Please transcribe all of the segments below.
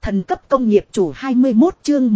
Thần cấp công nghiệp chủ 21 chương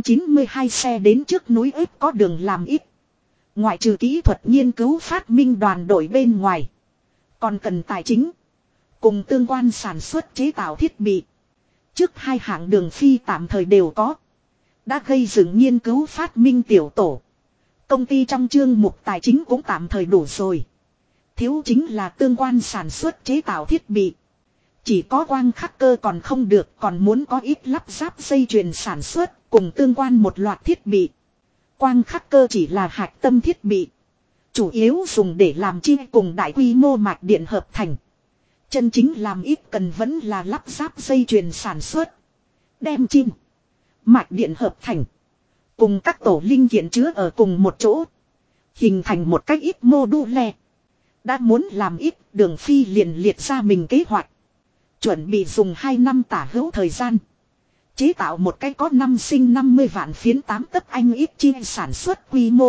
192 xe đến trước núi ít có đường làm ít. Ngoại trừ kỹ thuật nghiên cứu phát minh đoàn đội bên ngoài. Còn cần tài chính. Cùng tương quan sản xuất chế tạo thiết bị. Trước hai hạng đường phi tạm thời đều có. Đã gây dựng nghiên cứu phát minh tiểu tổ. Công ty trong chương mục tài chính cũng tạm thời đủ rồi. Thiếu chính là tương quan sản xuất chế tạo thiết bị. Chỉ có quang khắc cơ còn không được, còn muốn có ít lắp ráp dây chuyền sản xuất cùng tương quan một loạt thiết bị. Quang khắc cơ chỉ là hạch tâm thiết bị. Chủ yếu dùng để làm chi cùng đại quy mô mạch điện hợp thành. Chân chính làm ít cần vẫn là lắp ráp dây chuyền sản xuất. Đem chi mạch điện hợp thành. Cùng các tổ linh kiện chứa ở cùng một chỗ. Hình thành một cách ít mô-đu-le. Đã muốn làm ít, Đường Phi liền liệt ra mình kế hoạch. Chuẩn bị dùng 2 năm tả hữu thời gian. Chế tạo một cái có 5 sinh 50 vạn phiến 8 tấc anh ít chi sản xuất quy mô.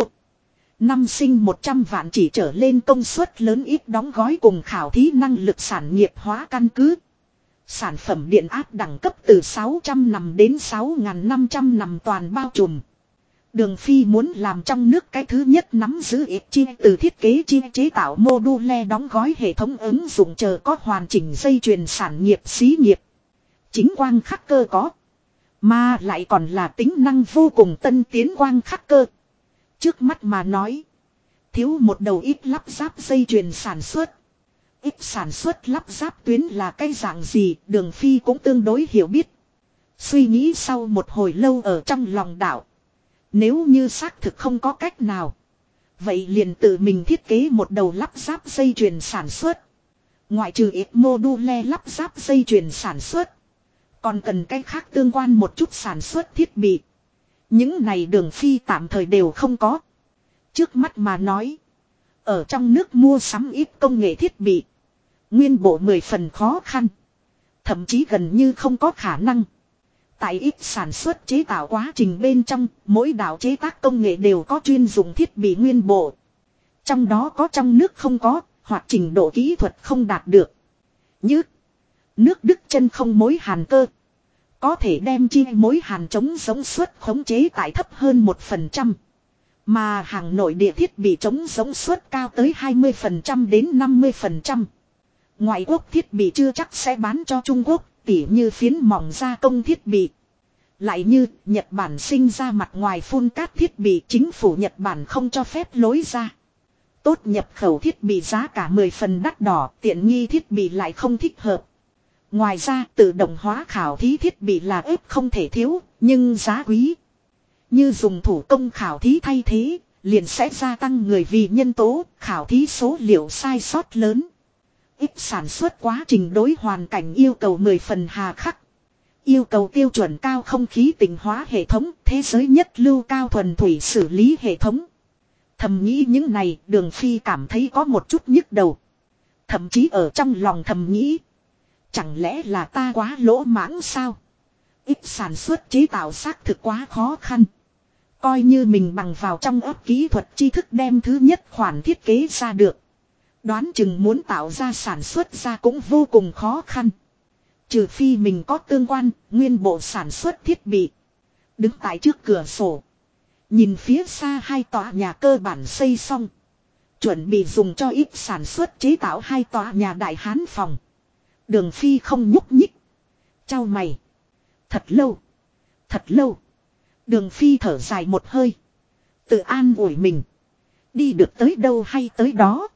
5 sinh 100 vạn chỉ trở lên công suất lớn ít đóng gói cùng khảo thí năng lực sản nghiệp hóa căn cứ. Sản phẩm điện áp đẳng cấp từ 600 nằm đến 6.500 nằm toàn bao trùm. Đường Phi muốn làm trong nước cái thứ nhất nắm giữ ít chi từ thiết kế chi chế tạo mô-đu-le đóng gói hệ thống ứng dụng chờ có hoàn chỉnh dây chuyền sản nghiệp xí nghiệp. Chính quang khắc cơ có. Mà lại còn là tính năng vô cùng tân tiến quang khắc cơ. Trước mắt mà nói. Thiếu một đầu ít lắp ráp dây chuyền sản xuất. Ít sản xuất lắp ráp tuyến là cái dạng gì Đường Phi cũng tương đối hiểu biết. Suy nghĩ sau một hồi lâu ở trong lòng đảo. Nếu như xác thực không có cách nào. Vậy liền tự mình thiết kế một đầu lắp ráp dây chuyền sản xuất. Ngoại trừ ít mô-đu-le lắp ráp dây chuyền sản xuất. Còn cần cách khác tương quan một chút sản xuất thiết bị. Những này Đường Phi tạm thời đều không có. Trước mắt mà nói. Ở trong nước mua sắm ít công nghệ thiết bị. Nguyên bộ 10 phần khó khăn. Thậm chí gần như không có khả năng. Tại ít sản xuất chế tạo quá trình bên trong, mỗi đạo chế tác công nghệ đều có chuyên dụng thiết bị nguyên bộ. Trong đó có trong nước không có, hoặc trình độ kỹ thuật không đạt được. Như nước Đức chân không mối hàn cơ. Có thể đem chi mối hàn chống giống suất khống chế tại thấp hơn 1%. Mà hàng nội địa thiết bị chống giống suất cao tới 20% đến 50%. Ngoại quốc thiết bị chưa chắc sẽ bán cho Trung Quốc. Tỉ như phiến mỏng gia công thiết bị. Lại như Nhật Bản sinh ra mặt ngoài phun cát thiết bị chính phủ Nhật Bản không cho phép lối ra. Tốt nhập khẩu thiết bị giá cả 10 phần đắt đỏ, tiện nghi thiết bị lại không thích hợp. Ngoài ra tự động hóa khảo thí thiết bị là ép không thể thiếu, nhưng giá quý. Như dùng thủ công khảo thí thay thế, liền sẽ gia tăng người vì nhân tố, khảo thí số liệu sai sót lớn. Ít sản xuất quá trình đối hoàn cảnh yêu cầu 10 phần hà khắc. Yêu cầu tiêu chuẩn cao không khí tịnh hóa hệ thống, thế giới nhất lưu cao thuần thủy xử lý hệ thống. Thầm nghĩ những này, Đường Phi cảm thấy có một chút nhức đầu. Thậm chí ở trong lòng thầm nghĩ. Chẳng lẽ là ta quá lỗ mãng sao? Ít sản xuất chế tạo xác thực quá khó khăn. Coi như mình bằng vào trong ấp kỹ thuật tri thức đem thứ nhất khoản thiết kế ra được. Đoán chừng muốn tạo ra sản xuất ra cũng vô cùng khó khăn. Trừ phi mình có tương quan, nguyên bộ sản xuất thiết bị. Đứng tại trước cửa sổ. Nhìn phía xa hai tòa nhà cơ bản xây xong. Chuẩn bị dùng cho ít sản xuất chế tạo hai tòa nhà đại hán phòng. Đường Phi không nhúc nhích. Chau mày. Thật lâu. Thật lâu. Đường Phi thở dài một hơi. Tự an ủi mình. Đi được tới đâu hay tới đó.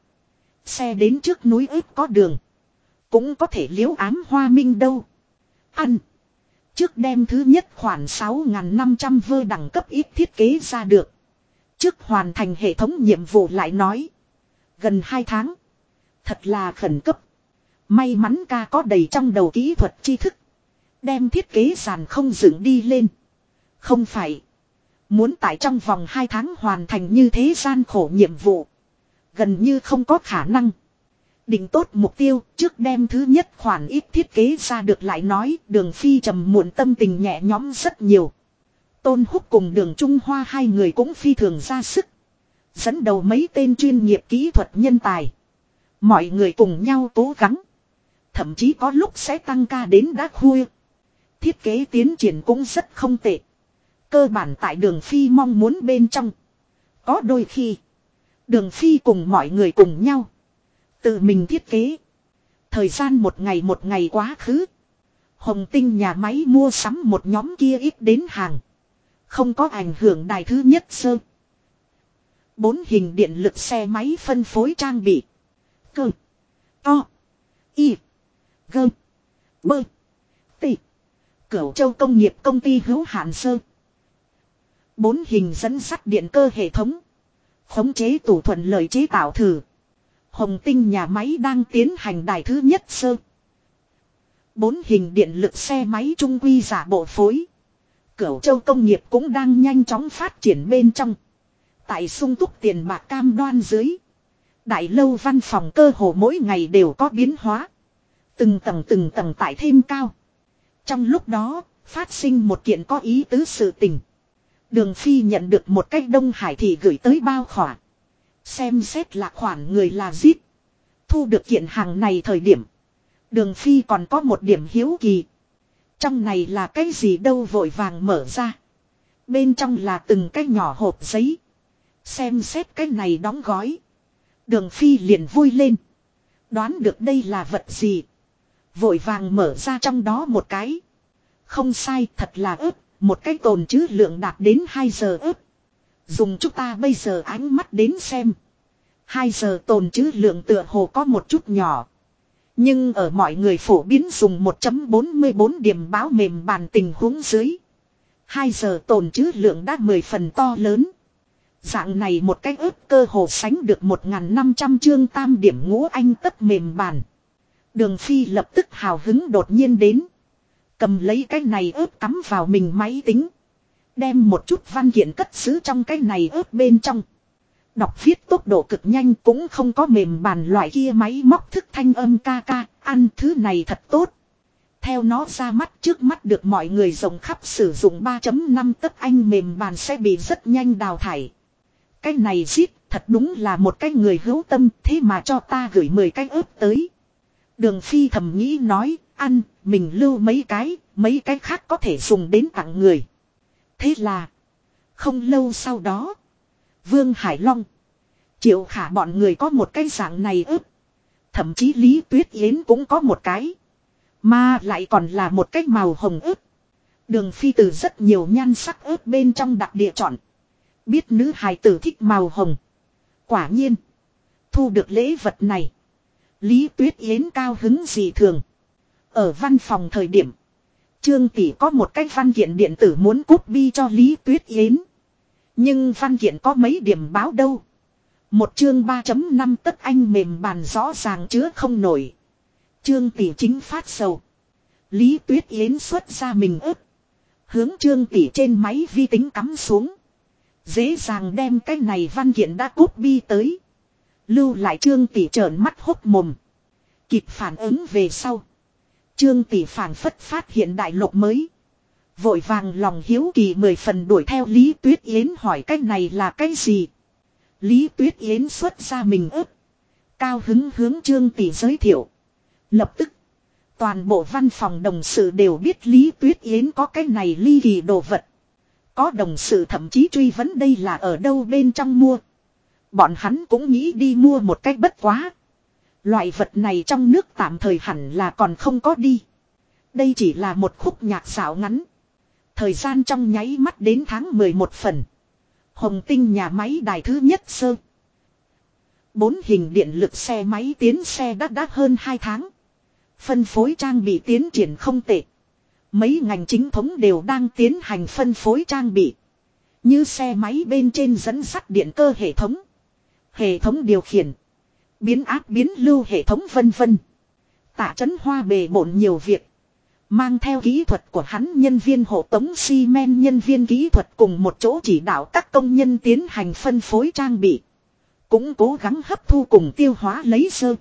Xe đến trước núi ít có đường. Cũng có thể liếu ám hoa minh đâu. Ăn. Trước đem thứ nhất khoản 6.500 vơ đẳng cấp ít thiết kế ra được. Trước hoàn thành hệ thống nhiệm vụ lại nói. Gần 2 tháng. Thật là khẩn cấp. May mắn ca có đầy trong đầu kỹ thuật tri thức. Đem thiết kế giàn không dựng đi lên. Không phải. Muốn tại trong vòng 2 tháng hoàn thành như thế gian khổ nhiệm vụ. Gần như không có khả năng. Định tốt mục tiêu trước đem thứ nhất khoản ít thiết kế ra được lại nói. Đường Phi trầm muộn tâm tình nhẹ nhõm rất nhiều. Tôn Húc cùng Đường Trung Hoa hai người cũng phi thường ra sức. Dẫn đầu mấy tên chuyên nghiệp kỹ thuật nhân tài. Mọi người cùng nhau cố gắng. Thậm chí có lúc sẽ tăng ca đến đã khuya. Thiết kế tiến triển cũng rất không tệ. Cơ bản tại Đường Phi mong muốn bên trong. Có đôi khi Đường Phi cùng mọi người cùng nhau tự mình thiết kế. Thời gian một ngày quá khứ. Hồng Tinh nhà máy mua sắm một nhóm kia ít đến hàng. Không có ảnh hưởng đài thứ nhất sơ. 4 hình điện lực xe máy phân phối trang bị. Cơ. To. Y. Gơ. Bơ. Tị. Cửu Châu Công nghiệp Công ty hữu hạn sơ. 4 hình dẫn sắt điện cơ hệ thống. Khống chế tủ thuận lợi chế tạo thử. Hồng Tinh nhà máy đang tiến hành đài thứ nhất sơ. 4 hình điện lực xe máy trung quy giả bộ phối. Cửu Châu Công nghiệp cũng đang nhanh chóng phát triển bên trong. Tại sung túc tiền bạc cam đoan dưới. Đại lâu văn phòng cơ hồ mỗi ngày đều có biến hóa. Từng tầng tại thêm cao. Trong lúc đó, phát sinh một kiện có ý tứ sự tình. Đường Phi nhận được một cách Đông Hải thị gửi tới bao khỏa. Xem xét là khoản người là zip. Thu được kiện hàng này thời điểm. Đường Phi còn có một điểm hiếu kỳ. Trong này là cái gì đâu, vội vàng mở ra. Bên trong là từng cái nhỏ hộp giấy. Xem xét cái này đóng gói. Đường Phi liền vui lên. Đoán được đây là vật gì. Vội vàng mở ra trong đó một cái. Không sai, thật là ướp. Một cái tồn trữ lượng đạt đến 2 giờ ướp. Dùng chúng ta bây giờ ánh mắt đến xem. 2 giờ tồn trữ lượng tựa hồ có một chút nhỏ. Nhưng ở mọi người phổ biến dùng 1.44 điểm báo mềm bàn tình huống dưới. 2 giờ tồn trữ lượng đã 10 phần to lớn. Dạng này một cách ướp cơ hồ sánh được 1.500 chương tam điểm ngũ anh tất mềm bàn. Đường Phi lập tức hào hứng đột nhiên đến. Cầm lấy cái này ướp cắm vào mình máy tính. Đem một chút văn kiện cất giữ trong cái này ướp bên trong. Đọc viết tốc độ cực nhanh, cũng không có mềm bàn loại kia máy móc thức thanh âm ca ca, ăn thứ này thật tốt. Theo nó ra mắt, trước mắt được mọi người rộng khắp sử dụng 3.5 tấc anh mềm bàn sẽ bị rất nhanh đào thải. Cái này zip thật đúng là một cái người hữu tâm, thế mà cho ta gửi 10 cái ướp tới. Đường Phi thầm nghĩ nói, ăn, mình lưu mấy cái khác có thể dùng đến tặng người. Thế là, không lâu sau đó, Vương Hải Long, Triệu Khả bọn người có một cái dạng này ướp. Thậm chí Lý Tuyết Yến cũng có một cái. Mà lại còn là một cái màu hồng ướp. Đường Phi từ rất nhiều nhan sắc ướp bên trong đặc địa chọn. Biết nữ hài tử thích màu hồng. Quả nhiên, thu được lễ vật này, Lý Tuyết Yến cao hứng dị thường. Ở văn phòng thời điểm, Trương tỷ có một cái văn kiện điện tử muốn copy cho Lý Tuyết Yến. Nhưng văn kiện có mấy điểm báo đâu. Một chương 3.5 tấc anh mềm bàn rõ ràng chứa không nổi. Trương tỷ chính phát sầu. Lý Tuyết Yến xuất ra mình ướp. Hướng Trương tỷ trên máy vi tính cắm xuống. Dễ dàng đem cái này văn kiện đã copy tới. Lưu lại Trương tỷ trợn mắt hốc mồm. Kịp phản ứng về sau, Trương tỷ phảng phất phát hiện đại lục mới. Vội vàng lòng hiếu kỳ 10 phần đuổi theo Lý Tuyết Yến hỏi cái này là cái gì. Lý Tuyết Yến xuất ra mình ướp. Cao hứng hướng Trương tỷ giới thiệu. Lập tức, toàn bộ văn phòng đồng sự đều biết Lý Tuyết Yến có cái này ly kỳ đồ vật. Có đồng sự thậm chí truy vấn đây là ở đâu bên trong mua. Bọn hắn cũng nghĩ đi mua một cách bất quá. Loại vật này trong nước tạm thời hẳn là còn không có đi. Đây chỉ là một khúc nhạc xảo ngắn. Thời gian trong nháy mắt đến tháng 11 phần. Hồng Tinh nhà máy đài thứ nhất sơ. 4 hình điện lực xe máy tiến xe đã hơn 2 tháng. Phân phối trang bị tiến triển không tệ. Mấy ngành chính thống đều đang tiến hành phân phối trang bị. Như xe máy bên trên dẫn sắt điện cơ hệ thống điều khiển, biến áp biến lưu hệ thống vân vân. Tạ Chấn Hoa bề bộn nhiều việc. Mang theo kỹ thuật của hắn nhân viên hộ tống xi men nhân viên kỹ thuật cùng một chỗ chỉ đạo các công nhân tiến hành phân phối trang bị. Cũng cố gắng hấp thu cùng tiêu hóa lấy sơ.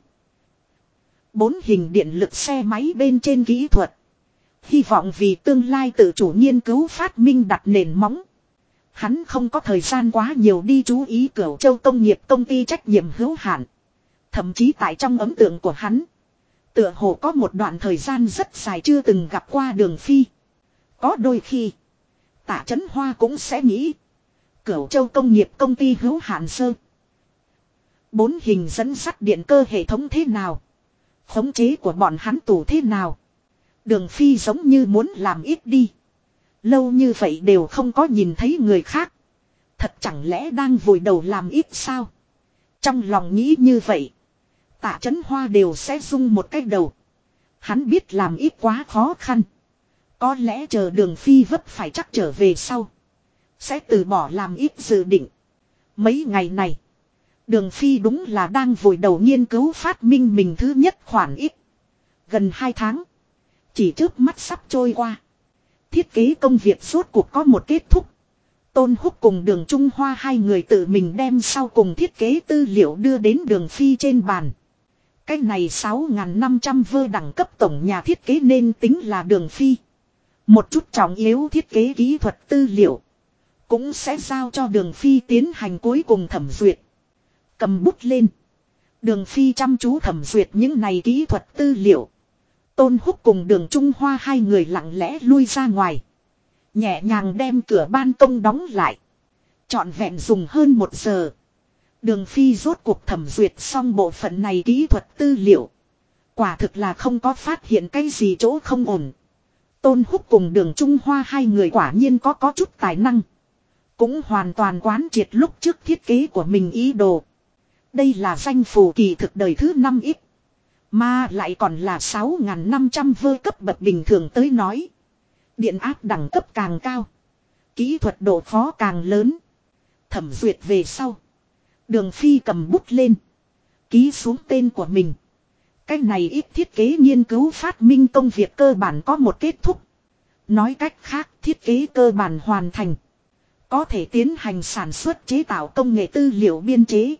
4 hình điện lực xe máy bên trên kỹ thuật. Hy vọng vì tương lai tự chủ nghiên cứu phát minh đặt nền móng. Hắn không có thời gian quá nhiều đi chú ý Cửu Châu Công nghiệp công ty trách nhiệm hữu hạn. Thậm chí tại trong ấn tượng của hắn, tựa hồ có một đoạn thời gian rất dài chưa từng gặp qua Đường Phi. Có đôi khi, Tạ Chấn Hoa cũng sẽ nghĩ, Cửu Châu Công nghiệp công ty hữu hạn sơ. 4 hình dẫn sắt điện cơ hệ thống thế nào? Khống chế của bọn hắn tù thế nào? Đường Phi giống như muốn làm ít đi. Lâu như vậy đều không có nhìn thấy người khác. Thật chẳng lẽ đang vùi đầu làm ít sao? Trong lòng nghĩ như vậy, Tạ Chấn Hoa đều sẽ rung một cái đầu. Hắn biết làm ít quá khó khăn. Có lẽ chờ Đường Phi vấp phải chắc trở về sau, sẽ từ bỏ làm ít dự định. Mấy ngày này, Đường Phi đúng là đang vùi đầu nghiên cứu phát minh mình thứ nhất khoản ít. Gần 2 tháng, chỉ trước mắt sắp trôi qua. Thiết kế công việc rốt cuộc có một kết thúc. Tôn Húc cùng Đường Trung Hoa hai người tự mình đem sau cùng thiết kế tư liệu đưa đến Đường Phi trên bàn. Cái này 6.500 vơ đẳng cấp tổng nhà thiết kế nên tính là Đường Phi. Một chút trọng yếu thiết kế kỹ thuật tư liệu cũng sẽ giao cho Đường Phi tiến hành cuối cùng thẩm duyệt. Cầm bút lên, Đường Phi chăm chú thẩm duyệt những này kỹ thuật tư liệu. Tôn Húc cùng Đường Trung Hoa hai người lặng lẽ lui ra ngoài, nhẹ nhàng đem cửa ban công đóng lại. Trọn vẹn dùng hơn 1 giờ, Đường Phi rốt cuộc thẩm duyệt xong bộ phận này kỹ thuật tư liệu. Quả thực là không có phát hiện cái gì chỗ không ổn. Tôn Húc cùng Đường Trung Hoa hai người quả nhiên có chút tài năng. Cũng hoàn toàn quán triệt lúc trước thiết kế của mình ý đồ. Đây là danh phù kỳ thực đời thứ 5 ít. Mà lại còn là 6.500 vơ cấp bậc bình thường tới nói. Điện áp đẳng cấp càng cao, kỹ thuật độ khó càng lớn. Thẩm duyệt về sau, Đường Phi cầm bút lên, ký xuống tên của mình. Cái này ít thiết kế nghiên cứu phát minh công việc cơ bản có một kết thúc. Nói cách khác, thiết kế cơ bản hoàn thành. Có thể tiến hành sản xuất chế tạo công nghệ tư liệu biên chế.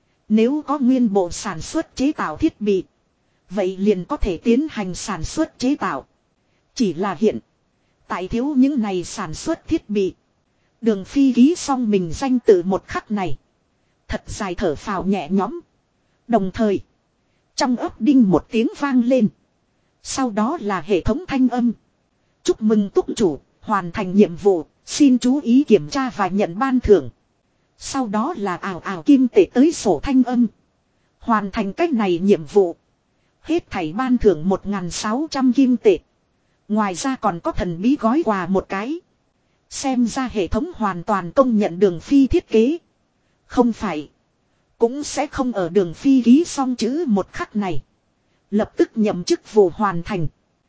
Nếu có nguyên bộ sản xuất chế tạo thiết bị, vậy liền có thể tiến hành sản xuất chế tạo. Chỉ là hiện tại thiếu những này sản xuất thiết bị. Đường Phi ký xong mình danh tự một khắc này, thật dài thở phào nhẹ nhõm. Đồng thời, trong ấp đinh một tiếng vang lên. Sau đó là hệ thống thanh âm. Chúc mừng túc chủ, hoàn thành nhiệm vụ, xin chú ý kiểm tra và nhận ban thưởng. Sau đó là ào ào kim tệ tới sổ thanh âm. Hoàn thành cách này nhiệm vụ, hết thảy ban thưởng 1.600 kim tệ. Ngoài ra còn có thần bí gói quà một cái. Xem ra hệ thống hoàn toàn công nhận Đường Phi thiết kế. Không phải, cũng sẽ không ở Đường Phi ký xong chữ một khắc này lập tức nhậm chức vụ hoàn thành.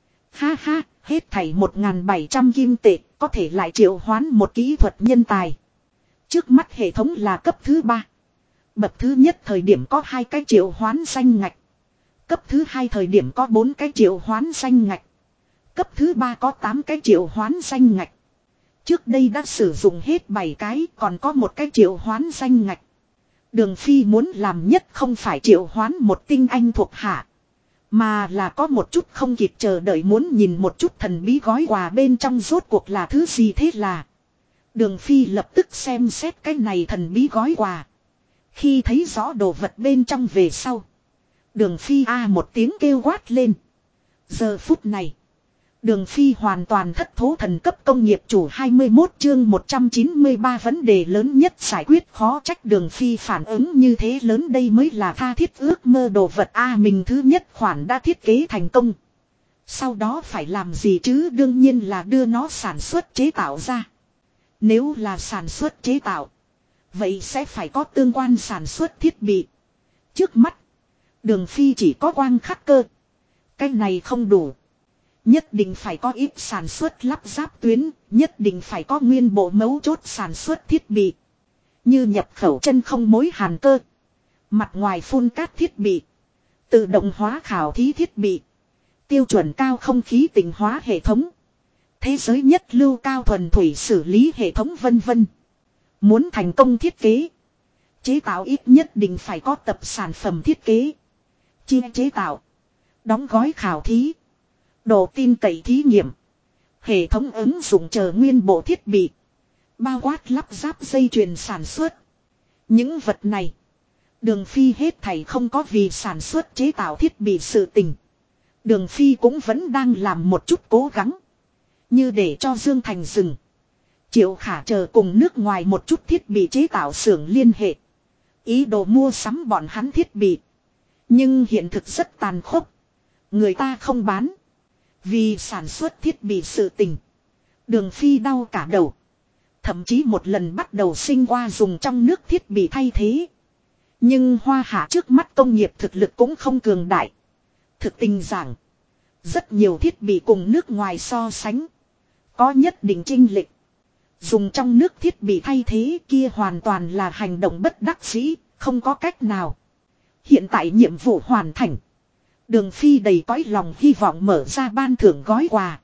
Ha ha, hết thảy 1.700 kim tệ có thể lại triệu hoán một kỹ thuật nhân tài. Trước mắt hệ thống là cấp thứ 3. Bậc thứ nhất thời điểm có 2 cái triệu hoán danh ngạch. Cấp thứ 2 thời điểm có 4 cái triệu hoán danh ngạch. Cấp thứ 3 có 8 cái triệu hoán danh ngạch. Trước đây đã sử dụng hết 7 cái, còn có một cái triệu hoán danh ngạch. Đường Phi muốn làm nhất không phải triệu hoán một tinh anh thuộc hạ, mà là có một chút không kịp chờ đợi muốn nhìn một chút thần bí gói quà bên trong rốt cuộc là thứ gì. Thế là Đường Phi lập tức xem xét cái này thần bí gói quà. Khi thấy rõ đồ vật bên trong về sau, Đường Phi một tiếng kêu quát lên. Giờ phút này, Đường Phi hoàn toàn thất thố thần cấp công nghiệp chủ. 21 chương 193 vấn đề lớn nhất giải quyết. Khó trách Đường Phi phản ứng như thế lớn, đây mới là tha thiết ước mơ đồ vật mình thứ nhất khoản đã thiết kế thành công. Sau đó phải làm gì chứ? Đương nhiên là đưa nó sản xuất chế tạo ra. Nếu là sản xuất chế tạo, vậy sẽ phải có tương quan sản xuất thiết bị. Trước mắt, Đường Phi chỉ có quang khắc cơ. Cái này không đủ. Nhất định phải có ít sản xuất lắp ráp tuyến, nhất định phải có nguyên bộ mấu chốt sản xuất thiết bị. Như nhập khẩu chân không mối hàn cơ, mặt ngoài phun cát thiết bị, tự động hóa khảo thí thiết bị, tiêu chuẩn cao không khí tịnh hóa hệ thống, thế giới nhất lưu cao thuần thủy xử lý hệ thống vân vân. Muốn thành công thiết kế, chế tạo ít nhất định phải có tập sản phẩm thiết kế, chia chế tạo, đóng gói khảo thí, độ tin cậy thí nghiệm, hệ thống ứng dụng chờ nguyên bộ thiết bị, bao quát lắp ráp dây chuyền sản xuất. Những vật này, Đường Phi hết thảy không có vì sản xuất chế tạo thiết bị sự tình. Đường Phi cũng vẫn đang làm một chút cố gắng. Như để cho Dương Thành dừng. Triệu Khả chờ cùng nước ngoài một chút thiết bị chế tạo xưởng liên hệ. Ý đồ mua sắm bọn hắn thiết bị. Nhưng hiện thực rất tàn khốc. Người ta không bán. Vì sản xuất thiết bị sự tình. Đường Phi đau cả đầu. Thậm chí một lần bắt đầu sinh qua dùng trong nước thiết bị thay thế. Nhưng Hoa Hạ trước mắt công nghiệp thực lực cũng không cường đại. Thực tình giảng. Rất nhiều thiết bị cùng nước ngoài so sánh. Có nhất định chênh lệch. Dùng trong nước thiết bị thay thế kia hoàn toàn là hành động bất đắc dĩ, không có cách nào. Hiện tại nhiệm vụ hoàn thành. Đường Phi đầy cõi lòng hy vọng mở ra ban thưởng gói quà.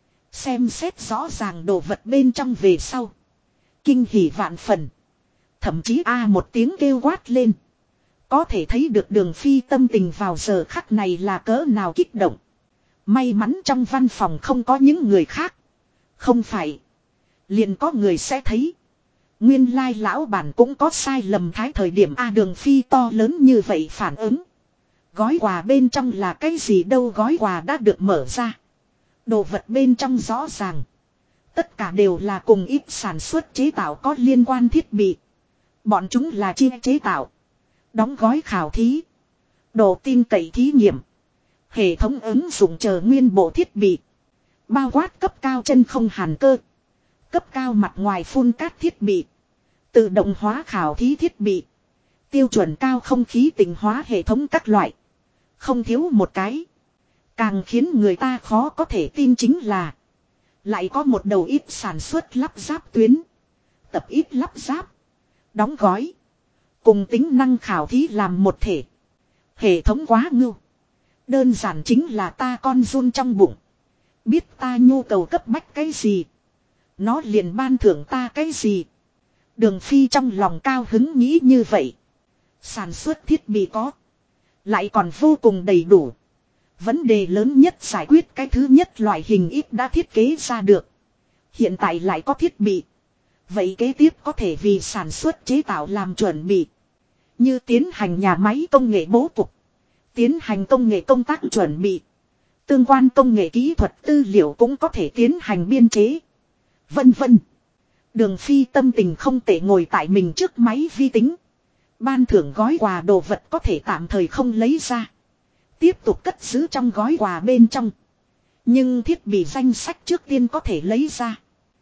Xem xét rõ ràng đồ vật bên trong về sau. Kinh hỉ vạn phần. Thậm chí một tiếng kêu quát lên. Có thể thấy được Đường Phi tâm tình vào giờ khắc này là cỡ nào kích động. May mắn trong văn phòng không có những người khác. Không phải. Liền có người sẽ thấy. Nguyên lai lão bản cũng có sai lầm thái thời điểm Đường Phi to lớn như vậy phản ứng. Gói quà bên trong là cái gì đâu, gói quà đã được mở ra. Đồ vật bên trong rõ ràng. Tất cả đều là cùng ít sản xuất chế tạo có liên quan thiết bị. Bọn chúng là chia chế tạo. Đóng gói khảo thí. Độ tin cậy thí nghiệm. Hệ thống ứng dụng chờ nguyên bộ thiết bị. Bao quát cấp cao chân không hàn cơ. Cấp cao mặt ngoài phun cát thiết bị. Tự động hóa khảo thí thiết bị. Tiêu chuẩn cao không khí tịnh hóa hệ thống các loại. Không thiếu một cái. Càng khiến người ta khó có thể tin chính là. Lại có một đầu ít sản xuất lắp ráp tuyến. Tập ít lắp ráp. Đóng gói. Cùng tính năng khảo thí làm một thể. Hệ thống quá ngưu. Đơn giản chính là ta con run trong bụng. Biết ta nhu cầu cấp bách cái gì. Nó liền ban thưởng ta cái gì. Đường Phi trong lòng cao hứng nghĩ như vậy. Sản xuất thiết bị có. Lại còn vô cùng đầy đủ. Vấn đề lớn nhất giải quyết cái thứ nhất loại hình ít đã thiết kế ra được. Hiện tại lại có thiết bị. Vậy kế tiếp có thể vì sản xuất chế tạo làm chuẩn bị. Như tiến hành nhà máy công nghệ bố cục. Tiến hành công nghệ công tác chuẩn bị. Tương quan công nghệ kỹ thuật tư liệu cũng có thể tiến hành biên chế. Vân vân. Đường Phi tâm tình không tệ ngồi tại mình trước máy vi tính. Ban thưởng gói quà đồ vật có thể tạm thời không lấy ra. Tiếp tục cất giữ trong gói quà bên trong. Nhưng thiết bị danh sách trước tiên có thể lấy ra.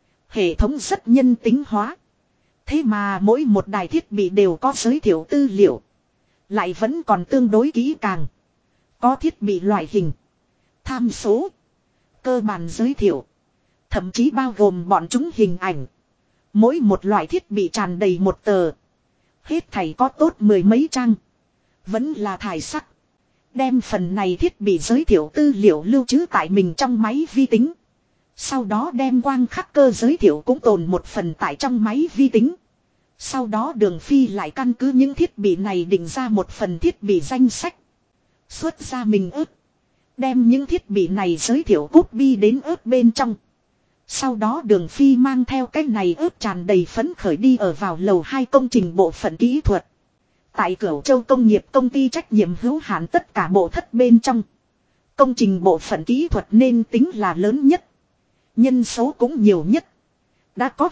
Hệ thống rất nhân tính hóa. Thế mà mỗi một đài thiết bị đều có giới thiệu tư liệu. Lại vẫn còn tương đối kỹ càng. Có thiết bị loại hình. Tham số. Cơ bản giới thiệu. Thậm chí bao gồm bọn chúng hình ảnh. Mỗi một loại thiết bị tràn đầy một tờ. Hết thảy có tốt mười mấy trang. Vẫn là thải sắc. Đem phần này thiết bị giới thiệu tư liệu lưu trữ tại mình trong máy vi tính. Sau đó đem quang khắc cơ giới thiệu cũng tồn một phần tại trong máy vi tính. Sau đó Đường Phi lại căn cứ những thiết bị này định ra một phần thiết bị danh sách. Xuất ra mình ướp. Đem những thiết bị này giới thiệu copy đến ướp bên trong. Sau đó Đường Phi mang theo cái này ướp tràn đầy phấn khởi đi ở vào lầu 2 công trình bộ phận kỹ thuật. Tại Cửu Châu công nghiệp công ty trách nhiệm hữu hạn tất cả bộ thất bên trong. Công trình bộ phận kỹ thuật nên tính là lớn nhất. Nhân số cũng nhiều nhất. Đã có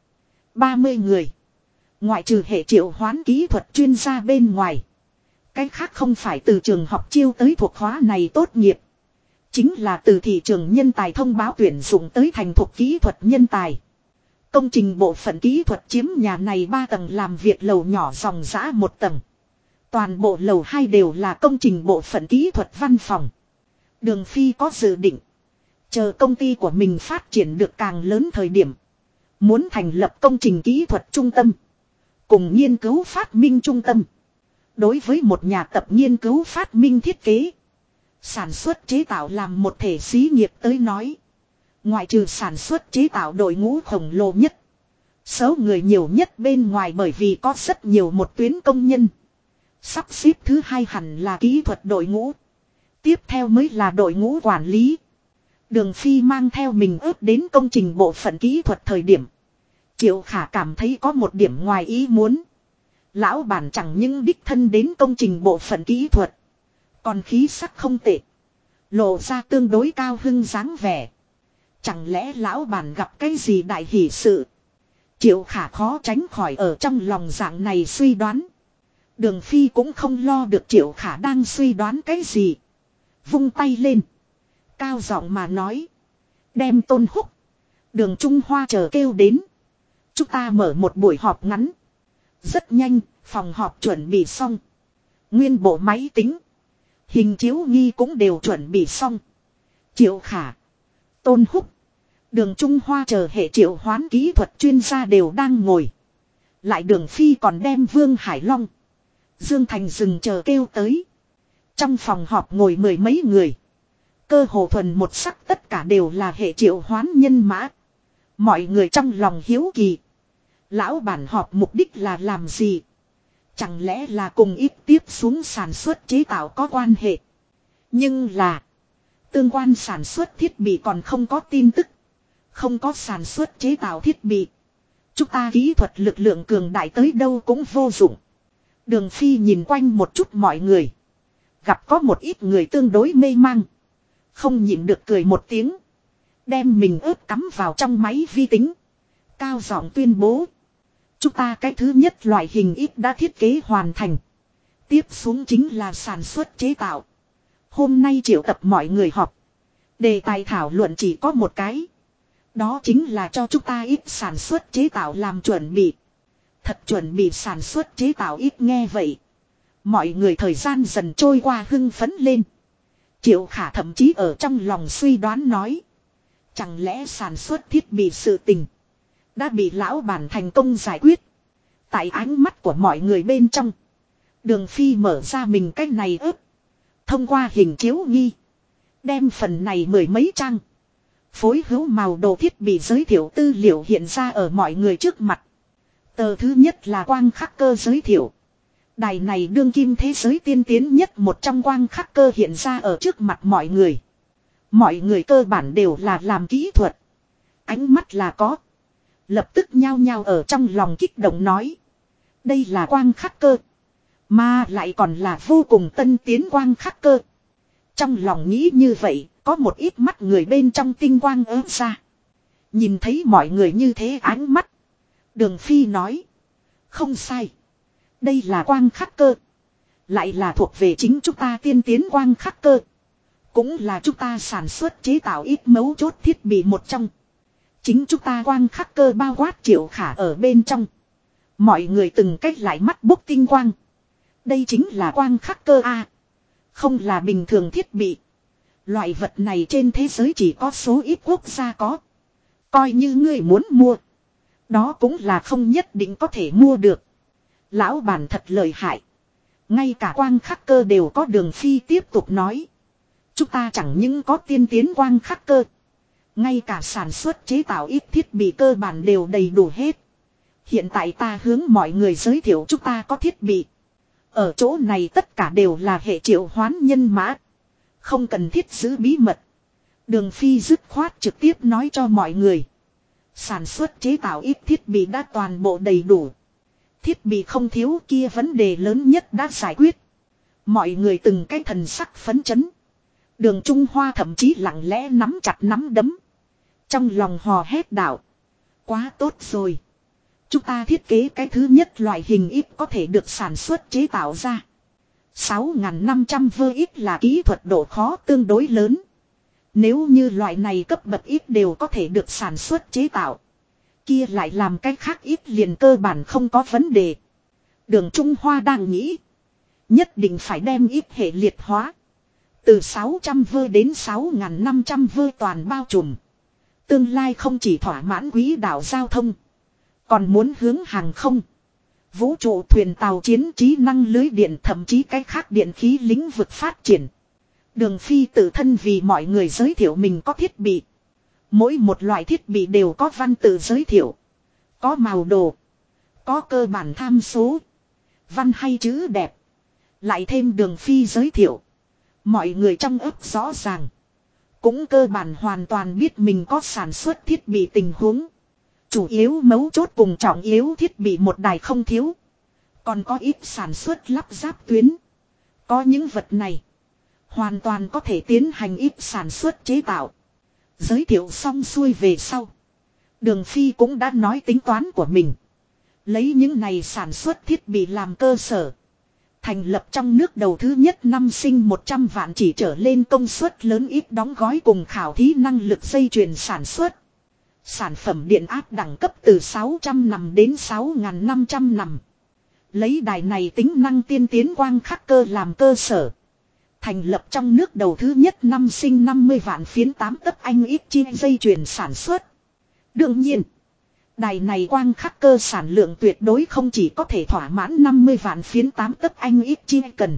30 người. Ngoại trừ hệ triệu hoán kỹ thuật chuyên gia bên ngoài. Cái khác không phải từ trường học chiêu tới thuộc khóa này tốt nghiệp. Chính là từ thị trường nhân tài thông báo tuyển dụng tới thành thuộc kỹ thuật nhân tài. Công trình bộ phận kỹ thuật chiếm nhà này 3 tầng làm việc lầu nhỏ dòng dã 1 tầng. Toàn bộ lầu 2 đều là công trình bộ phận kỹ thuật văn phòng. Đường Phi có dự định. Chờ công ty của mình phát triển được càng lớn thời điểm. Muốn thành lập công trình kỹ thuật trung tâm. Cùng nghiên cứu phát minh trung tâm. Đối với một nhà tập nghiên cứu phát minh thiết kế. Sản xuất chế tạo làm một thể xí nghiệp tới nói. Ngoại trừ sản xuất chế tạo đội ngũ khổng lồ nhất. Số người nhiều nhất bên ngoài bởi vì có rất nhiều một tuyến công nhân. Sắp xếp thứ hai hẳn là kỹ thuật đội ngũ. Tiếp theo mới là đội ngũ quản lý. Đường Phi mang theo mình ướp đến công trình bộ phận kỹ thuật thời điểm. Triệu Khả cảm thấy có một điểm ngoài ý muốn. Lão bản chẳng những đích thân đến công trình bộ phận kỹ thuật. Còn khí sắc không tệ. Lộ ra tương đối cao hưng dáng vẻ. Chẳng lẽ lão bản gặp cái gì đại hỷ sự? Triệu Khả khó tránh khỏi ở trong lòng dạng này suy đoán. Đường Phi cũng không lo được Triệu Khả đang suy đoán cái gì. Vung tay lên. Cao giọng mà nói. Đem Tôn Húc. Đường Trung Hoa chờ kêu đến. Chúng ta mở một buổi họp ngắn. Rất nhanh, phòng họp chuẩn bị xong. Nguyên bộ máy tính. Hình chiếu nghi cũng đều chuẩn bị xong. Triệu Khả. Tôn Húc. Đường Trung Hoa chờ hệ triệu hoán kỹ thuật chuyên gia đều đang ngồi. Lại Đường Phi còn đem Vương Hải Long. Dương Thành dừng chờ kêu tới. Trong phòng họp ngồi mười mấy người. Cơ hồ thuần một sắc tất cả đều là hệ triệu hoán nhân mã. Mọi người trong lòng hiếu kỳ. Lão bản họp mục đích là làm gì? Chẳng lẽ là cùng ít tiếp xuống sản xuất chế tạo có quan hệ? Nhưng là. Tương quan sản xuất thiết bị còn không có tin tức. Không có sản xuất chế tạo thiết bị. Chúng ta kỹ thuật lực lượng cường đại tới đâu cũng vô dụng. Đường Phi nhìn quanh một chút mọi người. Gặp có một ít người tương đối mê mang. Không nhịn được cười một tiếng. Đem mình ớt cắm vào trong máy vi tính. Cao giọng tuyên bố. Chúng ta cái thứ nhất loại hình ít đã thiết kế hoàn thành. Tiếp xuống chính là sản xuất chế tạo. Hôm nay triệu tập mọi người họp. Đề tài thảo luận chỉ có một cái. Đó chính là cho chúng ta ít sản xuất chế tạo làm chuẩn bị. Thật chuẩn bị sản xuất chế tạo ít nghe vậy. Mọi người thời gian dần trôi qua hưng phấn lên. Triệu Khả thậm chí ở trong lòng suy đoán nói. Chẳng lẽ sản xuất thiết bị sự tình. Đã bị lão bản thành công giải quyết. Tại ánh mắt của mọi người bên trong. Đường Phi mở ra mình cái này ớt. Thông qua hình chiếu nghi. Đem phần này mười mấy trang. Phối hữu màu đồ thiết bị giới thiệu tư liệu hiện ra ở mọi người trước mặt. Tờ thứ nhất là quang khắc cơ giới thiệu. Đài này đương kim thế giới tiên tiến nhất một trong quang khắc cơ hiện ra ở trước mặt mọi người. Mọi người cơ bản đều là làm kỹ thuật. Ánh mắt là có. Lập tức nhao nhao ở trong lòng kích động nói. Đây là quang khắc cơ. Mà lại còn là vô cùng tân tiến quang khắc cơ. Trong lòng nghĩ như vậy, có một ít mắt người bên trong tinh quang ớt ra. Nhìn thấy mọi người như thế ánh mắt. Đường Phi nói. Không sai. Đây là quang khắc cơ. Lại là thuộc về chính chúng ta tiên tiến quang khắc cơ. Cũng là chúng ta sản xuất chế tạo ít mấu chốt thiết bị một trong. Chính chúng ta quang khắc cơ bao quát Triệu Khả ở bên trong. Mọi người từng cách lại mắt bốc tinh quang. Đây chính là quang khắc cơ A. Không là bình thường thiết bị. Loại vật này trên thế giới chỉ có số ít quốc gia có. Coi như ngươi muốn mua. Đó cũng là không nhất định có thể mua được. Lão bản thật lợi hại. Ngay cả quang khắc cơ đều có. Đường Phi tiếp tục nói. Chúng ta chẳng những có tiên tiến quang khắc cơ. Ngay cả sản xuất chế tạo ít thiết bị cơ bản đều đầy đủ hết. Hiện tại ta hướng mọi người giới thiệu chúng ta có thiết bị. Ở chỗ này tất cả đều là hệ triệu hoán nhân mã. Không cần thiết giữ bí mật. Đường Phi dứt khoát trực tiếp nói cho mọi người. Sản xuất chế tạo ít thiết bị đã toàn bộ đầy đủ. Thiết bị không thiếu kia vấn đề lớn nhất đã giải quyết. Mọi người từng cái thần sắc phấn chấn. Đường Trung Hoa thậm chí lặng lẽ nắm chặt nắm đấm. Trong lòng hò hét đạo. Quá tốt rồi. Chúng ta thiết kế cái thứ nhất loại hình ít có thể được sản xuất chế tạo ra. 6.500 vơ ít là kỹ thuật độ khó tương đối lớn. Nếu như loại này cấp bậc ít đều có thể được sản xuất chế tạo. Kia lại làm cái khác ít liền cơ bản không có vấn đề. Đường Trung Hoa đang nghĩ. Nhất định phải đem ít hệ liệt hóa. Từ 600 vơ đến 6.500 vơ toàn bao trùm. Tương lai không chỉ thỏa mãn quỹ đạo giao thông. Còn muốn hướng hàng không. Vũ trụ thuyền tàu chiến trí năng lưới điện thậm chí cái khác điện khí lĩnh vực phát triển. Đường Phi tự thân vì mọi người giới thiệu mình có thiết bị. Mỗi một loại thiết bị đều có văn tự giới thiệu. Có màu đồ. Có cơ bản tham số. Văn hay chữ đẹp. Lại thêm Đường Phi giới thiệu. Mọi người trong ấp rõ ràng. Cũng cơ bản hoàn toàn biết mình có sản xuất thiết bị tình huống. Chủ yếu mấu chốt cùng trọng yếu thiết bị một đài không thiếu. Còn có ít sản xuất lắp ráp tuyến. Có những vật này. Hoàn toàn có thể tiến hành ít sản xuất chế tạo. Giới thiệu xong xuôi về sau. Đường Phi cũng đã nói tính toán của mình. Lấy những này sản xuất thiết bị làm cơ sở. Thành lập trong nước đầu thứ nhất năm sinh 100 vạn chỉ trở lên công suất lớn ít đóng gói cùng khảo thí năng lực dây chuyền sản xuất. Sản phẩm điện áp đẳng cấp từ 600 nằm đến 6.500 nằm. Lấy đài này tính năng tiên tiến quang khắc cơ làm cơ sở. Thành lập trong nước đầu thứ nhất năm sinh 50 vạn phiến 8 tấc anh ít chi dây chuyền sản xuất. Đương nhiên, đài này quang khắc cơ sản lượng tuyệt đối không chỉ có thể thỏa mãn 50 vạn phiến 8 tấc anh ít chi cần.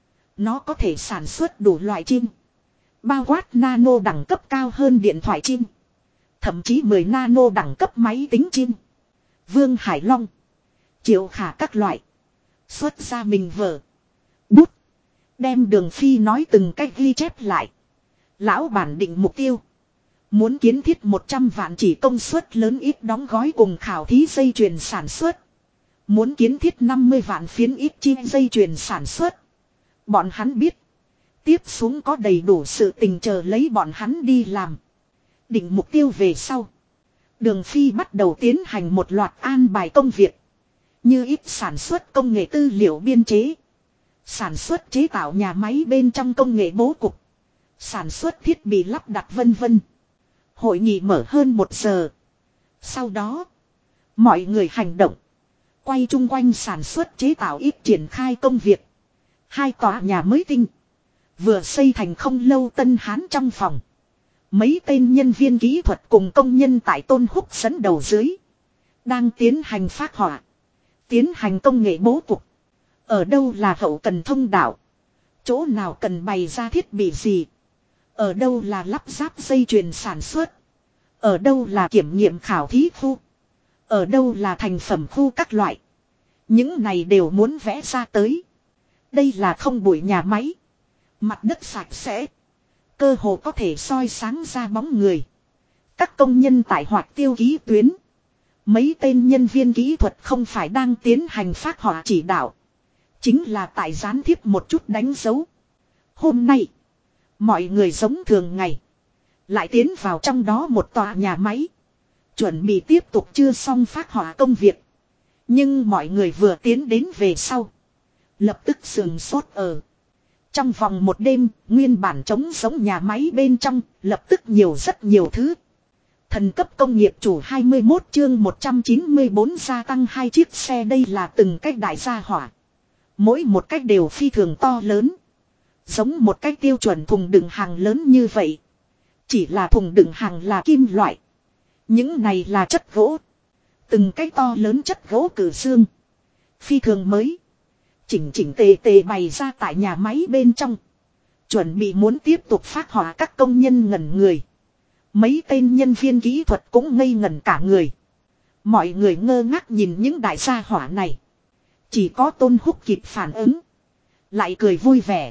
Nó có thể sản xuất đủ loại chim. Bao quát nano đẳng cấp cao hơn điện thoại chim. Thậm chí 10 nano đẳng cấp máy tính chim. Vương Hải Long, Triệu Khả các loại. Xuất ra mình vở. Bút. Đem Đường Phi nói từng cách ghi chép lại. Lão bản định mục tiêu. Muốn kiến thiết 100 vạn chỉ công suất lớn ít đóng gói cùng khảo thí dây chuyền sản xuất. Muốn kiến thiết 50 vạn phiến ít chi dây chuyền sản xuất. Bọn hắn biết. Tiếp xuống có đầy đủ sự tình chờ lấy bọn hắn đi làm. Định mục tiêu về sau. Đường Phi bắt đầu tiến hành một loạt an bài công việc. Như ít sản xuất công nghệ tư liệu biên chế. Sản xuất chế tạo nhà máy bên trong công nghệ bố cục. Sản xuất thiết bị lắp đặt vân vân. Hội nghị mở hơn 1 giờ. Sau đó, mọi người hành động. Quay chung quanh sản xuất chế tạo ít triển khai công việc. 2 tòa nhà mới tinh. Vừa xây thành không lâu Tân Hán trong phòng. Mấy tên nhân viên kỹ thuật cùng công nhân tại Tôn Húc dẫn đầu dưới. Đang tiến hành phác họa. Tiến hành công nghệ bố cục. Ở đâu là hậu cần thông đạo. Chỗ nào cần bày ra thiết bị gì. Ở đâu là lắp ráp dây chuyền sản xuất. Ở đâu là kiểm nghiệm khảo thí khu. Ở đâu là thành phẩm khu các loại. Những này đều muốn vẽ ra tới. Đây là không bụi nhà máy. Mặt đất sạch sẽ. Cơ hồ có thể soi sáng ra bóng người. Các công nhân tại hoạt tiêu ký tuyến. Mấy tên nhân viên kỹ thuật không phải đang tiến hành phác họa chỉ đạo. Chính là tại gián tiếp một chút đánh dấu. Hôm nay, mọi người giống thường ngày. Lại tiến vào trong đó một tòa nhà máy. Chuẩn bị tiếp tục chưa xong phác họa công việc. Nhưng mọi người vừa tiến đến về sau. Lập tức sườn sốt ở. Trong vòng một đêm, nguyên bản trống giống nhà máy bên trong, lập tức nhiều rất nhiều thứ. Thần cấp công nghiệp chủ 21 chương 194 gia tăng 2 chiếc xe đây là từng cách đại gia hỏa. Mỗi một cách đều phi thường to lớn. Giống một cách tiêu chuẩn thùng đựng hàng lớn như vậy. Chỉ là thùng đựng hàng là kim loại. Những này là chất gỗ. Từng cách to lớn chất gỗ cử xương. Phi thường mới. Chỉnh chỉnh tề tề bày ra tại nhà máy bên trong. Chuẩn bị muốn tiếp tục phát họa các công nhân ngẩn người. Mấy tên nhân viên kỹ thuật cũng ngây ngẩn cả người. Mọi người ngơ ngác nhìn những đại gia hỏa này. Chỉ có Tôn Húc kịp phản ứng. Lại cười vui vẻ.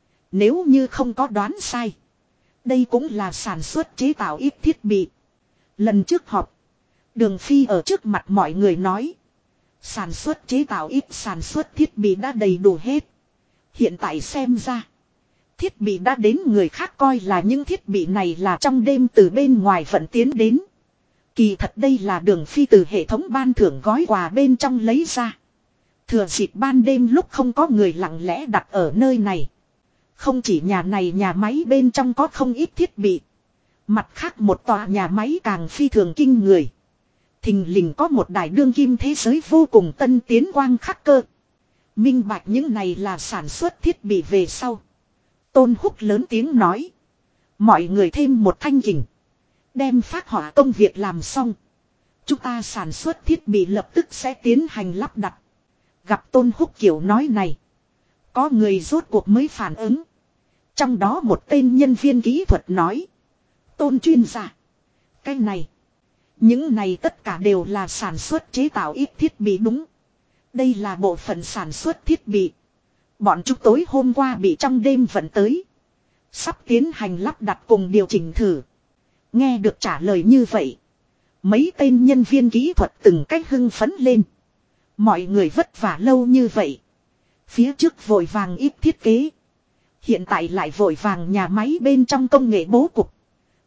Nếu như không có đoán sai. Đây cũng là sản xuất chế tạo ít thiết bị. Lần trước họp. Đường Phi ở trước mặt mọi người nói. Sản xuất chế tạo ít sản xuất thiết bị đã đầy đủ hết. Hiện tại xem ra. Thiết bị đã đến người khác coi là những thiết bị này là trong đêm từ bên ngoài vận tiến đến. Kỳ thật đây là Đường Phi từ hệ thống ban thưởng gói quà bên trong lấy ra. Thừa dịp ban đêm lúc không có người lặng lẽ đặt ở nơi này. Không chỉ nhà này nhà máy bên trong có không ít thiết bị. Mặt khác một tòa nhà máy càng phi thường kinh người. Thình lình có một đài đương kim thế giới vô cùng tân tiến quang khắc cơ. Minh bạch những này là sản xuất thiết bị về sau. Tôn Húc lớn tiếng nói. Mọi người thêm một thanh kình. Đem phát họa công việc làm xong. Chúng ta sản xuất thiết bị lập tức sẽ tiến hành lắp đặt. Gặp Tôn Húc kiểu nói này. Có người rốt cuộc mới phản ứng. Trong đó một tên nhân viên kỹ thuật nói. Tôn chuyên gia. Cái này. Những này tất cả đều là sản xuất chế tạo ít thiết bị đúng. Đây là bộ phận sản xuất thiết bị. Bọn chúng tối hôm qua bị trong đêm vận tới. Sắp tiến hành lắp đặt cùng điều chỉnh thử. Nghe được trả lời như vậy. Mấy tên nhân viên kỹ thuật từng cách hưng phấn lên. Mọi người vất vả lâu như vậy. Phía trước vội vàng ít thiết kế. Hiện tại lại vội vàng nhà máy bên trong công nghệ bố cục.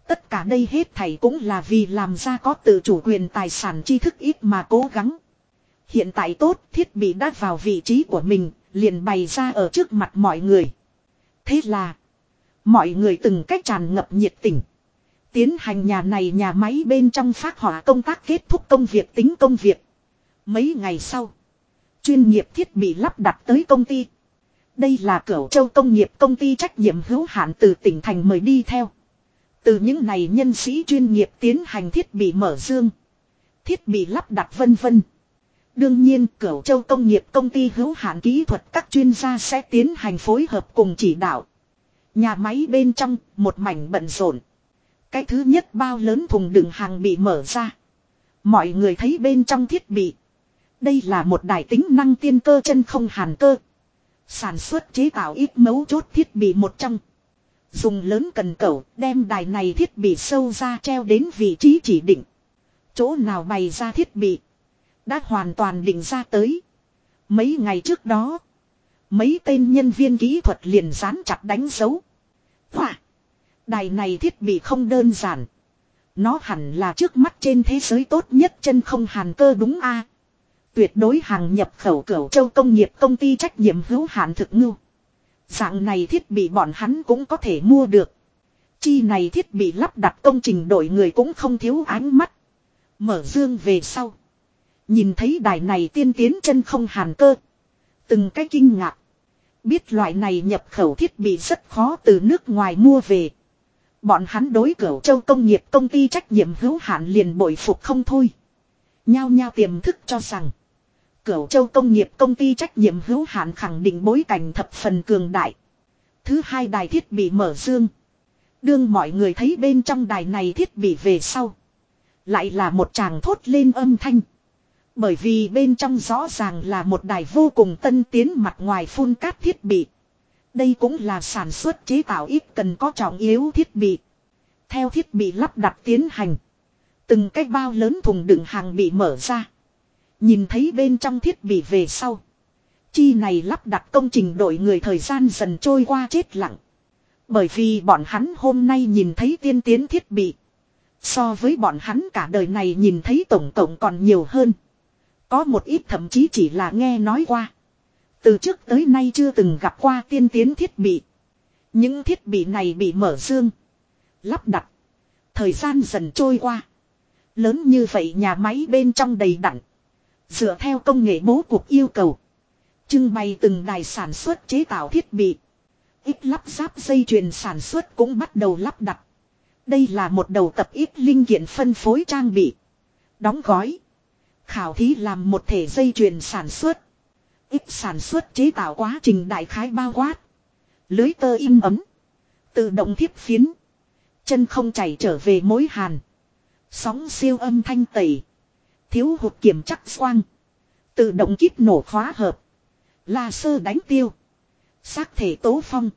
Tất cả đây hết thảy cũng là vì làm ra có tự chủ quyền tài sản tri thức ít mà cố gắng. Hiện tại tốt, thiết bị đã vào vị trí của mình, liền bày ra ở trước mặt mọi người. Thế là, mọi người từng cách tràn ngập nhiệt tình. Tiến hành nhà này nhà máy bên trong phác họa công tác kết thúc công việc tính công việc. Mấy ngày sau, chuyên nghiệp thiết bị lắp đặt tới công ty. Đây là Cửu Châu Công nghiệp công ty trách nhiệm hữu hạn từ tỉnh thành mời đi theo. Từ những này nhân sĩ chuyên nghiệp tiến hành thiết bị mở dương, thiết bị lắp đặt vân vân. Đương nhiên Cửu Châu Công nghiệp công ty hữu hạn kỹ thuật các chuyên gia sẽ tiến hành phối hợp cùng chỉ đạo. Nhà máy bên trong một mảnh bận rộn. Cái thứ nhất bao lớn thùng đựng hàng bị mở ra. Mọi người thấy bên trong thiết bị. Đây là một đài tính năng tiên cơ chân không hàn cơ. Sản xuất chế tạo ít mấu chốt thiết bị một trong. Dùng lớn cần cẩu đem đài này thiết bị sâu ra treo đến vị trí chỉ định. Chỗ nào bày ra thiết bị đã hoàn toàn định ra tới. Mấy ngày trước đó, mấy tên nhân viên kỹ thuật liền dán chặt đánh dấu. Wow! Đài này thiết bị không đơn giản. Nó hẳn là trước mắt trên thế giới tốt nhất chân không hàn cơ đúng a? Tuyệt đối hàng nhập khẩu Cửu Châu Công nghiệp công ty trách nhiệm hữu hạn thực ngưu. Dạng này thiết bị bọn hắn cũng có thể mua được. Chi này thiết bị lắp đặt công trình đội người cũng không thiếu ánh mắt. Mở dương về sau, nhìn thấy đài này tiên tiến chân không hàn cơ. Từng cái kinh ngạc. Biết loại này nhập khẩu thiết bị rất khó từ nước ngoài mua về. Bọn hắn đối Cửu Châu Công nghiệp công ty trách nhiệm hữu hạn liền bội phục không thôi. Nhao nhao tiềm thức cho rằng Cửu Châu Công nghiệp công ty trách nhiệm hữu hạn khẳng định bối cảnh thập phần cường đại. Thứ hai đài thiết bị mở dương. Đương mọi người thấy bên trong đài này thiết bị về sau, lại là một tràng thốt lên âm thanh. Bởi vì bên trong rõ ràng là một đài vô cùng tân tiến mặt ngoài phun cát thiết bị. Đây cũng là sản xuất chế tạo ít cần có trọng yếu thiết bị. Theo thiết bị lắp đặt tiến hành, từng cái bao lớn thùng đựng hàng bị mở ra. Nhìn thấy bên trong thiết bị về sau, chi này lắp đặt công trình đội người thời gian dần trôi qua chết lặng. Bởi vì bọn hắn hôm nay nhìn thấy tiên tiến thiết bị, so với bọn hắn cả đời này nhìn thấy tổng cộng còn nhiều hơn. Có một ít thậm chí chỉ là nghe nói qua. Từ trước tới nay chưa từng gặp qua tiên tiến thiết bị. Những thiết bị này bị mở dương, lắp đặt. Thời gian dần trôi qua. Lớn như vậy nhà máy bên trong đầy đặn. Dựa theo công nghệ bố cục yêu cầu, trưng bày từng đài sản xuất chế tạo thiết bị. Ít lắp ráp dây chuyền sản xuất cũng bắt đầu lắp đặt. Đây là một đầu tập ít linh kiện phân phối trang bị, đóng gói, khảo thí làm một thể dây chuyền sản xuất. Ít sản xuất chế tạo quá trình đại khái bao quát lưới tơ in ấm, tự động thiếp phiến, chân không chảy trở về mối hàn, sóng siêu âm thanh tẩy, thiếu hụt kiểm chắc xoang, tự động kíp nổ khóa hợp, laser đánh tiêu, xác thể tố phong,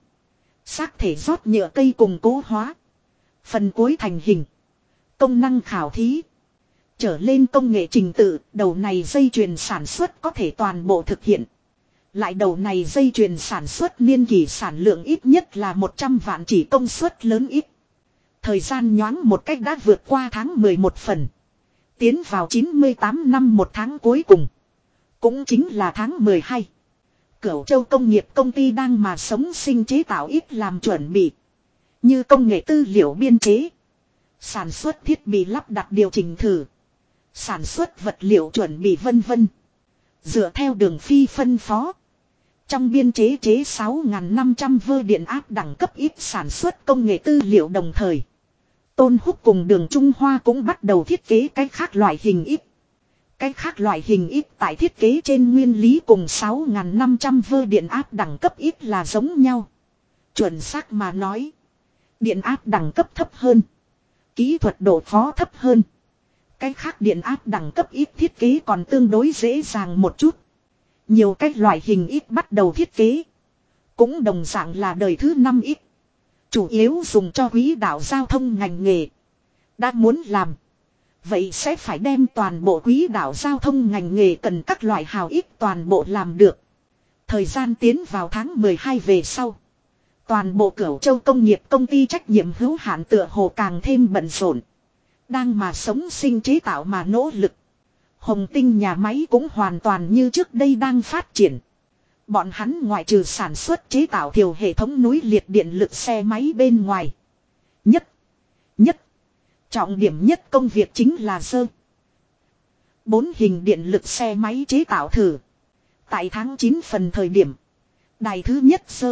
xác thể rót nhựa cây cùng cố hóa, phần cuối thành hình, công năng khảo thí. Trở lên công nghệ trình tự, đầu này dây chuyền sản xuất có thể toàn bộ thực hiện. Lại đầu này dây chuyền sản xuất niên kỳ sản lượng ít nhất là 100 vạn chỉ công suất lớn ít. Thời gian nhoáng một cách đã vượt qua tháng 11 phần. Tiến vào 98 năm một tháng cuối cùng. Cũng chính là tháng 12. Cửu Châu Công nghiệp công ty đang mà sống sinh chế tạo ít làm chuẩn bị. Như công nghệ tư liệu biên chế, sản xuất thiết bị lắp đặt điều chỉnh thử, sản xuất vật liệu chuẩn bị vân vân. Dựa theo đường phi phân phó, trong biên chế chế 6.500 vơ điện áp đẳng cấp ít sản xuất công nghệ tư liệu đồng thời. Tôn Húc cùng Đường Trung Hoa cũng bắt đầu thiết kế cái khác loại hình ít. Cái khác loại hình ít tại thiết kế trên nguyên lý cùng 6.500 vơ điện áp đẳng cấp ít là giống nhau. Chuẩn xác mà nói, điện áp đẳng cấp thấp hơn, kỹ thuật độ khó thấp hơn. Cái khác điện áp đẳng cấp ít thiết kế còn tương đối dễ dàng một chút. Nhiều cách loại hình ít bắt đầu thiết kế, cũng đồng dạng là đời thứ 5 ít. Chủ yếu dùng cho quỹ đạo giao thông ngành nghề. Đã muốn làm, vậy sẽ phải đem toàn bộ quỹ đạo giao thông ngành nghề cần các loại hào ít toàn bộ làm được. Thời gian tiến vào tháng 12 về sau, Toàn bộ Cửu Châu công nghiệp công ty trách nhiệm hữu hạn tựa hồ càng thêm bận rộn. Đang mà sống sinh chế tạo mà nỗ lực. Hồng Tinh nhà máy cũng hoàn toàn như trước đây đang phát triển. Bọn hắn ngoại trừ sản xuất chế tạo thiểu hệ thống núi liệt điện lực xe máy bên ngoài. Nhất. Trọng điểm nhất công việc chính là sơ. 4 hình điện lực xe máy chế tạo thử. Tại tháng 9 phần thời điểm. Đài thứ nhất sơ.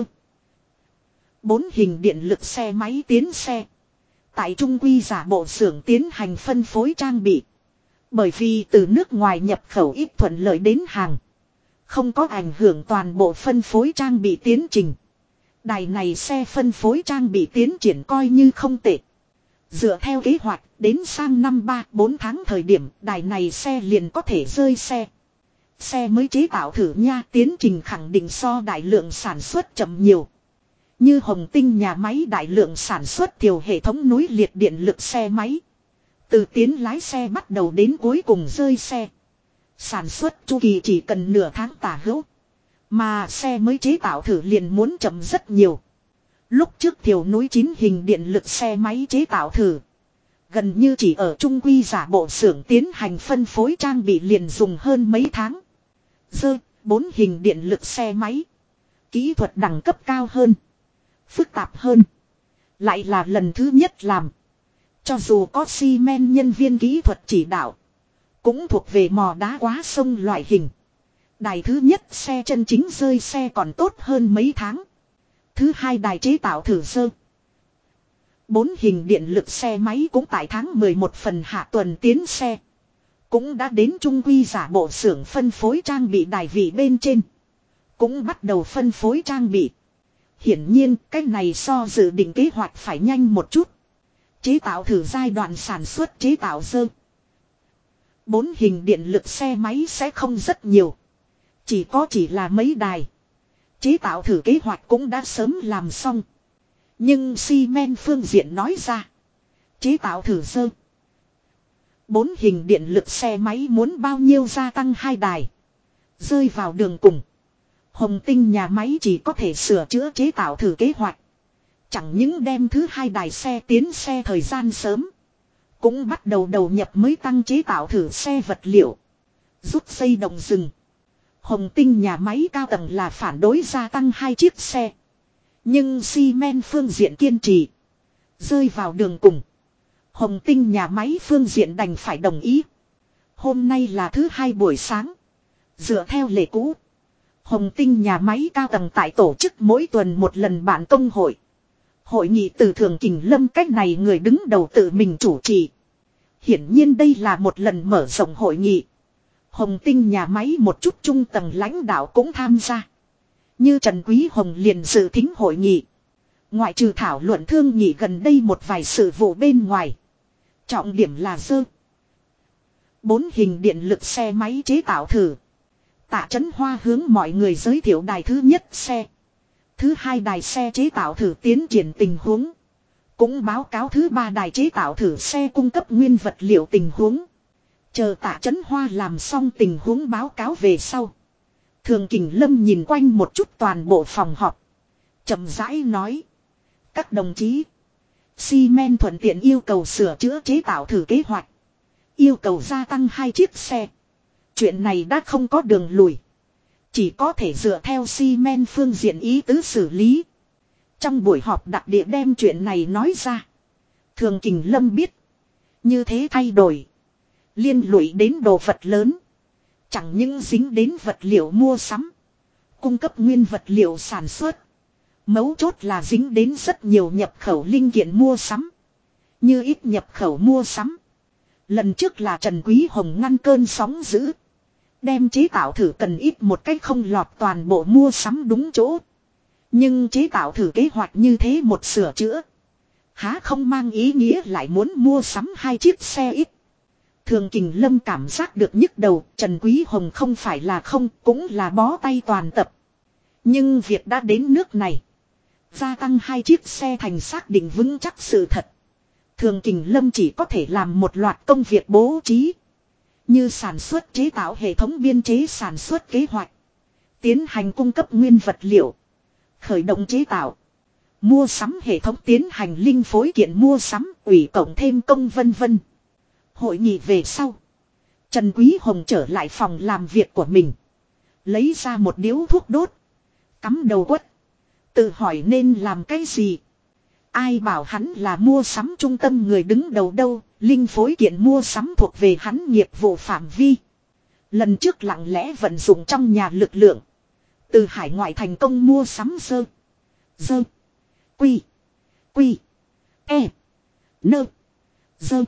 4 hình điện lực xe máy tiến xe. Tại Trung Quy giả bộ xưởng tiến hành phân phối trang bị. Bởi vì từ nước ngoài nhập khẩu ít thuận lợi đến hàng. Không có ảnh hưởng toàn bộ phân phối trang bị tiến trình. Đài này xe phân phối trang bị tiến triển coi như không tệ. Dựa theo kế hoạch, đến sang năm 3-4 tháng thời điểm, đài này xe liền có thể rơi xe. Xe mới chế tạo thử nha, tiến trình khẳng định so đại lượng sản xuất chậm nhiều. Như Hồng Tinh nhà máy đại lượng sản xuất thiểu hệ thống núi liệt điện lực xe máy. Từ tiến lái xe bắt đầu đến cuối cùng rơi xe. Sản xuất chu kỳ chỉ cần nửa tháng tả hữu. Mà xe mới chế tạo thử liền muốn chậm rất nhiều. Lúc trước thiểu núi 9 hình điện lực xe máy chế tạo thử. Gần như chỉ ở Trung Quy giả bộ xưởng tiến hành phân phối trang bị liền dùng hơn mấy tháng. 4 hình điện lực xe máy. Kỹ thuật đẳng cấp cao hơn. Phức tạp hơn. Lại là lần thứ nhất làm. Cho dù có xi men nhân viên kỹ thuật chỉ đạo. Cũng thuộc về mò đá quá sông loại hình. Đài thứ nhất xe chân chính rơi xe còn tốt hơn mấy tháng. Thứ hai đài chế tạo thử sơ. 4 hình điện lực xe máy cũng tại tháng 11 phần hạ tuần tiến xe. Cũng đã đến Trung Quy giả bộ xưởng phân phối trang bị đài vị bên trên. Cũng bắt đầu phân phối trang bị. Hiển nhiên cái này so dự định kế hoạch phải nhanh một chút. Chế tạo thử giai đoạn sản xuất chế tạo sơ. 4 hình điện lực xe máy sẽ không rất nhiều. Chỉ là mấy đài. Chế tạo thử kế hoạch cũng đã sớm làm xong. Nhưng xi men phương diện nói ra. Chế tạo thử sơ. 4 hình điện lực xe máy muốn bao nhiêu gia tăng 2 đài. Rơi vào đường cùng. Hồng Tinh nhà máy chỉ có thể sửa chữa chế tạo thử kế hoạch. Chẳng những đem thứ 2 đài xe tiến xe thời gian sớm. Cũng bắt đầu đầu nhập mới tăng chế tạo thử xe vật liệu. Rút dây động rừng. Hồng Tinh nhà máy cao tầng là phản đối gia tăng 2 chiếc xe. Nhưng xi men phương diện kiên trì. Rơi vào đường cùng. Hồng Tinh nhà máy phương diện đành phải đồng ý. Hôm nay là thứ 2 buổi sáng. Dựa theo lệ cũ. Hồng Tinh nhà máy cao tầng tại tổ chức mỗi tuần một lần bạn công hội. Hội nghị từ Thường Kình Lâm cách này người đứng đầu tự mình chủ trì. Hiển nhiên đây là một lần mở rộng hội nghị. Hồng Tinh nhà máy một chút trung tầng lãnh đạo cũng tham gia. Như Trần Quý Hồng liền dự thính hội nghị. Ngoại trừ thảo luận thương nghị gần đây một vài sự vụ bên ngoài. Trọng điểm là sơ. 4 hình điện lực xe máy chế tạo thử. Tạ Trấn Hoa hướng mọi người giới thiệu đài thứ nhất xe. Thứ 2 đài xe chế tạo thử tiến triển tình huống. Cũng báo cáo thứ 3 đài chế tạo thử xe cung cấp nguyên vật liệu tình huống. Chờ Tạ Trấn Hoa làm xong tình huống báo cáo về sau. Thường Kình Lâm nhìn quanh một chút toàn bộ phòng họp. Chậm rãi nói. Các đồng chí. Xi men thuận tiện yêu cầu sửa chữa chế tạo thử kế hoạch. Yêu cầu gia tăng 2 chiếc xe. Chuyện này đã không có đường lùi. Chỉ có thể dựa theo xi men phương diện ý tứ xử lý. Trong buổi họp đặc địa đem chuyện này nói ra. Thường Kình Lâm biết. Như thế thay đổi. Liên lụy đến đồ vật lớn. Chẳng những dính đến vật liệu mua sắm. Cung cấp nguyên vật liệu sản xuất. Mấu chốt là dính đến rất nhiều nhập khẩu linh kiện mua sắm. Như ít nhập khẩu mua sắm. Lần trước là Trần Quý Hồng ngăn cơn sóng dữ. Đem chế tạo thử cần ít một cách không lọt toàn bộ mua sắm đúng chỗ. Nhưng chế tạo thử kế hoạch như thế một sửa chữa. Há không mang ý nghĩa lại muốn mua sắm 2 chiếc xe ít. Thường Kình Lâm cảm giác được nhức đầu. Trần Quý Hồng không phải là không, cũng là bó tay toàn tập. Nhưng việc đã đến nước này. Gia tăng 2 chiếc xe thành xác định vững chắc sự thật. Thường Kình Lâm chỉ có thể làm một loạt công việc bố trí. Như sản xuất chế tạo hệ thống biên chế sản xuất kế hoạch. Tiến hành cung cấp nguyên vật liệu. Khởi động chế tạo. mua sắm hệ thống tiến hành linh phối kiện mua sắm, ủy cộng thêm công vân vân. Hội nghị về sau. Trần Quý Hồng trở lại phòng làm việc của mình. Lấy ra một điếu thuốc đốt. Cắm đầu quất. Tự hỏi nên làm cái gì. Ai bảo hắn là mua sắm trung tâm người đứng đầu đâu. Linh phối kiện mua sắm thuộc về hắn nghiệp vụ phạm vi. Lần trước lặng lẽ vận dụng trong nhà lực lượng. Từ hải ngoại thành công mua sắm dơ. Quy. E. Nơ. Dơ.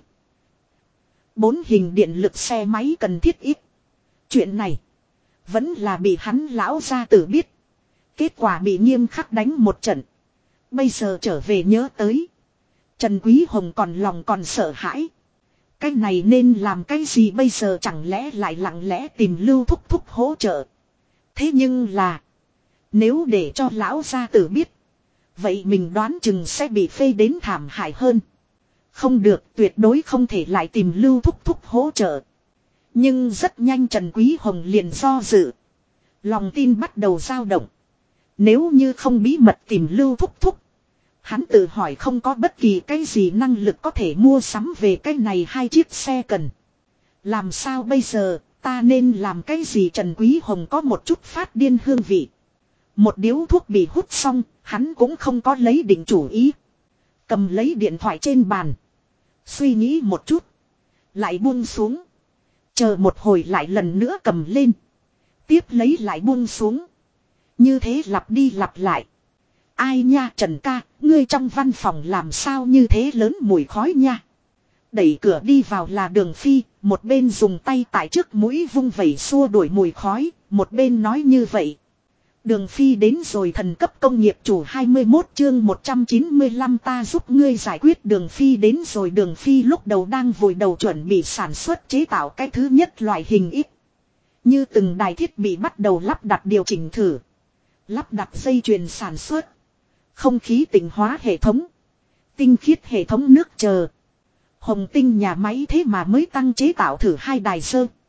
4 hình điện lực xe máy cần thiết ít. Chuyện này. Vẫn là bị hắn lão gia tử biết. Kết quả bị nghiêm khắc đánh một trận. Bây giờ trở về nhớ tới. Trần Quý Hồng còn lòng còn sợ hãi. Cái này nên làm cái gì bây giờ, chẳng lẽ lại lặng lẽ tìm Lưu Thúc Thúc hỗ trợ. Thế nhưng là. Nếu để cho lão gia tử biết. Vậy mình đoán chừng sẽ bị phê đến thảm hại hơn. Không được, tuyệt đối không thể lại tìm Lưu Thúc Thúc hỗ trợ. Nhưng rất nhanh Trần Quý Hồng liền do dự. Lòng tin bắt đầu dao động. Nếu như không bí mật tìm Lưu Thúc Thúc. Hắn tự hỏi không có bất kỳ cái gì năng lực có thể mua sắm về cái này 2 chiếc xe cần. Làm sao bây giờ, ta nên làm cái gì? Trần Quý Hồng có một chút phát điên hương vị. Một điếu thuốc bị hút xong, hắn cũng không có lấy định chủ ý. Cầm lấy điện thoại trên bàn. Suy nghĩ một chút. Lại buông xuống. Chờ một hồi lại lần nữa cầm lên. Tiếp lấy lại buông xuống. Như thế lặp đi lặp lại. Ai nha Trần ca, ngươi trong văn phòng làm sao như thế lớn mùi khói nha. Đẩy cửa đi vào là Đường Phi, một bên dùng tay tại trước mũi vung vẩy xua đuổi mùi khói, một bên nói như vậy. Đường Phi đến rồi, thần cấp công nghiệp chủ 21 chương 195 ta giúp ngươi giải quyết. Đường Phi đến rồi. Đường Phi lúc đầu đang vùi đầu chuẩn bị sản xuất chế tạo cái thứ nhất loại hình ít. Như từng đài thiết bị bắt đầu lắp đặt điều chỉnh thử. Lắp đặt dây chuyền sản xuất. Không khí tịnh hóa hệ thống. Tinh khiết hệ thống nước chờ. Hồng Tinh nhà máy thế mà mới tăng chế tạo thử 2 đài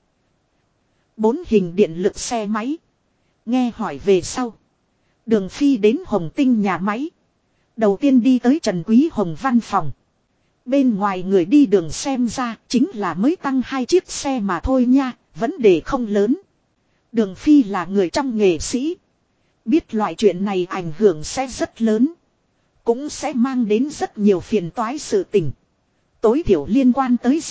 4 hình điện lực xe máy. Nghe hỏi về sau. Đường Phi đến Hồng Tinh nhà máy. Đầu tiên đi tới Trần Quý Hồng văn phòng. Bên ngoài người đi đường xem ra chính là mới tăng 2 chiếc xe mà thôi nha. Vấn đề không lớn. Đường Phi là người trong nghệ sĩ. Biết loại chuyện này ảnh hưởng sẽ rất lớn. Cũng sẽ mang đến rất nhiều phiền toái sự tình. Tối thiểu liên quan tới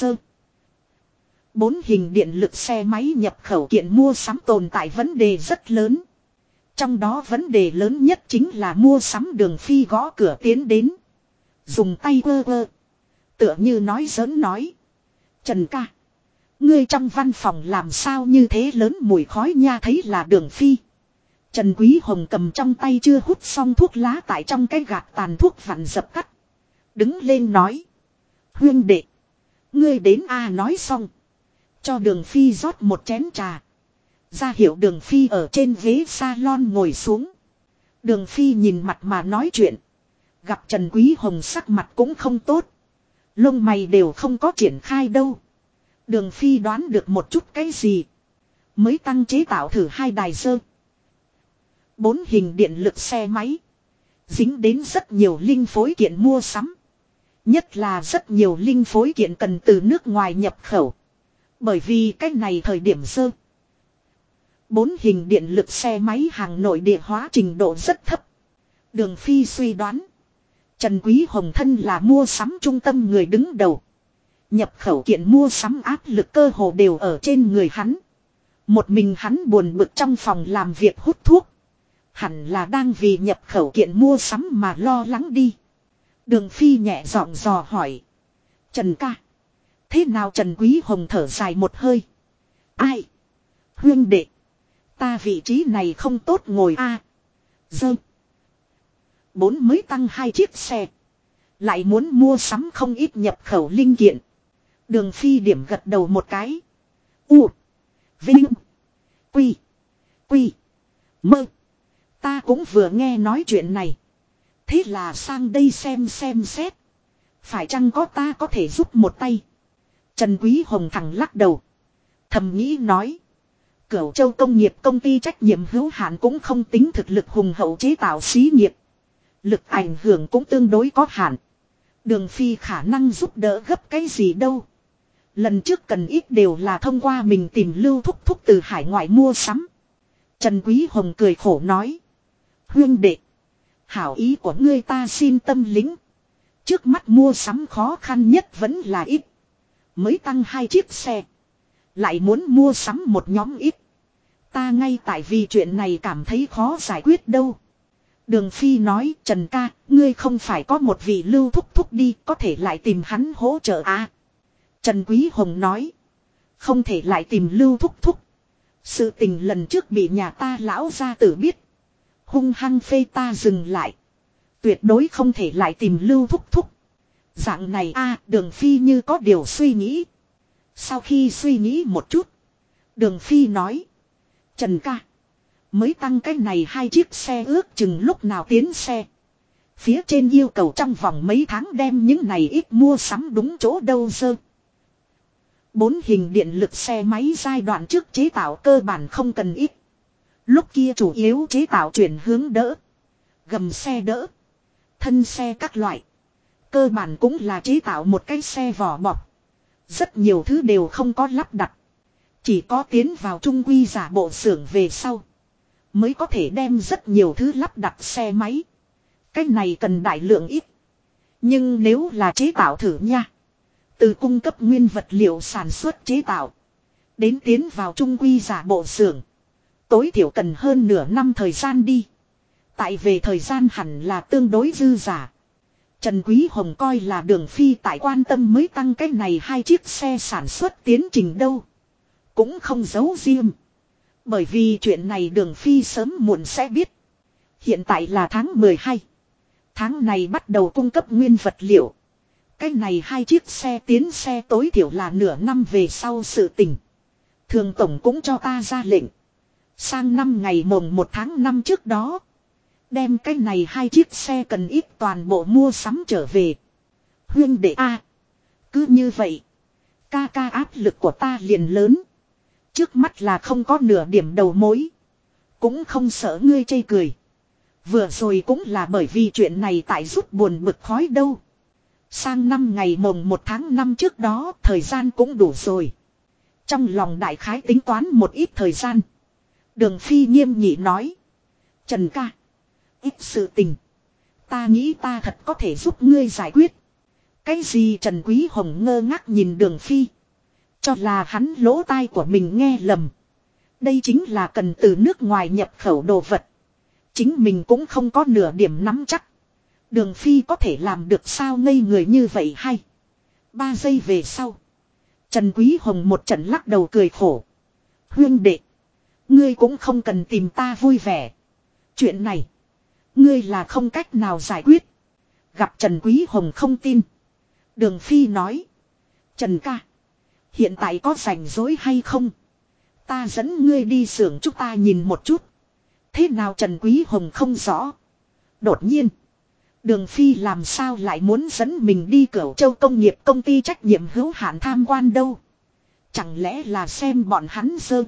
4 hình điện lực xe máy nhập khẩu kiện mua sắm tồn tại vấn đề rất lớn. Trong đó vấn đề lớn nhất chính là mua sắm. Đường Phi gõ cửa tiến đến. Dùng tay quơ. Tựa như nói giỡn nói. Trần ca. Ngươi trong văn phòng làm sao như thế lớn mùi khói nha. Thấy là Đường Phi. Trần Quý Hồng cầm trong tay chưa hút xong thuốc lá tại trong cái gạt tàn thuốc vặn dập cắt. Đứng lên nói. Huyên đệ. Ngươi đến nói xong. Cho Đường Phi rót một chén trà. Ra hiệu Đường Phi ở trên ghế salon ngồi xuống. Đường Phi nhìn mặt mà nói chuyện. Gặp Trần Quý Hồng sắc mặt cũng không tốt. Lông mày đều không có triển khai đâu. Đường Phi đoán được một chút cái gì. Mới tăng chế tạo thử 2 đài 4 hình điện lực xe máy. Dính đến rất nhiều linh phối kiện mua sắm. Nhất là rất nhiều linh phối kiện cần từ nước ngoài nhập khẩu. Bởi vì cách này thời điểm 4 hình điện lực xe máy hàng nội địa hóa trình độ rất thấp. Đường Phi suy đoán. Trần Quý Hồng thân là mua sắm trung tâm người đứng đầu. Nhập khẩu kiện mua sắm áp lực cơ hồ đều ở trên người hắn. Một mình hắn buồn bực trong phòng làm việc hút thuốc. Hẳn là đang vì nhập khẩu kiện mua sắm mà lo lắng đi. Đường Phi nhẹ giọng dò hỏi. Trần ca. Thế nào? Trần Quý Hồng thở dài một hơi. Ai? Huyên đệ. Ta vị trí này không tốt ngồi 4 mới tăng 2 chiếc xe. Lại muốn mua sắm không ít nhập khẩu linh kiện. Đường Phi điểm gật đầu một cái. Vinh. Quy. Mơ. Ta cũng vừa nghe nói chuyện này. Thế là sang đây xem xét. Phải chăng có ta có thể giúp một tay. Trần Quý Hồng thẳng lắc đầu. Thầm nghĩ nói. Cửu Châu công nghiệp công ty trách nhiệm hữu hạn cũng không tính thực lực hùng hậu chế tạo xí nghiệp. Lực ảnh hưởng cũng tương đối có hạn. Đường Phi khả năng giúp đỡ gấp cái gì đâu. Lần trước cần ít đều là thông qua mình tìm Lưu Thúc Thúc từ hải ngoại mua sắm. Trần Quý Hồng cười khổ nói. Huynh đệ. Hảo ý của ngươi ta xin tâm lĩnh. Trước mắt mua sắm khó khăn nhất vẫn là ít. Mới tăng 2 chiếc xe. Lại muốn mua sắm một nhóm ít. Ta ngay tại vì chuyện này cảm thấy khó giải quyết đâu. Đường Phi nói, Trần ca, ngươi không phải có một vị Lưu Thúc Thúc đi, có thể lại tìm hắn hỗ trợ à. Trần Quý Hồng nói, không thể lại tìm Lưu Thúc Thúc. Sự tình lần trước bị nhà ta lão gia tử biết. Hung hăng phê ta dừng lại. Tuyệt đối không thể lại tìm Lưu Thúc Thúc. Dạng này a, Đường Phi như có điều suy nghĩ. Sau khi suy nghĩ một chút, Đường Phi nói, Trần ca, mới tăng cái này 2 chiếc xe ước chừng lúc nào tiến xe. Phía trên yêu cầu trong vòng mấy tháng đem những này ít mua sắm đúng chỗ đâu dơ. 4 hình điện lực xe máy giai đoạn trước chế tạo cơ bản không cần ít. Lúc kia chủ yếu chế tạo chuyển hướng đỡ, gầm xe đỡ, thân xe các loại. Cơ bản cũng là chế tạo một cái xe vỏ bọc. Rất nhiều thứ đều không có lắp đặt. Chỉ có tiến vào trung quy giả bộ xưởng về sau, mới có thể đem rất nhiều thứ lắp đặt xe máy. Cái này cần đại lượng ít. Nhưng nếu là chế tạo thử nha. Từ cung cấp nguyên vật liệu sản xuất chế tạo. Đến tiến vào trung quy giả bộ xưởng. Tối thiểu cần hơn nửa năm thời gian đi. Tại về thời gian hẳn là tương đối dư giả. Trần Quý Hồng coi là Đường Phi tại quan tâm mới tăng cái này 2 chiếc xe sản xuất tiến trình đâu. Cũng không giấu riêng. Bởi vì chuyện này Đường Phi sớm muộn sẽ biết. Hiện tại là tháng 12. Tháng này bắt đầu cung cấp nguyên vật liệu. Cái này 2 chiếc xe tiến xe tối thiểu là nửa năm về sau sự tình. Thường tổng cũng cho ta ra lệnh. Sang năm ngày mồng 1 tháng 5 trước đó. Đem cái này 2 chiếc xe cần ít toàn bộ mua sắm trở về. Huynh đệ a, cứ như vậy. Ca ca áp lực của ta liền lớn. Trước mắt là không có nửa điểm đầu mối. Cũng không sợ ngươi chê cười. Vừa rồi cũng là bởi vì chuyện này tại giúp buồn bực khói đâu. Sang năm ngày mồng 1 tháng 5 trước đó thời gian cũng đủ rồi. Trong lòng đại khái tính toán một ít thời gian. Đường Phi nghiêm nghị nói. Trần ca. Ít sự tình. Ta nghĩ ta thật có thể giúp ngươi giải quyết. Cái gì Trần Quý Hồng ngơ ngác nhìn Đường Phi. Cho là hắn lỗ tai của mình nghe lầm. Đây chính là cần từ nước ngoài nhập khẩu đồ vật. Chính mình cũng không có nửa điểm nắm chắc. Đường Phi có thể làm được sao ngây người như vậy hay. 3 giây về sau. Trần Quý Hồng một trận lắc đầu cười khổ. Huynh đệ. Ngươi cũng không cần tìm ta vui vẻ. Chuyện này. Ngươi là không cách nào giải quyết. Gặp Trần Quý Hồng không tin. Đường Phi nói. Trần ca. Hiện tại có rảnh rỗi hay không? Ta dẫn ngươi đi xưởng chúng ta nhìn một chút. Thế nào Trần Quý Hồng không rõ. Đột nhiên. Đường Phi làm sao lại muốn dẫn mình đi Cửu Châu công nghiệp công ty trách nhiệm hữu hạn tham quan đâu. Chẳng lẽ là xem bọn hắn dơ.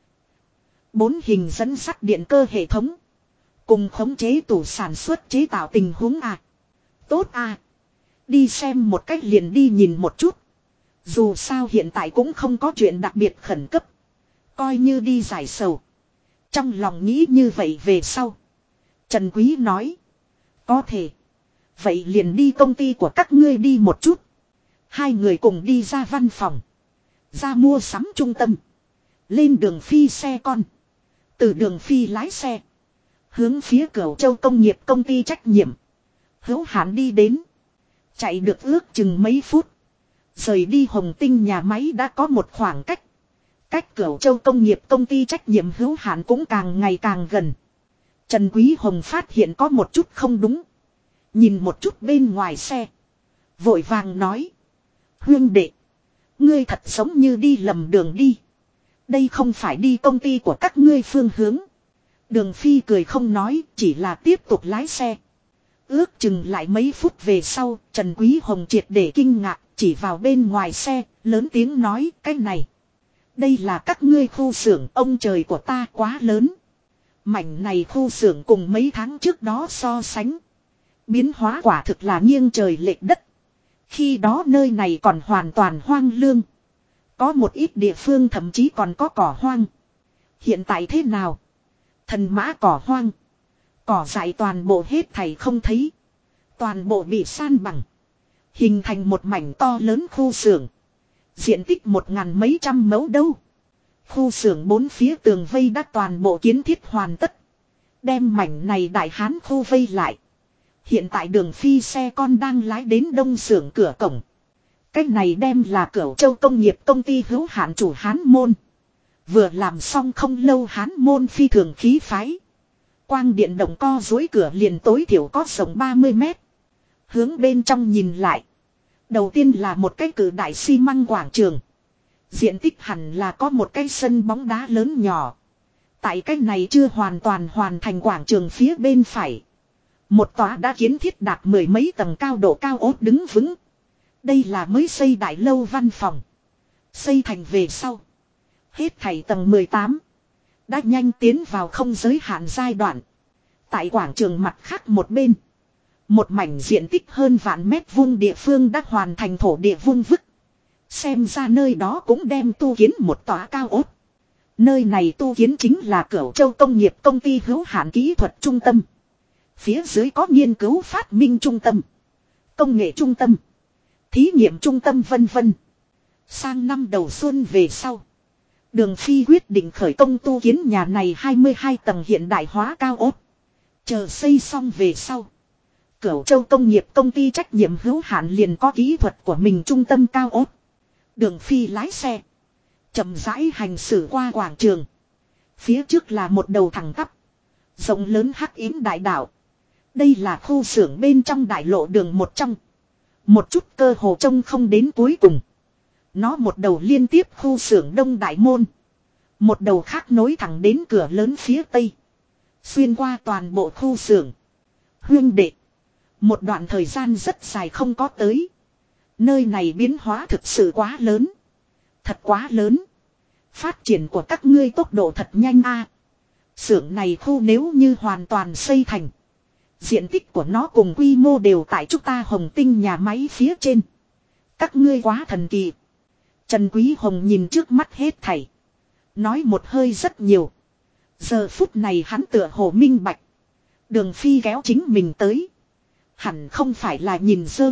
4 hình dẫn sắt điện cơ hệ thống. Cùng khống chế tủ sản xuất chế tạo tình huống à. Tốt à. Đi xem một cách liền đi nhìn một chút. Dù sao hiện tại cũng không có chuyện đặc biệt khẩn cấp. Coi như đi giải sầu. Trong lòng nghĩ như vậy về sau. Trần Quý nói. Có thể. Vậy liền đi công ty của các ngươi đi một chút. 2 người cùng đi ra văn phòng. Ra mua sắm trung tâm. Lên Đường Phi xe con. Từ Đường Phi lái xe. Hướng phía Cửu Châu công nghiệp công ty trách nhiệm hữu hạn đi đến. Chạy được ước chừng mấy phút. Rời đi Hồng Tinh nhà máy đã có một khoảng cách. Cách Cửu Châu công nghiệp công ty trách nhiệm hữu hạn cũng càng ngày càng gần. Trần Quý Hồng phát hiện có một chút không đúng. Nhìn một chút bên ngoài xe. Vội vàng nói. Huynh đệ. Ngươi thật giống như đi lầm đường đi. Đây không phải đi công ty của các ngươi phương hướng. Đường Phi cười không nói, chỉ là tiếp tục lái xe. Ước chừng lại mấy phút về sau, Trần Quý Hồng triệt để kinh ngạc, chỉ vào bên ngoài xe, lớn tiếng nói, cái này. Đây là các ngươi khu xưởng, ông trời của ta quá lớn. Mảnh này khu xưởng cùng mấy tháng trước đó so sánh. Biến hóa quả thực là nghiêng trời lệch đất. Khi đó nơi này còn hoàn toàn hoang lương. Có một ít địa phương thậm chí còn có cỏ hoang. Hiện tại thế nào? Thần mã cỏ hoang. Cỏ dại toàn bộ hết thảy không thấy. Toàn bộ bị san bằng. Hình thành một mảnh to lớn khu xưởng. Diện tích 1000 mấy trăm mẫu đâu. Khu xưởng bốn phía tường vây đã toàn bộ kiến thiết hoàn tất. Đem mảnh này đại hán khu vây lại. Hiện tại đường phi xe con đang lái đến đông xưởng cửa cổng. Cách này đem là Cửu Châu công nghiệp công ty hữu hạn chủ Hán Môn. Vừa làm xong không lâu Hán Môn phi thường khí phái. Quang điện động co dối cửa liền tối thiểu có rộng 30 mét. Hướng bên trong nhìn lại. Đầu tiên là một cái cử đại xi măng quảng trường. Diện tích hẳn là có một cái sân bóng đá lớn nhỏ. Tại cái này chưa hoàn toàn hoàn thành quảng trường phía bên phải. Một tòa đã kiến thiết đạt 10 mấy tầng cao độ cao ốt đứng vững. Đây là mới xây đại lâu văn phòng. Xây thành về sau. Hết thảy tầng 18. Đã nhanh tiến vào không giới hạn giai đoạn. Tại quảng trường mặt khác một bên. Một mảnh diện tích hơn vạn mét vuông địa phương đã hoàn thành thổ địa vung vức. Xem ra nơi đó cũng đem tu kiến một tòa cao ốt. Nơi này tu kiến chính là Cửu Châu công nghiệp công ty hữu hạn kỹ thuật trung tâm. Phía dưới có nghiên cứu phát minh trung tâm. Công nghệ trung tâm. Thí nghiệm trung tâm vân vân. Sang năm đầu xuân về sau. Đường Phi quyết định khởi công tu kiến nhà này 22 tầng hiện đại hóa cao ốt. Chờ xây xong về sau. Cửu Châu công nghiệp công ty trách nhiệm hữu hạn liền có kỹ thuật của mình trung tâm cao ốt. Đường Phi lái xe. Chậm rãi hành xử qua quảng trường. Phía trước là một đầu thẳng tắp. Rộng lớn hắc yếm đại đạo. Đây là khu xưởng bên trong đại lộ đường một trong. Một chút cơ hồ trông không đến cuối cùng. Nó một đầu liên tiếp khu xưởng đông đại môn. Một đầu khác nối thẳng đến cửa lớn phía tây. Xuyên qua toàn bộ khu xưởng. Huyên đệ. Một đoạn thời gian rất dài không có tới. Nơi này biến hóa thực sự quá lớn. Thật quá lớn. Phát triển của các ngươi tốc độ thật nhanh a. Xưởng này khu nếu như hoàn toàn xây thành. Diện tích của nó cùng quy mô đều tại chúng ta Hồng Tinh nhà máy phía trên. Các ngươi quá thần kỳ. Trần Quý Hồng nhìn trước mắt hết thảy. Nói một hơi rất nhiều. Giờ phút này hắn tựa hồ minh bạch. Đường Phi kéo chính mình tới. Hẳn không phải là nhìn dơ.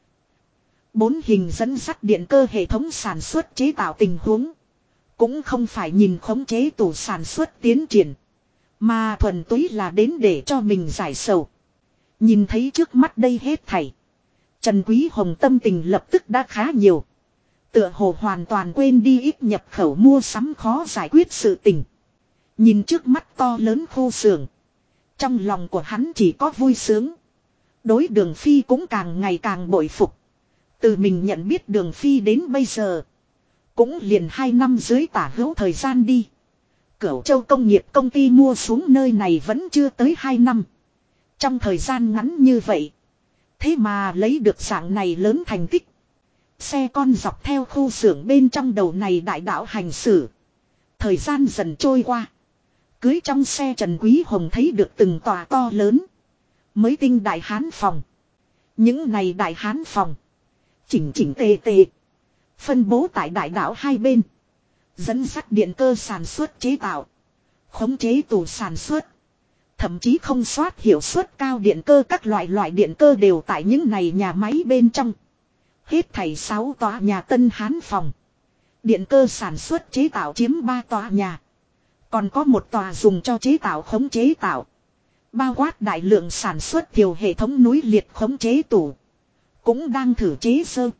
4 hình dẫn dắt điện cơ hệ thống sản xuất chế tạo tình huống. Cũng không phải nhìn khống chế tủ sản xuất tiến triển. Mà thuần túy là đến để cho mình giải sầu. Nhìn thấy trước mắt đây hết thảy. Trần Quý Hồng tâm tình lập tức đã khá nhiều. Tựa hồ hoàn toàn quên đi ít nhập khẩu mua sắm khó giải quyết sự tình. Nhìn trước mắt to lớn khu xưởng. Trong lòng của hắn chỉ có vui sướng. Đối Đường Phi cũng càng ngày càng bội phục. Từ mình nhận biết Đường Phi đến bây giờ. Cũng liền 2 năm dưới tả hữu thời gian đi. Cửu Châu công nghiệp công ty mua xuống nơi này vẫn chưa tới 2 năm. Trong thời gian ngắn như vậy. Thế mà lấy được dạng này lớn thành tích. Xe con dọc theo khu xưởng bên trong đầu này đại đạo hành xử. Thời gian dần trôi qua. Cưới trong xe Trần Quý Hồng thấy được từng tòa to lớn. Mới tinh đại hán phòng. Những này đại hán phòng. Chỉnh chỉnh tề tề. Phân bố tại đại đạo hai bên. Dẫn dắt điện cơ sản xuất chế tạo. Khống chế tủ sản xuất. Thậm chí không soát hiệu suất cao điện cơ các loại điện cơ đều tại những này nhà máy bên trong. Hết thảy 6 tòa nhà Tân Hán phòng. Điện cơ sản xuất chế tạo chiếm 3 tòa nhà. Còn có một tòa dùng cho chế tạo khống chế tạo. Bao quát đại lượng sản xuất thiểu hệ thống núi liệt khống chế tủ. Cũng đang thử chế sơ.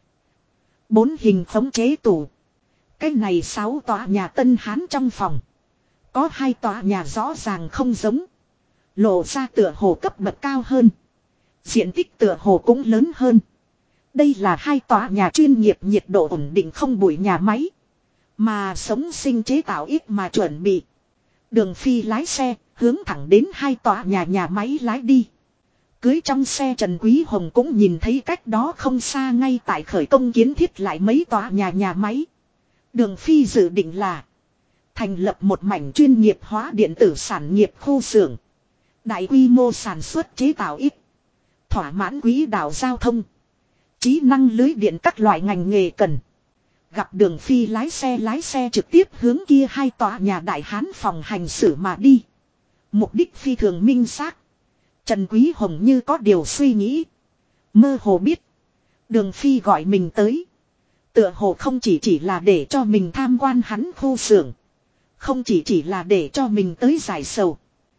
4 hình khống chế tủ. Cái này 6 tòa nhà Tân Hán trong phòng. Có 2 tòa nhà rõ ràng không giống. Lộ ra tựa hồ cấp bậc cao hơn. Diện tích tựa hồ cũng lớn hơn. Đây là 2 tòa nhà chuyên nghiệp nhiệt độ ổn định không bụi nhà máy. Mà sống sinh chế tạo ít mà chuẩn bị. Đường Phi lái xe, hướng thẳng đến 2 tòa nhà máy lái đi. Cưới trong xe Trần Quý Hồng cũng nhìn thấy cách đó không xa ngay tại khởi công kiến thiết lại mấy tòa nhà máy. Đường Phi dự định là thành lập một mảnh chuyên nghiệp hóa điện tử sản nghiệp khu xưởng. Đại quy mô sản xuất chế tạo ít. Thỏa mãn quỹ đạo giao thông. Trí năng lưới điện các loại ngành nghề cần. Gặp Đường Phi lái xe trực tiếp hướng kia hai tòa nhà đại hán phòng hành xử mà đi. Mục đích phi thường minh xác. Trần Quý Hồng như có điều suy nghĩ. Mơ hồ biết. Đường Phi gọi mình tới. Tựa hồ không chỉ là để cho mình tham quan hắn khu xưởng. Không chỉ là để cho mình tới giải sầu.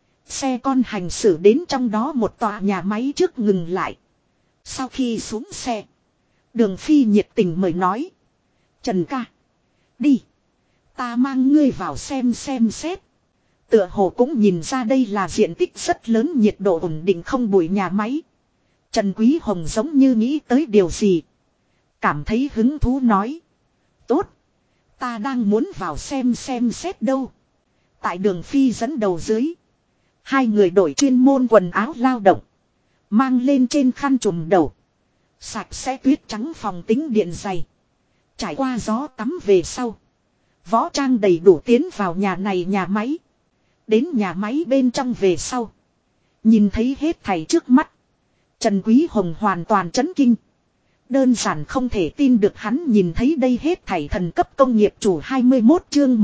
Xe con hành xử đến trong đó một tòa nhà máy trước ngừng lại. Sau khi xuống xe. Đường Phi nhiệt tình mời nói. Trần ca. Đi. Ta mang ngươi vào xem xét. Tựa hồ cũng nhìn ra đây là diện tích rất lớn, nhiệt độ ổn định không bụi nhà máy. Trần Quý Hồng giống như nghĩ tới điều gì. Cảm thấy hứng thú nói. Tốt. Ta đang muốn vào xem xét đâu. Tại Đường Phi dẫn đầu dưới. Hai người đổi chuyên môn quần áo lao động. Mang lên trên khăn trùm đầu. Sạch sẽ tuyết trắng phòng tính điện dày. Trải qua gió tắm về sau. Võ trang đầy đủ tiến vào nhà này nhà máy. Đến nhà máy bên trong về sau. Nhìn thấy hết thảy trước mắt. Trần Quý Hồng hoàn toàn chấn kinh. Đơn giản không thể tin được hắn nhìn thấy đây hết thảy. Thần cấp công nghiệp chủ 21 chương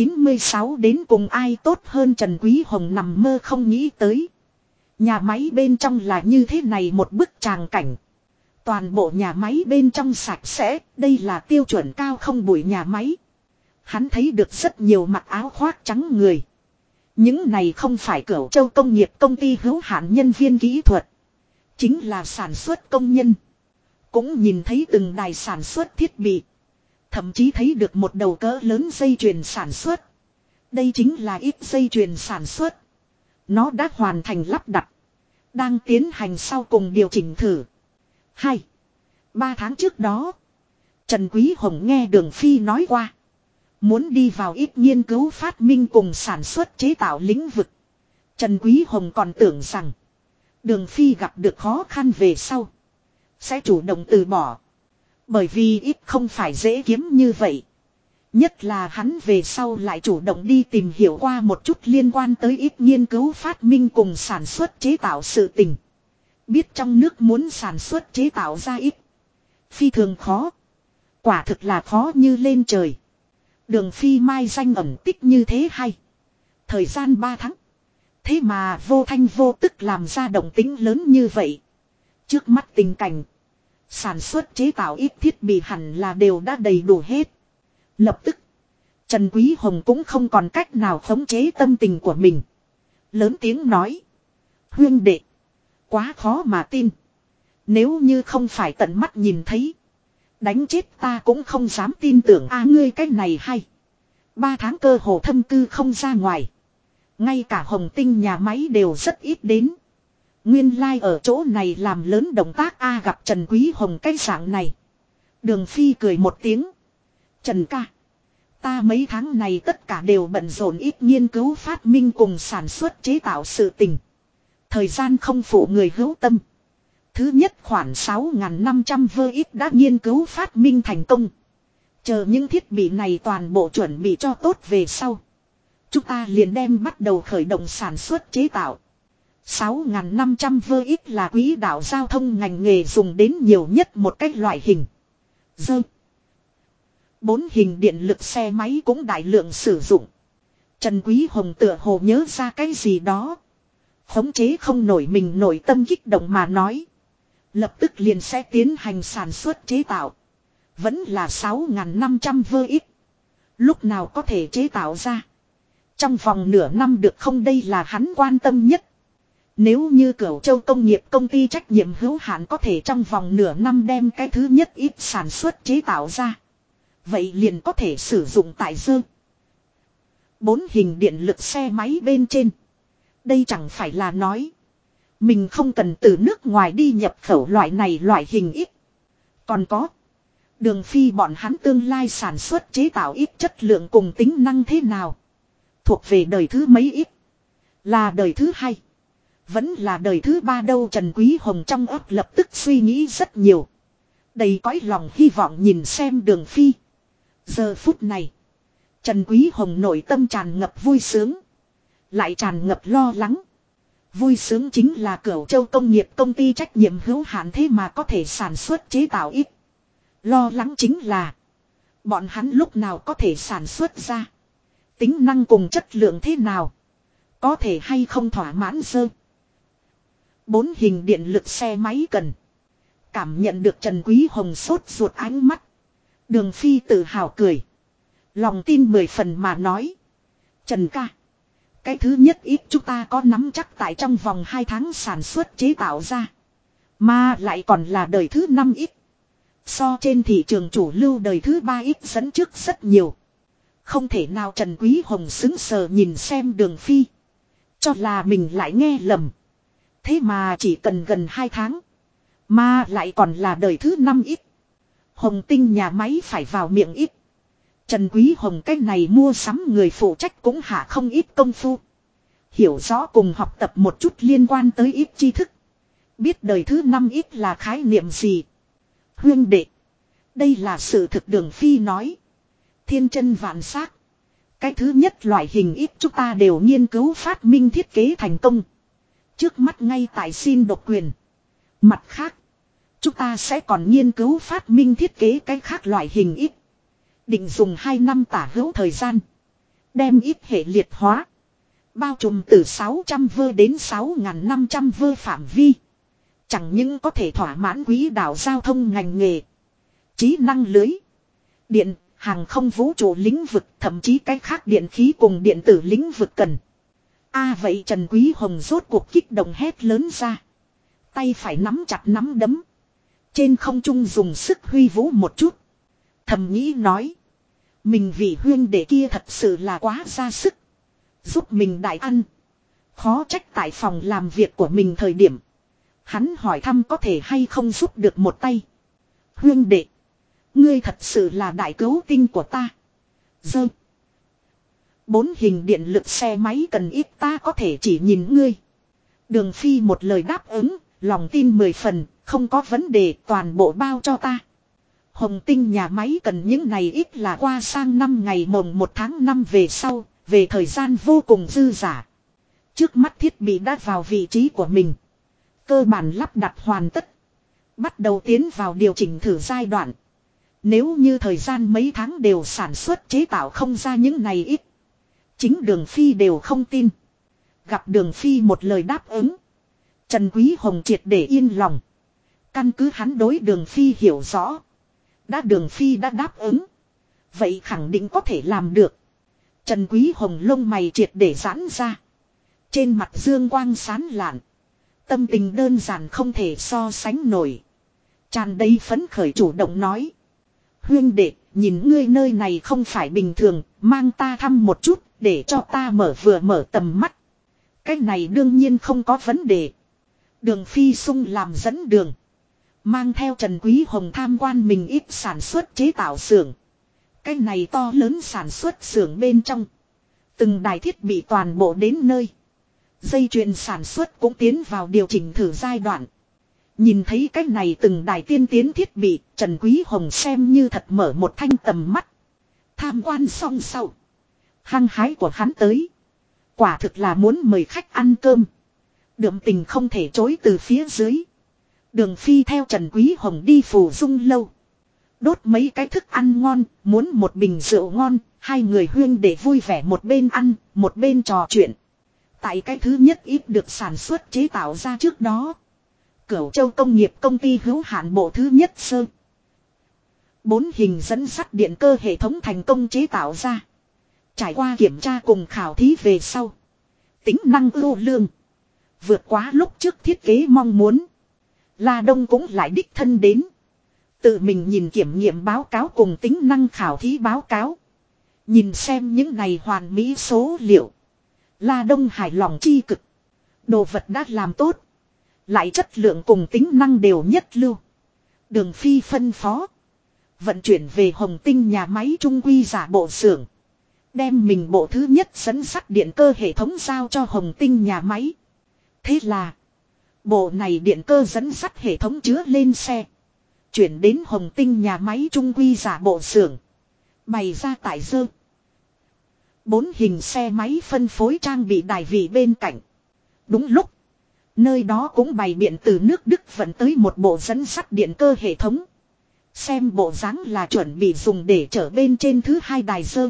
196 đến cùng ai tốt hơn. Trần Quý Hồng nằm mơ không nghĩ tới. Nhà máy bên trong là như thế này một bức tràng cảnh. Toàn bộ nhà máy bên trong sạch sẽ, đây là tiêu chuẩn cao không bụi nhà máy. Hắn thấy được rất nhiều mặc áo khoác trắng người. Những này không phải Cửu Châu công nghiệp công ty hữu hạn nhân viên kỹ thuật. Chính là sản xuất công nhân. Cũng nhìn thấy từng đài sản xuất thiết bị. Thậm chí thấy được một đầu cỡ lớn dây chuyền sản xuất. Đây chính là ít dây chuyền sản xuất. Nó đã hoàn thành lắp đặt. Đang tiến hành sau cùng điều chỉnh thử. 2-3 tháng trước đó. Trần Quý Hồng nghe Đường Phi nói qua. Muốn đi vào ít nghiên cứu phát minh cùng sản xuất chế tạo lĩnh vực. Trần Quý Hồng còn tưởng rằng. Đường Phi gặp được khó khăn về sau. Sẽ chủ động từ bỏ. Bởi vì ít không phải dễ kiếm như vậy. Nhất là hắn về sau lại chủ động đi tìm hiểu qua một chút liên quan tới ít nghiên cứu phát minh cùng sản xuất chế tạo sự tình. Biết trong nước muốn sản xuất chế tạo ra ít. Phi thường khó. Quả thực là khó như lên trời. Đường Phi mai danh ẩn tích như thế hay. Thời gian 3 tháng. Thế mà vô thanh vô tức làm ra động tĩnh lớn như vậy. Trước mắt tình cảnh. Sản xuất chế tạo ít thiết bị hẳn là đều đã đầy đủ hết. Lập tức. Trần Quý Hồng cũng không còn cách nào khống chế tâm tình của mình. Lớn tiếng nói. Huyên đệ. Quá khó mà tin. Nếu như không phải tận mắt nhìn thấy. Đánh chết ta cũng không dám tin tưởng ngươi cái này hay. 3 tháng cơ hồ thâm cư không ra ngoài. Ngay cả Hồng Tinh nhà máy đều rất ít đến. Nguyên lai ở chỗ này làm lớn động tác gặp Trần Quý Hồng cái dạng này. Đường Phi cười một tiếng. Trần ca. Ta mấy tháng này tất cả đều bận rộn ít nghiên cứu phát minh cùng sản xuất chế tạo sự tình. Thời gian không phụ người hữu tâm. Thứ nhất khoảng 6.500 vơ ít đã nghiên cứu phát minh thành công. Chờ những thiết bị này toàn bộ chuẩn bị cho tốt về sau. Chúng ta liền đem bắt đầu khởi động sản xuất chế tạo. 6.500 vơ ít là quỹ đạo giao thông ngành nghề dùng đến nhiều nhất một cách loại hình. 4 hình điện lực xe máy cũng đại lượng sử dụng. Trần Quý Hồng tựa hồ nhớ ra cái gì đó. Khống chế không nổi mình nội tâm kích động mà nói. Lập tức liền sẽ tiến hành sản xuất chế tạo. Vẫn là 6.500 vơ ít. Lúc nào có thể chế tạo ra. Trong vòng nửa năm được không, đây là hắn quan tâm nhất. Nếu như Cửu Châu công nghiệp công ty trách nhiệm hữu hạn có thể trong vòng nửa năm đem cái thứ nhất ít sản xuất chế tạo ra. Vậy liền có thể sử dụng tại 4 hình điện lực xe máy bên trên. Đây chẳng phải là nói. Mình không cần từ nước ngoài đi nhập khẩu loại này loại hình ít. Còn có. Đường Phi bọn hắn tương lai sản xuất chế tạo ít chất lượng cùng tính năng thế nào. Thuộc về đời thứ mấy ít. Là đời thứ 2. Vẫn là đời thứ 3 đâu. Trần Quý Hồng trong óc lập tức suy nghĩ rất nhiều. Đầy cõi lòng hy vọng nhìn xem Đường Phi. Giờ phút này. Trần Quý Hồng nội tâm tràn ngập vui sướng. Lại tràn ngập lo lắng. Vui sướng chính là Cửu Châu công nghiệp công ty trách nhiệm hữu hạn thế mà có thể sản xuất chế tạo ít. Lo lắng chính là bọn hắn lúc nào có thể sản xuất ra. Tính năng cùng chất lượng thế nào. Có thể hay không thỏa mãn dơ. 4 hình điện lực xe máy cần. Cảm nhận được Trần Quý Hồng sốt ruột ánh mắt. Đường Phi tự hào cười. Lòng tin 10 phần mà nói. Trần ca. Cái thứ nhất ít chúng ta có nắm chắc tại trong vòng 2 tháng sản xuất chế tạo ra. Mà lại còn là đời thứ 5 ít. So trên thị trường chủ lưu đời thứ 3 ít dẫn trước rất nhiều. Không thể nào Trần Quý Hồng sững sờ nhìn xem Đường Phi. Cho là mình lại nghe lầm. Thế mà chỉ cần gần 2 tháng. Mà lại còn là đời thứ 5 ít. Hồng Tinh nhà máy phải vào miệng ít. Trần Quý Hồng cái này mua sắm người phụ trách cũng hạ không ít công phu. Hiểu rõ cùng học tập một chút liên quan tới ít tri thức. Biết đời thứ 5 ít là khái niệm gì. Huyên đệ. Đây là sự thực Đường Phi nói. Thiên chân vạn xác. Cái thứ nhất loại hình ít chúng ta đều nghiên cứu phát minh thiết kế thành công. Trước mắt ngay tại xin độc quyền. Mặt khác. Chúng ta sẽ còn nghiên cứu phát minh thiết kế cái khác loại hình ít. Định dùng 2 năm tả hữu thời gian. Đem ít hệ liệt hóa. Bao trùm từ 600 vơ đến 6.500 vơ phạm vi. Chẳng những có thể thỏa mãn quỹ đạo giao thông ngành nghề. Trí năng lưới. Điện, hàng không vũ trụ lĩnh vực. Thậm chí cái khác điện khí cùng điện tử lĩnh vực cần. Vậy Trần Quý Hồng rốt cuộc kích động hét lớn ra. Tay phải nắm chặt nắm đấm. Trên không trung dùng sức huy vũ một chút. Thầm nghĩ nói. Mình vì huyên đệ kia thật sự là quá ra sức. Giúp mình đại ăn. Khó trách tại phòng làm việc của mình thời điểm. Hắn hỏi thăm có thể hay không giúp được một tay. Huyên đệ. Ngươi thật sự là đại cứu tinh của ta. Dơ. 4 hình điện lực xe máy cần ít ta có thể chỉ nhìn ngươi. Đường Phi một lời đáp ứng. Lòng tin 10 phần. Không có vấn đề toàn bộ bao cho ta. Hồng Tinh nhà máy cần những này ít là qua sang năm ngày mồng 1 tháng 5 về sau. Về thời gian vô cùng dư dả. Trước mắt thiết bị đã vào vị trí của mình. Cơ bản lắp đặt hoàn tất. Bắt đầu tiến vào điều chỉnh thử giai đoạn. Nếu như thời gian mấy tháng đều sản xuất chế tạo không ra những này ít. Chính Đường Phi đều không tin. Gặp Đường Phi một lời đáp ứng. Trần Quý Hồng triệt để yên lòng. Căn cứ hắn đối Đường Phi hiểu rõ. Đường Phi đã đáp ứng. Vậy khẳng định có thể làm được. Trần Quý Hồng lông mày triệt để giãn ra. Trên mặt dương quang sán lạn. Tâm tình đơn giản không thể so sánh nổi. Tràn đầy phấn khởi chủ động nói. Huyên đệ, nhìn ngươi nơi này không phải bình thường, mang ta thăm một chút, để cho ta mở tầm mắt. Cái này đương nhiên không có vấn đề. Đường Phi sung làm dẫn đường. Mang theo Trần Quý Hồng tham quan mình ít sản xuất chế tạo xưởng. Cái này to lớn sản xuất xưởng bên trong. Từng đài thiết bị toàn bộ đến nơi. Dây chuyền sản xuất cũng tiến vào điều chỉnh thử giai đoạn. Nhìn thấy cái này từng đài tiên tiến thiết bị, Trần Quý Hồng xem như thật mở một thanh tầm mắt. Tham quan xong sau. Hăng hái của hắn tới. Quả thực là muốn mời khách ăn cơm. Đượm tình không thể chối từ phía dưới. Đường Phi theo Trần Quý Hồng đi Phù Dung lâu. Đốt mấy cái thức ăn ngon, muốn một bình rượu ngon, hai người huyên để vui vẻ một bên ăn, một bên trò chuyện. Tại cái thứ nhất ít được sản xuất chế tạo ra trước đó. Cửu Châu công nghiệp công ty hữu hạn bộ thứ nhất sơ. 4 hình dẫn sắt điện cơ hệ thống thành công chế tạo ra. Trải qua kiểm tra cùng khảo thí về sau. Tính năng ưu lương. Vượt quá lúc trước thiết kế mong muốn. La Đông cũng lại đích thân đến. Tự mình nhìn kiểm nghiệm báo cáo cùng tính năng khảo thí báo cáo. Nhìn xem những này hoàn mỹ số liệu. La Đông hài lòng chi cực. Đồ vật đã làm tốt. Lại chất lượng cùng tính năng đều nhất lưu. Đường Phi phân phó. Vận chuyển về Hồng Tinh nhà máy trung quy giả bộ xưởng. Đem mình bộ thứ nhất dẫn sắt điện cơ hệ thống giao cho Hồng Tinh nhà máy. Thế là. Bộ này điện cơ dẫn sắt hệ thống chứa lên xe. Chuyển đến Hồng Tinh nhà máy trung quy giả bộ xưởng. Bày ra tại dơ. 4 hình xe máy phân phối trang bị đài vị bên cạnh. Đúng lúc. Nơi đó cũng bày biện từ nước Đức vận tới một bộ dẫn sắt điện cơ hệ thống. Xem bộ dáng là chuẩn bị dùng để chở bên trên thứ hai đài dơ.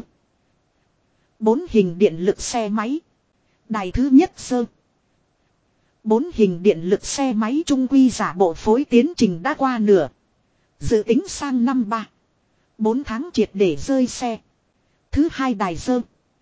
4 hình điện lực xe máy. Đài thứ nhất dơ. 4 hình điện lực xe máy trung quy giả bộ phối tiến trình đã qua nửa. Dự tính sang năm 4 tháng triệt để rơi xe. Thứ hai đài dơ.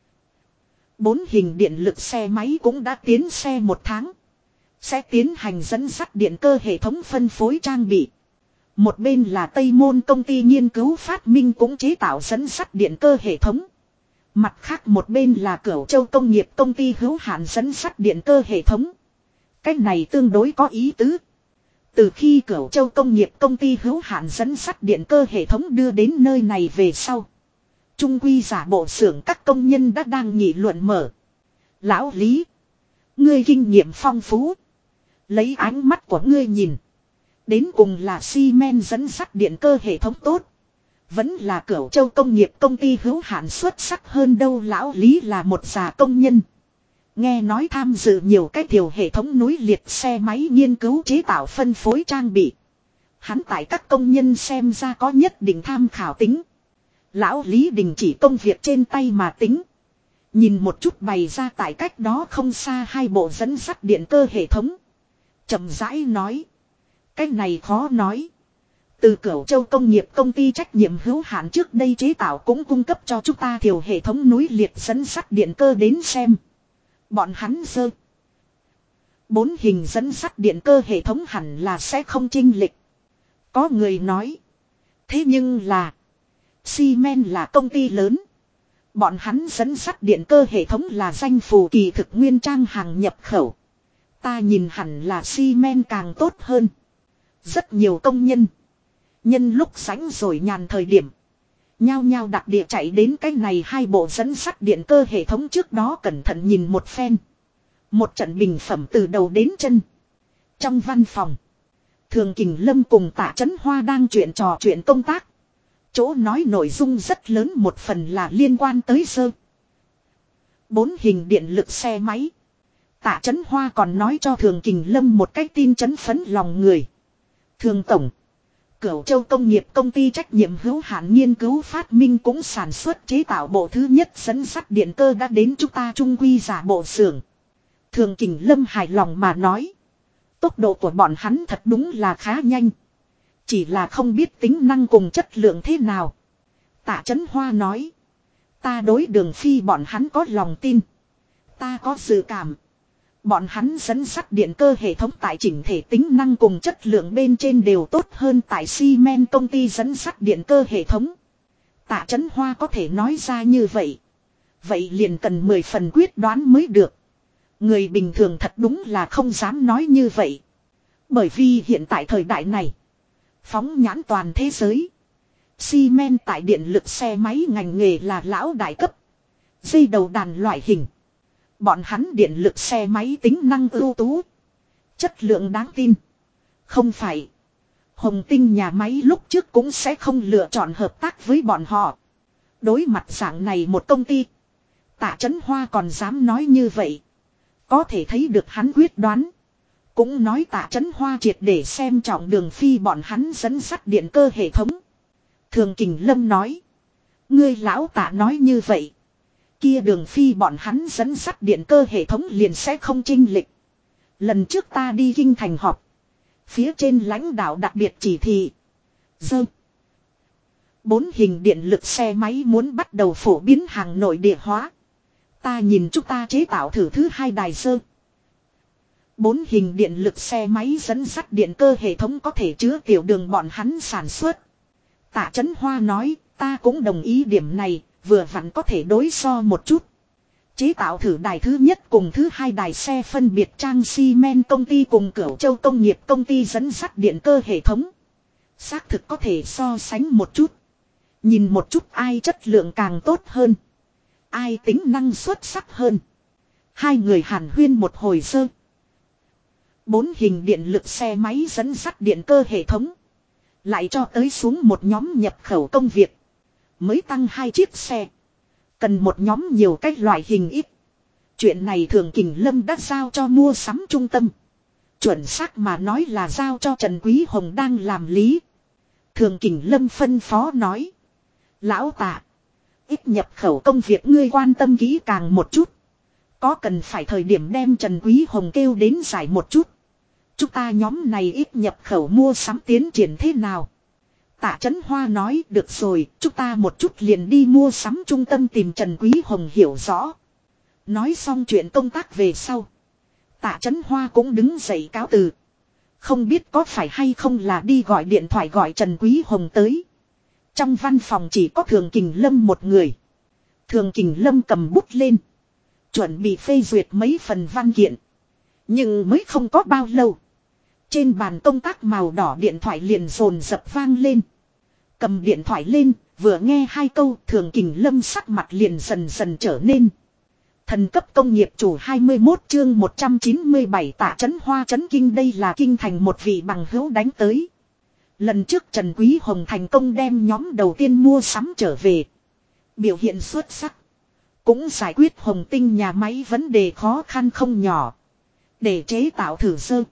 4 hình điện lực xe máy cũng đã tiến xe 1 tháng. Sẽ tiến hành dẫn sắt điện cơ hệ thống phân phối trang bị. Một bên là Tây Môn công ty nghiên cứu phát minh cũng chế tạo dẫn sắt điện cơ hệ thống. Mặt khác một bên là Cửu Châu công nghiệp công ty hữu hạn dẫn sắt điện cơ hệ thống. Cách này tương đối có ý tứ. Từ khi Cửu Châu công nghiệp công ty hữu hạn dẫn sắt điện cơ hệ thống đưa đến nơi này về sau. Trung quy giả bộ xưởng các công nhân đã đang nghị luận mở. Lão Lý. Ngươi kinh nghiệm phong phú. Lấy ánh mắt của ngươi nhìn. Đến cùng là xi men dẫn sắt điện cơ hệ thống tốt. Vẫn là Cửu Châu công nghiệp công ty hữu hạn xuất sắc hơn đâu. Lão Lý là một già công nhân. Nghe nói tham dự nhiều cái tiểu hệ thống núi liệt xe máy nghiên cứu chế tạo phân phối trang bị. Hắn tại các công nhân xem ra có nhất định tham khảo tính. Lão Lý đình chỉ công việc trên tay mà tính. Nhìn một chút bày ra tại cách đó không xa hai bộ dẫn sắt điện cơ hệ thống. Chậm rãi nói. Cái này khó nói. Từ Cửu Châu công nghiệp công ty trách nhiệm hữu hạn trước đây chế tạo cũng cung cấp cho chúng ta thiểu hệ thống núi liệt dẫn sắt điện cơ đến xem. Bọn hắn dơ. 4 hình dẫn sắt điện cơ hệ thống hẳn là sẽ không chênh lệch. Có người nói. Thế nhưng là. Siemens là công ty lớn. Bọn hắn dẫn sắt điện cơ hệ thống là danh phù kỳ thực nguyên trang hàng nhập khẩu. Ta nhìn hẳn là Siemens càng tốt hơn. Rất nhiều công nhân. Nhân lúc rảnh rồi nhàn thời điểm. Nhao nhao đặc địa chạy đến cái này hai bộ dẫn sắt điện cơ hệ thống trước đó cẩn thận nhìn một phen. Một trận bình phẩm từ đầu đến chân. Trong văn phòng. Thường Kình Lâm cùng Tạ Chấn Hoa đang trò chuyện công tác. Chỗ nói nội dung rất lớn một phần là liên quan tới sơ. 4 hình điện lực xe máy. Tạ Chấn Hoa còn nói cho Thường Kình Lâm một cái tin chấn phấn lòng người. Thường Tổng. Cửu Châu công nghiệp công ty trách nhiệm hữu hạn nghiên cứu phát minh cũng sản xuất chế tạo bộ thứ nhất dẫn sắt điện cơ đã đến chúng ta trung quy giả bộ xưởng. Thường Kình Lâm hài lòng mà nói. Tốc độ của bọn hắn thật đúng là khá nhanh. Chỉ là không biết tính năng cùng chất lượng thế nào. Tạ Chấn Hoa nói. Ta đối Đường Phi bọn hắn có lòng tin. Ta có dự cảm. Bọn hắn dẫn sắt điện cơ hệ thống tại chỉnh thể tính năng cùng chất lượng bên trên đều tốt hơn tại Siemens công ty dẫn sắt điện cơ hệ thống. Tạ Chấn Hoa có thể nói ra như vậy. Vậy liền cần 10 phần quyết đoán mới được. Người bình thường thật đúng là không dám nói như vậy. Bởi vì hiện tại thời đại này. Phóng nhãn toàn thế giới. Siemens tại điện lực xe máy ngành nghề là lão đại cấp. Dây đầu đàn loại hình. Bọn hắn điện lực xe máy tính năng ưu tú. Chất lượng đáng tin. Không phải. Hồng Tinh nhà máy lúc trước cũng sẽ không lựa chọn hợp tác với bọn họ. Đối mặt dạng này một công ty. Tạ Chấn Hoa còn dám nói như vậy. Có thể thấy được hắn quyết đoán. Cũng nói Tạ Chấn Hoa triệt để xem trọng Đường Phi bọn hắn dẫn sắt điện cơ hệ thống. Thường Kình Lâm nói. Ngươi lão Tạ nói như vậy. Kia Đường Phi bọn hắn dẫn sắt điện cơ hệ thống liền sẽ không chênh lệch. Lần trước ta đi Kinh Thành họp. Phía trên lãnh đạo đặc biệt chỉ thị. 4 hình điện lực xe máy muốn bắt đầu phổ biến hàng nội địa hóa. Ta nhìn chúng ta chế tạo thử thứ hai đài 4 hình điện lực xe máy dẫn sắt điện cơ hệ thống có thể chứa tiểu đường bọn hắn sản xuất. Tạ Chấn Hoa nói, ta cũng đồng ý điểm này, vừa vặn có thể đối so một chút. Chế tạo thử đài thứ nhất cùng thứ hai đài xe phân biệt trang Siemens công ty cùng Cửu Châu công nghiệp công ty dẫn sắt điện cơ hệ thống. Xác thực có thể so sánh một chút. Nhìn một chút ai chất lượng càng tốt hơn. Ai tính năng xuất sắc hơn. Hai người hàn huyên một hồi 4 hình điện lực xe máy dẫn sắt điện cơ hệ thống. Lại cho tới xuống một nhóm nhập khẩu công việc. Mới tăng 2 chiếc xe. Cần một nhóm nhiều cách loại hình ít. Chuyện này Thường Kình Lâm đã giao cho mua sắm trung tâm. Chuẩn xác mà nói là giao cho Trần Quý Hồng đang làm lý. Thường Kình Lâm phân phó nói. Lão Tạ. Ít nhập khẩu công việc ngươi quan tâm kỹ càng một chút. Có cần phải thời điểm đem Trần Quý Hồng kêu đến giải một chút. Chúng ta nhóm này ít nhập khẩu mua sắm tiến triển thế nào? Tạ Chấn Hoa nói được rồi, chúng ta một chút liền đi mua sắm trung tâm tìm Trần Quý Hồng hiểu rõ. Nói xong chuyện công tác về sau. Tạ Chấn Hoa cũng đứng dậy cáo từ. Không biết có phải hay không là đi gọi điện thoại gọi Trần Quý Hồng tới. Trong văn phòng chỉ có Thường Kình Lâm một người. Thường Kình Lâm cầm bút lên. Chuẩn bị phê duyệt mấy phần văn kiện. Nhưng mới không có bao lâu. Trên bàn công tác màu đỏ điện thoại liền rồn rập vang lên. Cầm điện thoại lên, vừa nghe hai câu Thường Kình Lâm sắc mặt liền dần dần trở nên. Thần cấp công nghiệp chủ 21 chương 197 Tạ Chấn Hoa chấn kinh đây là kinh thành một vị bằng hữu đánh tới. Lần trước Trần Quý Hồng thành công đem nhóm đầu tiên mua sắm trở về. Biểu hiện xuất sắc. Cũng giải quyết Hồng Tinh nhà máy vấn đề khó khăn không nhỏ. Để chế tạo thử sơ.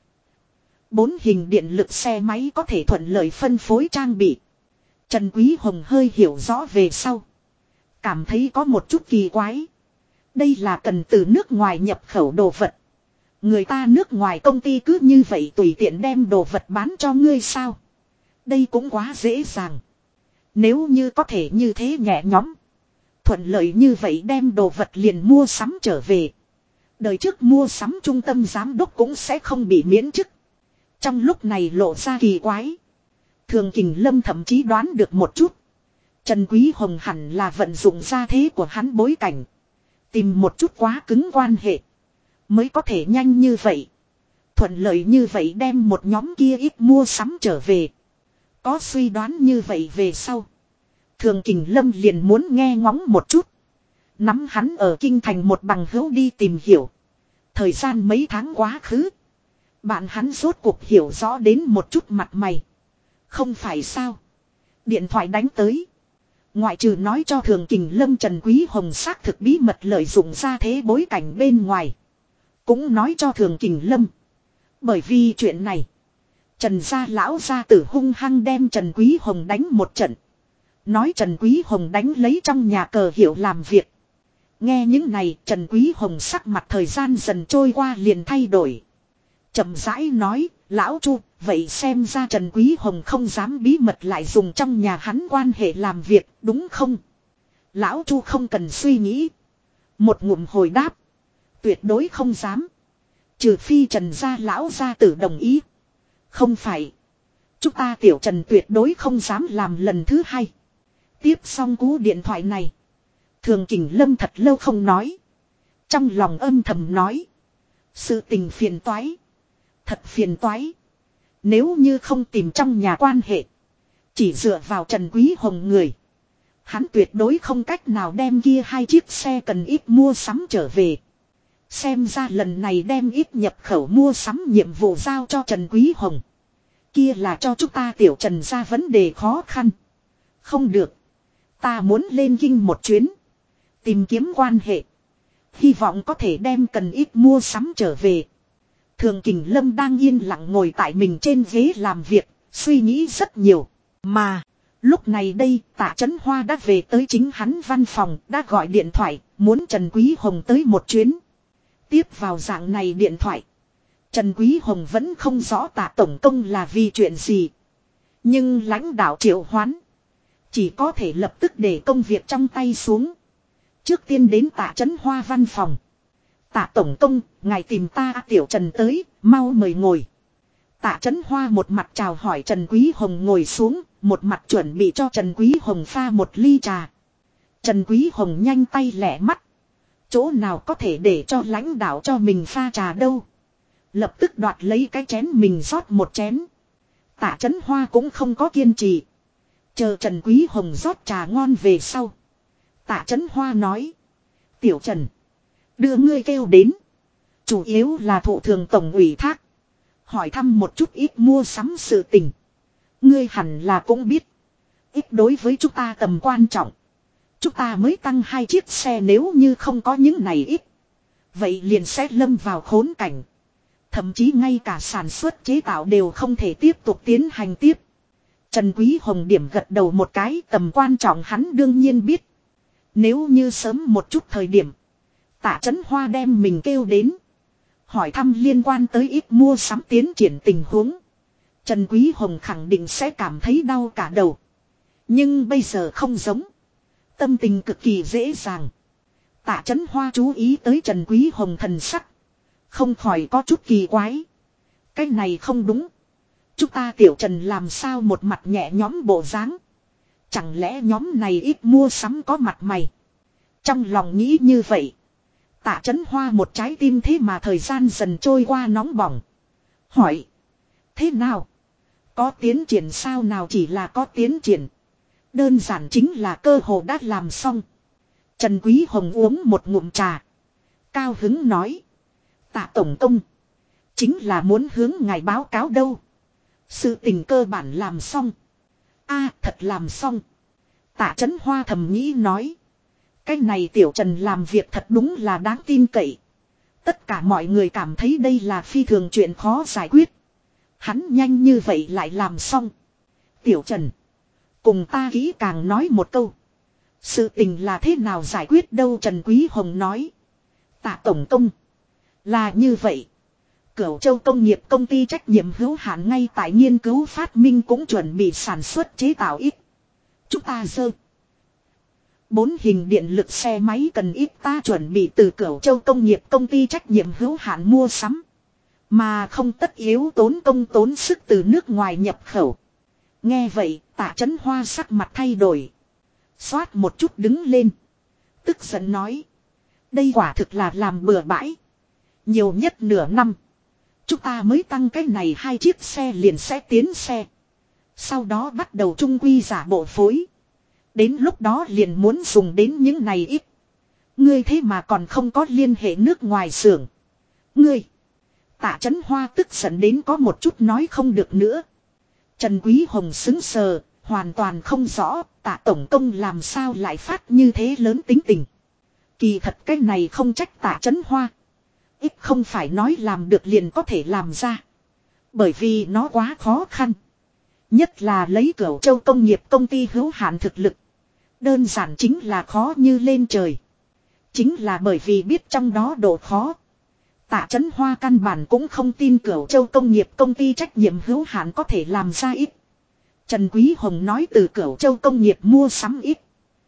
4 hình điện lực xe máy có thể thuận lợi phân phối trang bị. Trần Quý Hồng hơi hiểu rõ về sau. Cảm thấy có một chút kỳ quái. Đây là cần từ nước ngoài nhập khẩu đồ vật. Người ta nước ngoài công ty cứ như vậy tùy tiện đem đồ vật bán cho ngươi sao. Đây cũng quá dễ dàng. Nếu như có thể như thế nhẹ nhõm. Thuận lợi như vậy đem đồ vật liền mua sắm trở về. Đời trước mua sắm trung tâm giám đốc cũng sẽ không bị miễn chức. Trong lúc này lộ ra kỳ quái. Thường Kình Lâm thậm chí đoán được một chút. Trần Quý Hồng hẳn là vận dụng ra thế của hắn bối cảnh. Tìm một chút quá cứng quan hệ. Mới có thể nhanh như vậy. Thuận lợi như vậy đem một nhóm kia ít mua sắm trở về. Có suy đoán như vậy về sau. Thường Kình Lâm liền muốn nghe ngóng một chút. Nắm hắn ở kinh thành một bằng hữu đi tìm hiểu. Thời gian mấy tháng quá khứ. Bạn hắn rốt cuộc hiểu rõ đến một chút mặt mày. Không phải sao. Điện thoại đánh tới. Ngoại trừ nói cho Thường Kình Lâm Trần Quý Hồng xác thực bí mật lợi dụng ra thế bối cảnh bên ngoài. Cũng nói cho Thường Kình Lâm. Bởi vì chuyện này. Trần gia lão gia tử hung hăng đem Trần Quý Hồng đánh một trận. Nói Trần Quý Hồng đánh lấy trong nhà cờ hiệu làm việc. Nghe những này Trần Quý Hồng sắc mặt thời gian dần trôi qua liền thay đổi. Chậm rãi nói, lão Chu, vậy xem ra Trần Quý Hồng không dám bí mật lại dùng trong nhà hắn quan hệ làm việc, đúng không? Lão Chu không cần suy nghĩ. Một ngụm hồi đáp. Tuyệt đối không dám. Trừ phi Trần gia lão gia tử đồng ý. Không phải. Chúng ta tiểu Trần tuyệt đối không dám làm lần thứ hai. Tiếp xong cú điện thoại này. Thường Kình Lâm thật lâu không nói. Trong lòng âm thầm nói. Sự tình phiền toái. Thật phiền toái. Nếu như không tìm trong nhà quan hệ. Chỉ dựa vào Trần Quý Hồng người. Hắn tuyệt đối không cách nào đem kia hai chiếc xe cần ít mua sắm trở về. Xem ra lần này đem ít nhập khẩu mua sắm nhiệm vụ giao cho Trần Quý Hồng. Kia là cho chúng ta tiểu Trần ra vấn đề khó khăn. Không được. Ta muốn lên kinh một chuyến. Tìm kiếm quan hệ. Hy vọng có thể đem cần ít mua sắm trở về. Thường Kình Lâm đang yên lặng ngồi tại mình trên ghế làm việc. Suy nghĩ rất nhiều. Mà. Lúc này đây Tạ Chấn Hoa đã về tới chính hắn văn phòng. Đã gọi điện thoại. Muốn Trần Quý Hồng tới một chuyến. Tiếp vào dạng này điện thoại. Trần Quý Hồng vẫn không rõ Tạ tổng công là vì chuyện gì. Nhưng lãnh đạo triệu hoán. Chỉ có thể lập tức để công việc trong tay xuống. Trước tiên đến Tạ Chấn Hoa văn phòng. Tạ tổng công, ngài tìm ta tiểu Trần tới, mau mời ngồi. Tạ Chấn Hoa một mặt chào hỏi Trần Quý Hồng ngồi xuống, một mặt chuẩn bị cho Trần Quý Hồng pha một ly trà. Trần Quý Hồng nhanh tay lẹ mắt. Chỗ nào có thể để cho lãnh đạo cho mình pha trà đâu. Lập tức đoạt lấy cái chén mình rót một chén. Tạ Chấn Hoa cũng không có kiên trì. Chờ Trần Quý Hồng rót trà ngon về sau. Tạ Chấn Hoa nói. Tiểu Trần. Đưa ngươi kêu đến. Chủ yếu là thụ thường tổng ủy thác. Hỏi thăm một chút ít mua sắm sự tình. Ngươi hẳn là cũng biết. Ít đối với chúng ta tầm quan trọng. Chúng ta mới tăng 2 chiếc xe nếu như không có những này ít. Vậy liền sẽ lâm vào khốn cảnh. Thậm chí ngay cả sản xuất chế tạo đều không thể tiếp tục tiến hành tiếp. Trần Quý Hồng điểm gật đầu một cái, tầm quan trọng hắn đương nhiên biết. Nếu như sớm một chút thời điểm, Tạ Chấn Hoa đem mình kêu đến, hỏi thăm liên quan tới ít mua sắm tiến triển tình huống, Trần Quý Hồng khẳng định sẽ cảm thấy đau cả đầu. Nhưng bây giờ không giống. Tâm tình cực kỳ dễ dàng. Tạ Chấn Hoa chú ý tới Trần Quý Hồng thần sắc, không khỏi có chút kỳ quái. Cái này không đúng. Chúng ta tiểu Trần làm sao một mặt nhẹ nhõm bộ dáng? Chẳng lẽ nhóm này ít mua sắm có mặt mày? Trong lòng nghĩ như vậy, Tạ Chấn Hoa một trái tim thế mà thời gian dần trôi qua nóng bỏng. Hỏi. Thế nào? Có tiến triển sao? Nào chỉ là có tiến triển. Đơn giản chính là cơ hồ đã làm xong. Trần Quý Hồng uống một ngụm trà, cao hứng nói. Tạ tổng công, chính là muốn hướng ngài báo cáo đâu. Sự tình cơ bản làm xong. A, thật làm xong. Tạ Chấn Hoa thầm nghĩ nói. Cái này tiểu Trần làm việc thật đúng là đáng tin cậy. Tất cả mọi người cảm thấy đây là phi thường chuyện khó giải quyết. Hắn nhanh như vậy lại làm xong. Tiểu Trần, cùng ta kỹ càng nói một câu. Sự tình là thế nào giải quyết đâu? Trần Quý Hồng nói. Tạ tổng công, là như vậy. Cửu Châu Công nghiệp công ty trách nhiệm hữu hạn ngay tại nghiên cứu phát minh cũng chuẩn bị sản xuất chế tạo ít. Chúng ta dơ 4 hình điện lực xe máy cần ít, ta chuẩn bị từ Cửu Châu Công nghiệp công ty trách nhiệm hữu hạn mua sắm. Mà không tất yếu tốn công tốn sức từ nước ngoài nhập khẩu. Nghe vậy, Tạ Chấn Hoa sắc mặt thay đổi. Xoát một chút đứng lên. Tức giận nói. Đây quả thực là làm bừa bãi. Nhiều nhất nửa năm, chúng ta mới tăng cái này 2 chiếc xe liền sẽ tiến xe. Sau đó bắt đầu trung quy giả bộ phối. Đến lúc đó liền muốn dùng đến những này ít. Ngươi thế mà còn không có liên hệ nước ngoài xưởng. Ngươi. Tạ Chấn Hoa tức giận đến có một chút nói không được nữa. Trần Quý Hồng sững sờ, hoàn toàn không rõ Tạ tổng công làm sao lại phát như thế lớn tính tình. Kỳ thật cái này không trách Tạ Chấn Hoa. Ít không phải nói làm được liền có thể làm ra. Bởi vì nó quá khó khăn. Nhất là lấy Cửu Châu Công nghiệp công ty hữu hạn thực lực. Đơn giản chính là khó như lên trời. Chính là bởi vì biết trong đó độ khó. Tạ Chấn Hoa căn bản cũng không tin Cửu Châu Công nghiệp công ty trách nhiệm hữu hạn có thể làm ra ít. Trần Quý Hồng nói từ Cửu Châu Công nghiệp mua sắm ít,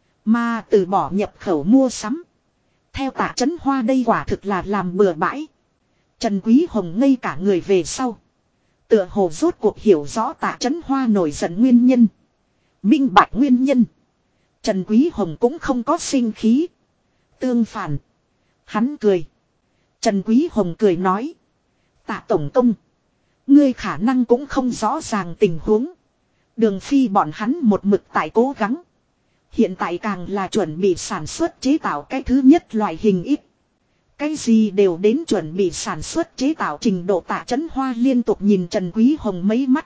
mà từ bỏ nhập khẩu mua sắm. Theo Tạ Chấn Hoa đây quả thực là làm bừa bãi. Trần Quý Hồng ngây cả người về sau. Tựa hồ rốt cuộc hiểu rõ Tạ Chấn Hoa nổi giận nguyên nhân. Minh bạch nguyên nhân. Trần Quý Hồng cũng không có sinh khí. Tương phản, hắn cười. Trần Quý Hồng cười nói. Tạ tổng công, ngươi khả năng cũng không rõ ràng tình huống. Đường Phi bọn hắn một mực tại cố gắng. Hiện tại càng là chuẩn bị sản xuất chế tạo cái thứ nhất loại hình ít. Cái gì đều đến chuẩn bị sản xuất chế tạo trình độ. Tạ Chấn Hoa liên tục nhìn Trần Quý Hồng mấy mắt.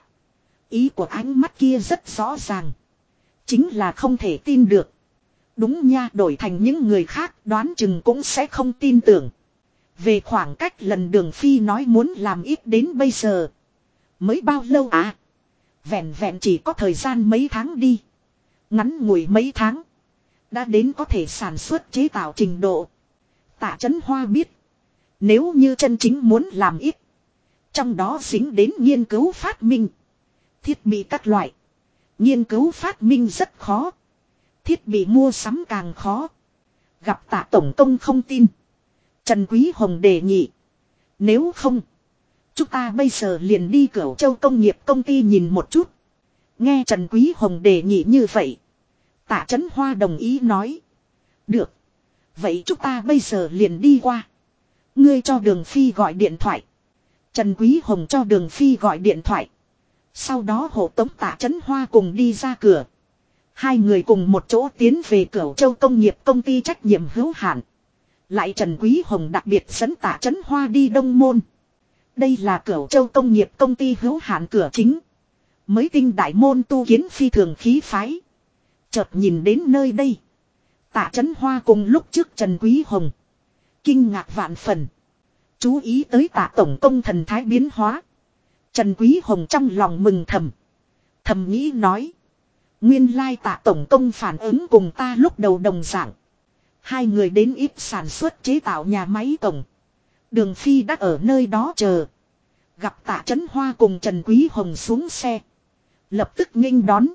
Ý của ánh mắt kia rất rõ ràng. Chính là không thể tin được. Đúng nha, đổi thành những người khác đoán chừng cũng sẽ không tin tưởng. Về khoảng cách lần Đường Phi nói muốn làm ít đến bây giờ. Mới bao lâu à? Vẹn vẹn chỉ có thời gian mấy tháng đi. Ngắn ngủi mấy tháng. Đã đến có thể sản xuất chế tạo trình độ. Tạ Chấn Hoa biết. Nếu như chân chính muốn làm ít. Trong đó dính đến nghiên cứu phát minh. Thiết bị các loại. Nghiên cứu phát minh rất khó. Thiết bị mua sắm càng khó. Gặp Tạ tổng công không tin. Trần Quý Hồng đề nghị. Nếu không, chúng ta bây giờ liền đi Cửu Châu Công nghiệp công ty nhìn một chút. Nghe Trần Quý Hồng đề nghị như vậy. Tạ Chấn Hoa đồng ý nói. Được. Vậy chúng ta bây giờ liền đi qua. Ngươi cho Đường Phi gọi điện thoại. Trần Quý Hồng cho Đường Phi gọi điện thoại. Sau đó hộ tống Tạ Chấn Hoa cùng đi ra cửa. Hai người cùng một chỗ tiến về Cửu Châu Công nghiệp công ty trách nhiệm hữu hạn. Lại Trần Quý Hồng đặc biệt dẫn Tạ Chấn Hoa đi Đông Môn. Đây là Cửu Châu Công nghiệp công ty hữu hạn cửa chính. Mới tinh đại môn tu kiến phi thường khí phái. Chợt nhìn đến nơi đây. Tạ Chấn Hoa cùng lúc trước Trần Quý Hồng kinh ngạc vạn phần. Chú ý tới Tạ tổng công thần thái biến hóa. Trần Quý Hồng trong lòng mừng thầm. Thầm nghĩ nói. Nguyên lai Tạ tổng công phản ứng cùng ta lúc đầu đồng dạng. Hai người đến ít sản xuất chế tạo nhà máy tổng. Đường Phi đã ở nơi đó chờ. Gặp Tạ Chấn Hoa cùng Trần Quý Hồng xuống xe. Lập tức nghênh đón.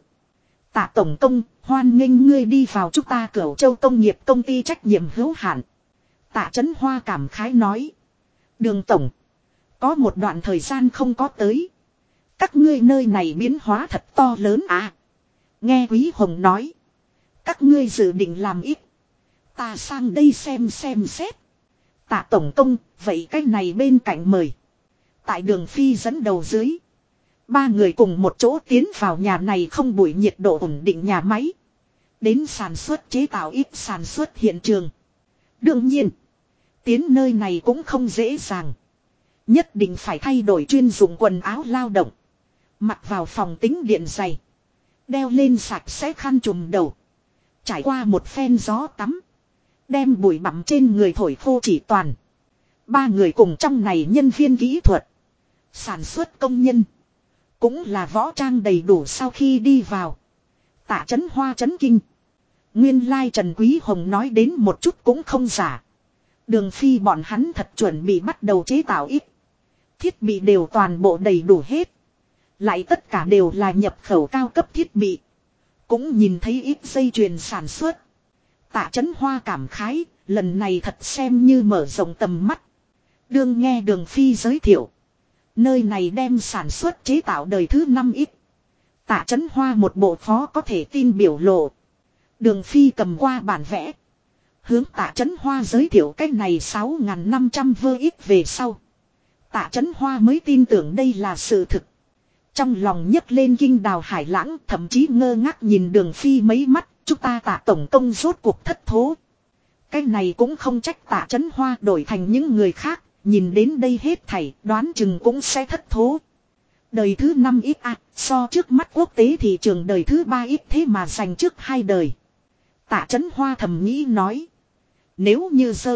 Tạ tổng công, hoan nghênh ngươi đi vào chúng ta Cửu Châu công nghiệp công ty trách nhiệm hữu hạn. Tạ Chấn Hoa cảm khái nói. Đường tổng. Có một đoạn thời gian không có tới. Các ngươi nơi này biến hóa thật to lớn à. Nghe Quý Hồng nói. Các ngươi dự định làm ít. Ta sang đây xem xét. Tạ tổng công, vậy cái này bên cạnh mời. Tại Đường Phi dẫn đầu dưới. Ba người cùng một chỗ tiến vào nhà này không bụi nhiệt độ ổn định nhà máy. Đến sản xuất chế tạo ít sản xuất hiện trường. Đương nhiên. Tiến nơi này cũng không dễ dàng. Nhất định phải thay đổi chuyên dụng quần áo lao động. Mặc vào phòng tính điện dày. Đeo lên sạch sẽ khăn trùm đầu. Trải qua một phen gió tắm. Đem bụi bặm trên người thổi khô chỉ toàn. Ba người cùng trong này nhân viên kỹ thuật. Sản xuất công nhân. Cũng là võ trang đầy đủ sau khi đi vào. Tạ Chấn Hoa chấn kinh. Nguyên lai Trần Quý Hồng nói đến một chút cũng không giả. Đường Phi bọn hắn thật chuẩn bị bắt đầu chế tạo ít. Thiết bị đều toàn bộ đầy đủ hết. Lại tất cả đều là nhập khẩu cao cấp thiết bị. Cũng nhìn thấy ít dây chuyền sản xuất. Tạ Chấn Hoa cảm khái, lần này thật xem như mở rộng tầm mắt. Đương nghe Đường Phi giới thiệu. Nơi này đem sản xuất chế tạo đời thứ 5 ít. Tạ Chấn Hoa một bộ khó có thể tin biểu lộ. Đường Phi cầm qua bản vẽ. Hướng Tạ Chấn Hoa giới thiệu cái này 6.500 vơ ít về sau. Tạ Chấn Hoa mới tin tưởng đây là sự thực. Trong lòng nhấc lên kinh đào hải lãng, thậm chí ngơ ngác nhìn Đường Phi mấy mắt. Chúng ta Tạ tổng công rốt cuộc thất thố. Cái này cũng không trách Tạ Chấn Hoa đổi thành những người khác. Nhìn đến đây hết thảy đoán chừng cũng sẽ thất thố. Đời thứ 5 ít à, so trước mắt quốc tế thị trường đời thứ 3 ít thế mà giành trước 2 đời. Tạ Chấn Hoa thầm nghĩ nói. Nếu như sơ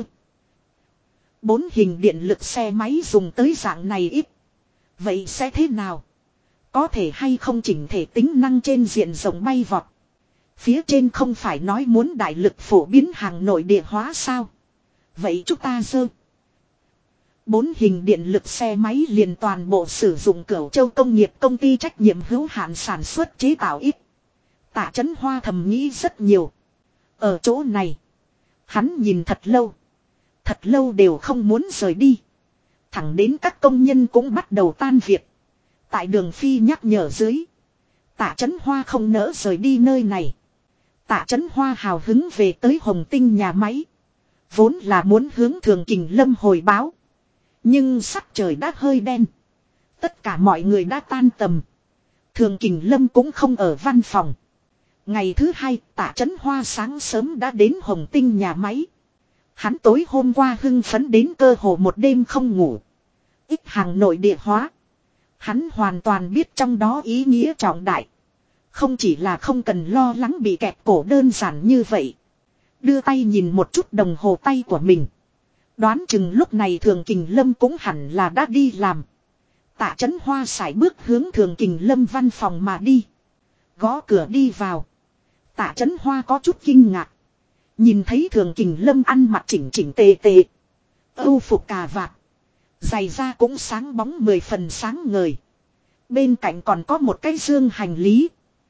4 hình điện lực xe máy dùng tới dạng này ít. Vậy sẽ thế nào? Có thể hay không chỉnh thể tính năng trên diện rộng bay vọt. Phía trên không phải nói muốn đại lực phổ biến hàng nội địa hóa sao? Vậy chúng ta sơ 4 hình điện lực xe máy liền toàn bộ sử dụng Cửu Châu công nghiệp công ty trách nhiệm hữu hạn sản xuất chế tạo ít. Tạ Chấn Hoa thầm nghĩ rất nhiều. Ở chỗ này, hắn nhìn thật lâu đều không muốn rời đi. Thẳng đến các công nhân cũng bắt đầu tan việc. Tại Đường Phi nhắc nhở dưới, Tạ Chấn Hoa không nỡ rời đi nơi này. Tạ Chấn Hoa hào hứng về tới Hồng Tinh nhà máy. Vốn là muốn hướng Thường Kình Lâm hồi báo. Nhưng sắc trời đã hơi đen. Tất cả mọi người đã tan tầm. Thường Kình Lâm cũng không ở văn phòng. Ngày thứ 2, Tạ Chấn Hoa sáng sớm đã đến Hồng Tinh nhà máy. Hắn tối hôm qua hưng phấn đến cơ hồ một đêm không ngủ. Ít hàng nội địa hóa. Hắn hoàn toàn biết trong đó ý nghĩa trọng đại. Không chỉ là không cần lo lắng bị kẹp cổ đơn giản như vậy. Đưa tay nhìn một chút đồng hồ tay của mình. Đoán chừng lúc này Thường Kình Lâm cũng hẳn là đã đi làm. Tạ Chấn Hoa sải bước hướng Thường Kình Lâm văn phòng mà đi. Gõ cửa đi vào. Tạ Chấn Hoa có chút kinh ngạc. Nhìn thấy Thường Kình Lâm ăn mặc chỉnh chỉnh tề tề. Âu phục cà vạt. Giày da cũng sáng bóng 10 phần sáng ngời. Bên cạnh còn có một cái dương hành lý.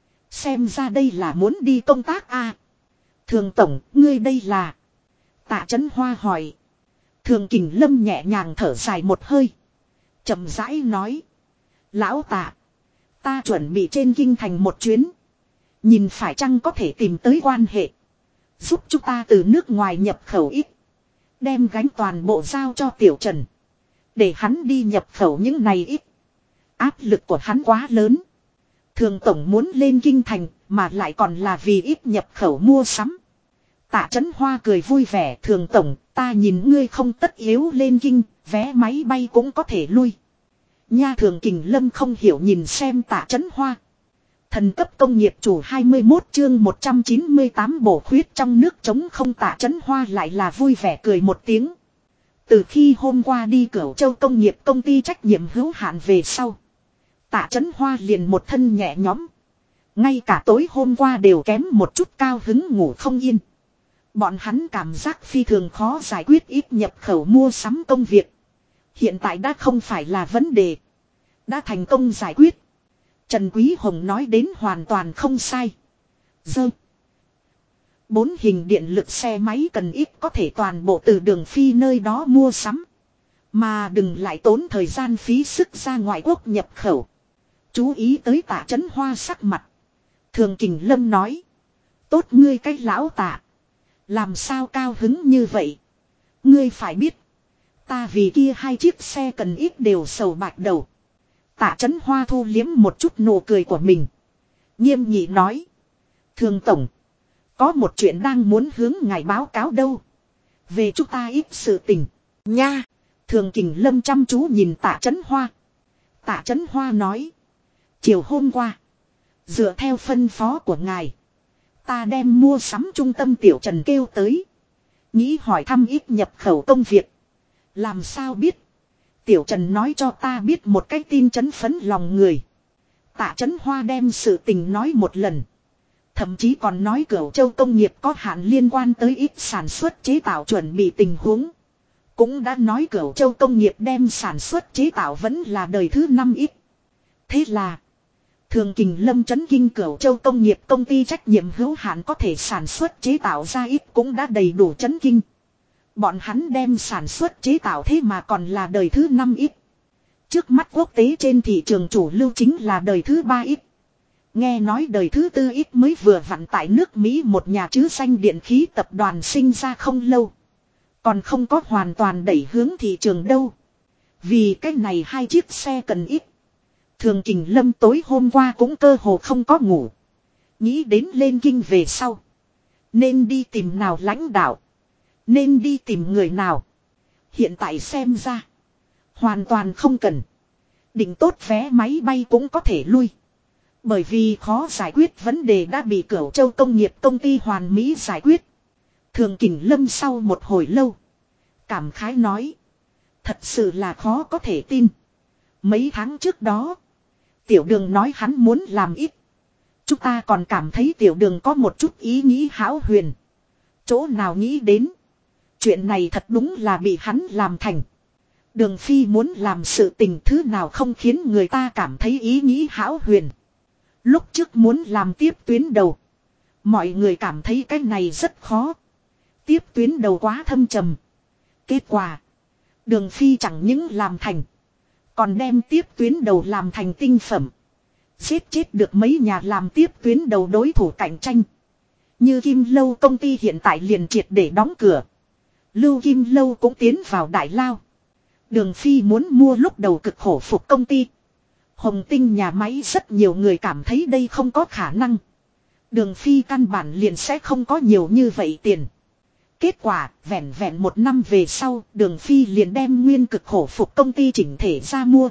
Xem ra đây là muốn đi công tác à. Thường tổng, ngươi đây là... Tạ Chấn Hoa hỏi. Thường Kình Lâm nhẹ nhàng thở dài một hơi. Chậm rãi nói. Lão Tạ. Ta chuẩn bị trên kinh thành một chuyến. Nhìn phải chăng có thể tìm tới quan hệ. Giúp chúng ta từ nước ngoài nhập khẩu ít. Đem gánh toàn bộ giao cho Tiểu Trần. Để hắn đi nhập khẩu những này ít. Áp lực của hắn quá lớn. Thường tổng muốn lên kinh thành mà lại còn là vì ít nhập khẩu mua sắm. Tạ Chấn Hoa cười vui vẻ. Thường tổng, ta nhìn ngươi không tất yếu lên kinh, vé máy bay cũng có thể lui. Nha. Thường Kình Lâm không hiểu nhìn xem Tạ Chấn Hoa. Thần cấp công nghiệp chủ 21 chương 198 bổ khuyết trong nước trống không. Tạ Chấn Hoa lại là vui vẻ cười một tiếng. Từ khi hôm qua đi Cửu Châu công nghiệp công ty trách nhiệm hữu hạn về sau. Tạ Chấn Hoa liền một thân nhẹ nhõm. Ngay cả tối hôm qua đều kém một chút cao hứng ngủ không yên. Bọn hắn cảm giác phi thường khó giải quyết ít nhập khẩu mua sắm công việc. Hiện tại đã không phải là vấn đề. Đã thành công giải quyết. Trần Quý Hồng nói đến hoàn toàn không sai. Dơ. 4 hình điện lực xe máy cần ít có thể toàn bộ từ Đường Phi nơi đó mua sắm. Mà đừng lại tốn thời gian phí sức ra ngoại quốc nhập khẩu. Chú ý tới Tạ Chấn Hoa sắc mặt. Thường Kình Lâm nói. Tốt ngươi cái lão Tạ. Làm sao cao hứng như vậy. Ngươi phải biết. Ta vì kia 2 chiếc xe cần ít đều sầu bạc đầu. Tạ Chấn Hoa thu liếm một chút nụ cười của mình. Nghiêm nghị nói. Thường Tổng. Có một chuyện đang muốn hướng ngài báo cáo đâu. Về chúng ta ít sự tình. Nha. Thường Kình Lâm chăm chú nhìn Tạ Chấn Hoa. Tạ Chấn Hoa nói. Chiều hôm qua. Dựa theo phân phó của ngài. Ta đem mua sắm trung tâm Tiểu Trần kêu tới. Nghĩ hỏi thăm ít nhập khẩu công việc. Làm sao biết. Tiểu Trần nói cho ta biết một cái tin chấn phấn lòng người. Tạ Chấn Hoa đem sự tình nói một lần. Thậm chí còn nói Cửu Châu công nghiệp có hạn liên quan tới ít sản xuất chế tạo chuẩn bị tình huống. Cũng đã nói Cửu Châu công nghiệp đem sản xuất chế tạo vẫn là đời thứ 5 ít. Thế là Thường Kình Lâm chấn kinh Cửu Châu công nghiệp công ty trách nhiệm hữu hạn có thể sản xuất chế tạo ra ít cũng đã đầy đủ chấn kinh. Bọn hắn đem sản xuất chế tạo thế mà còn là đời thứ 5 ít. Trước mắt quốc tế trên thị trường chủ lưu chính là đời thứ 3 ít. Nghe nói đời thứ 4 ít mới vừa vặn tại nước Mỹ một nhà chứ danh điện khí tập đoàn sinh ra không lâu. Còn không có hoàn toàn đẩy hướng thị trường đâu. Vì cái này 2 chiếc xe cần ít. Thường Kình Lâm tối hôm qua cũng cơ hồ không có ngủ. Nghĩ đến lên kinh về sau. Nên đi tìm nào lãnh đạo. Nên đi tìm người nào. Hiện tại xem ra. Hoàn toàn không cần. Định tốt vé máy bay cũng có thể lui. Bởi vì khó giải quyết vấn đề đã bị Cửu Châu công nghiệp công ty Hoàn Mỹ giải quyết. Thường Kình Lâm sau một hồi lâu. Cảm khái nói. Thật sự là khó có thể tin. Mấy tháng trước đó. Tiểu Đường nói hắn muốn làm ít. Chúng ta còn cảm thấy Tiểu Đường có một chút ý nghĩ hão huyền. Chỗ nào nghĩ đến. Chuyện này thật đúng là bị hắn làm thành. Đường Phi muốn làm sự tình thứ nào không khiến người ta cảm thấy ý nghĩ hão huyền. Lúc trước muốn làm tiếp tuyến đầu. Mọi người cảm thấy cái này rất khó. Tiếp tuyến đầu quá thâm trầm. Kết quả. Đường Phi chẳng những làm thành. Còn đem tiếp tuyến đầu làm thành tinh phẩm. Giết chết được mấy nhà làm tiếp tuyến đầu đối thủ cạnh tranh. Như Kim Lâu công ty hiện tại liền triệt để đóng cửa. Lưu Kim Lâu cũng tiến vào đại lao. Đường Phi muốn mua lúc đầu cực khổ phục công ty. Hồng Tinh nhà máy rất nhiều người cảm thấy đây không có khả năng. Đường Phi căn bản liền sẽ không có nhiều như vậy tiền. Kết quả, vẹn vẹn 1 năm về sau, Đường Phi liền đem nguyên cực khổ phục công ty chỉnh thể ra mua.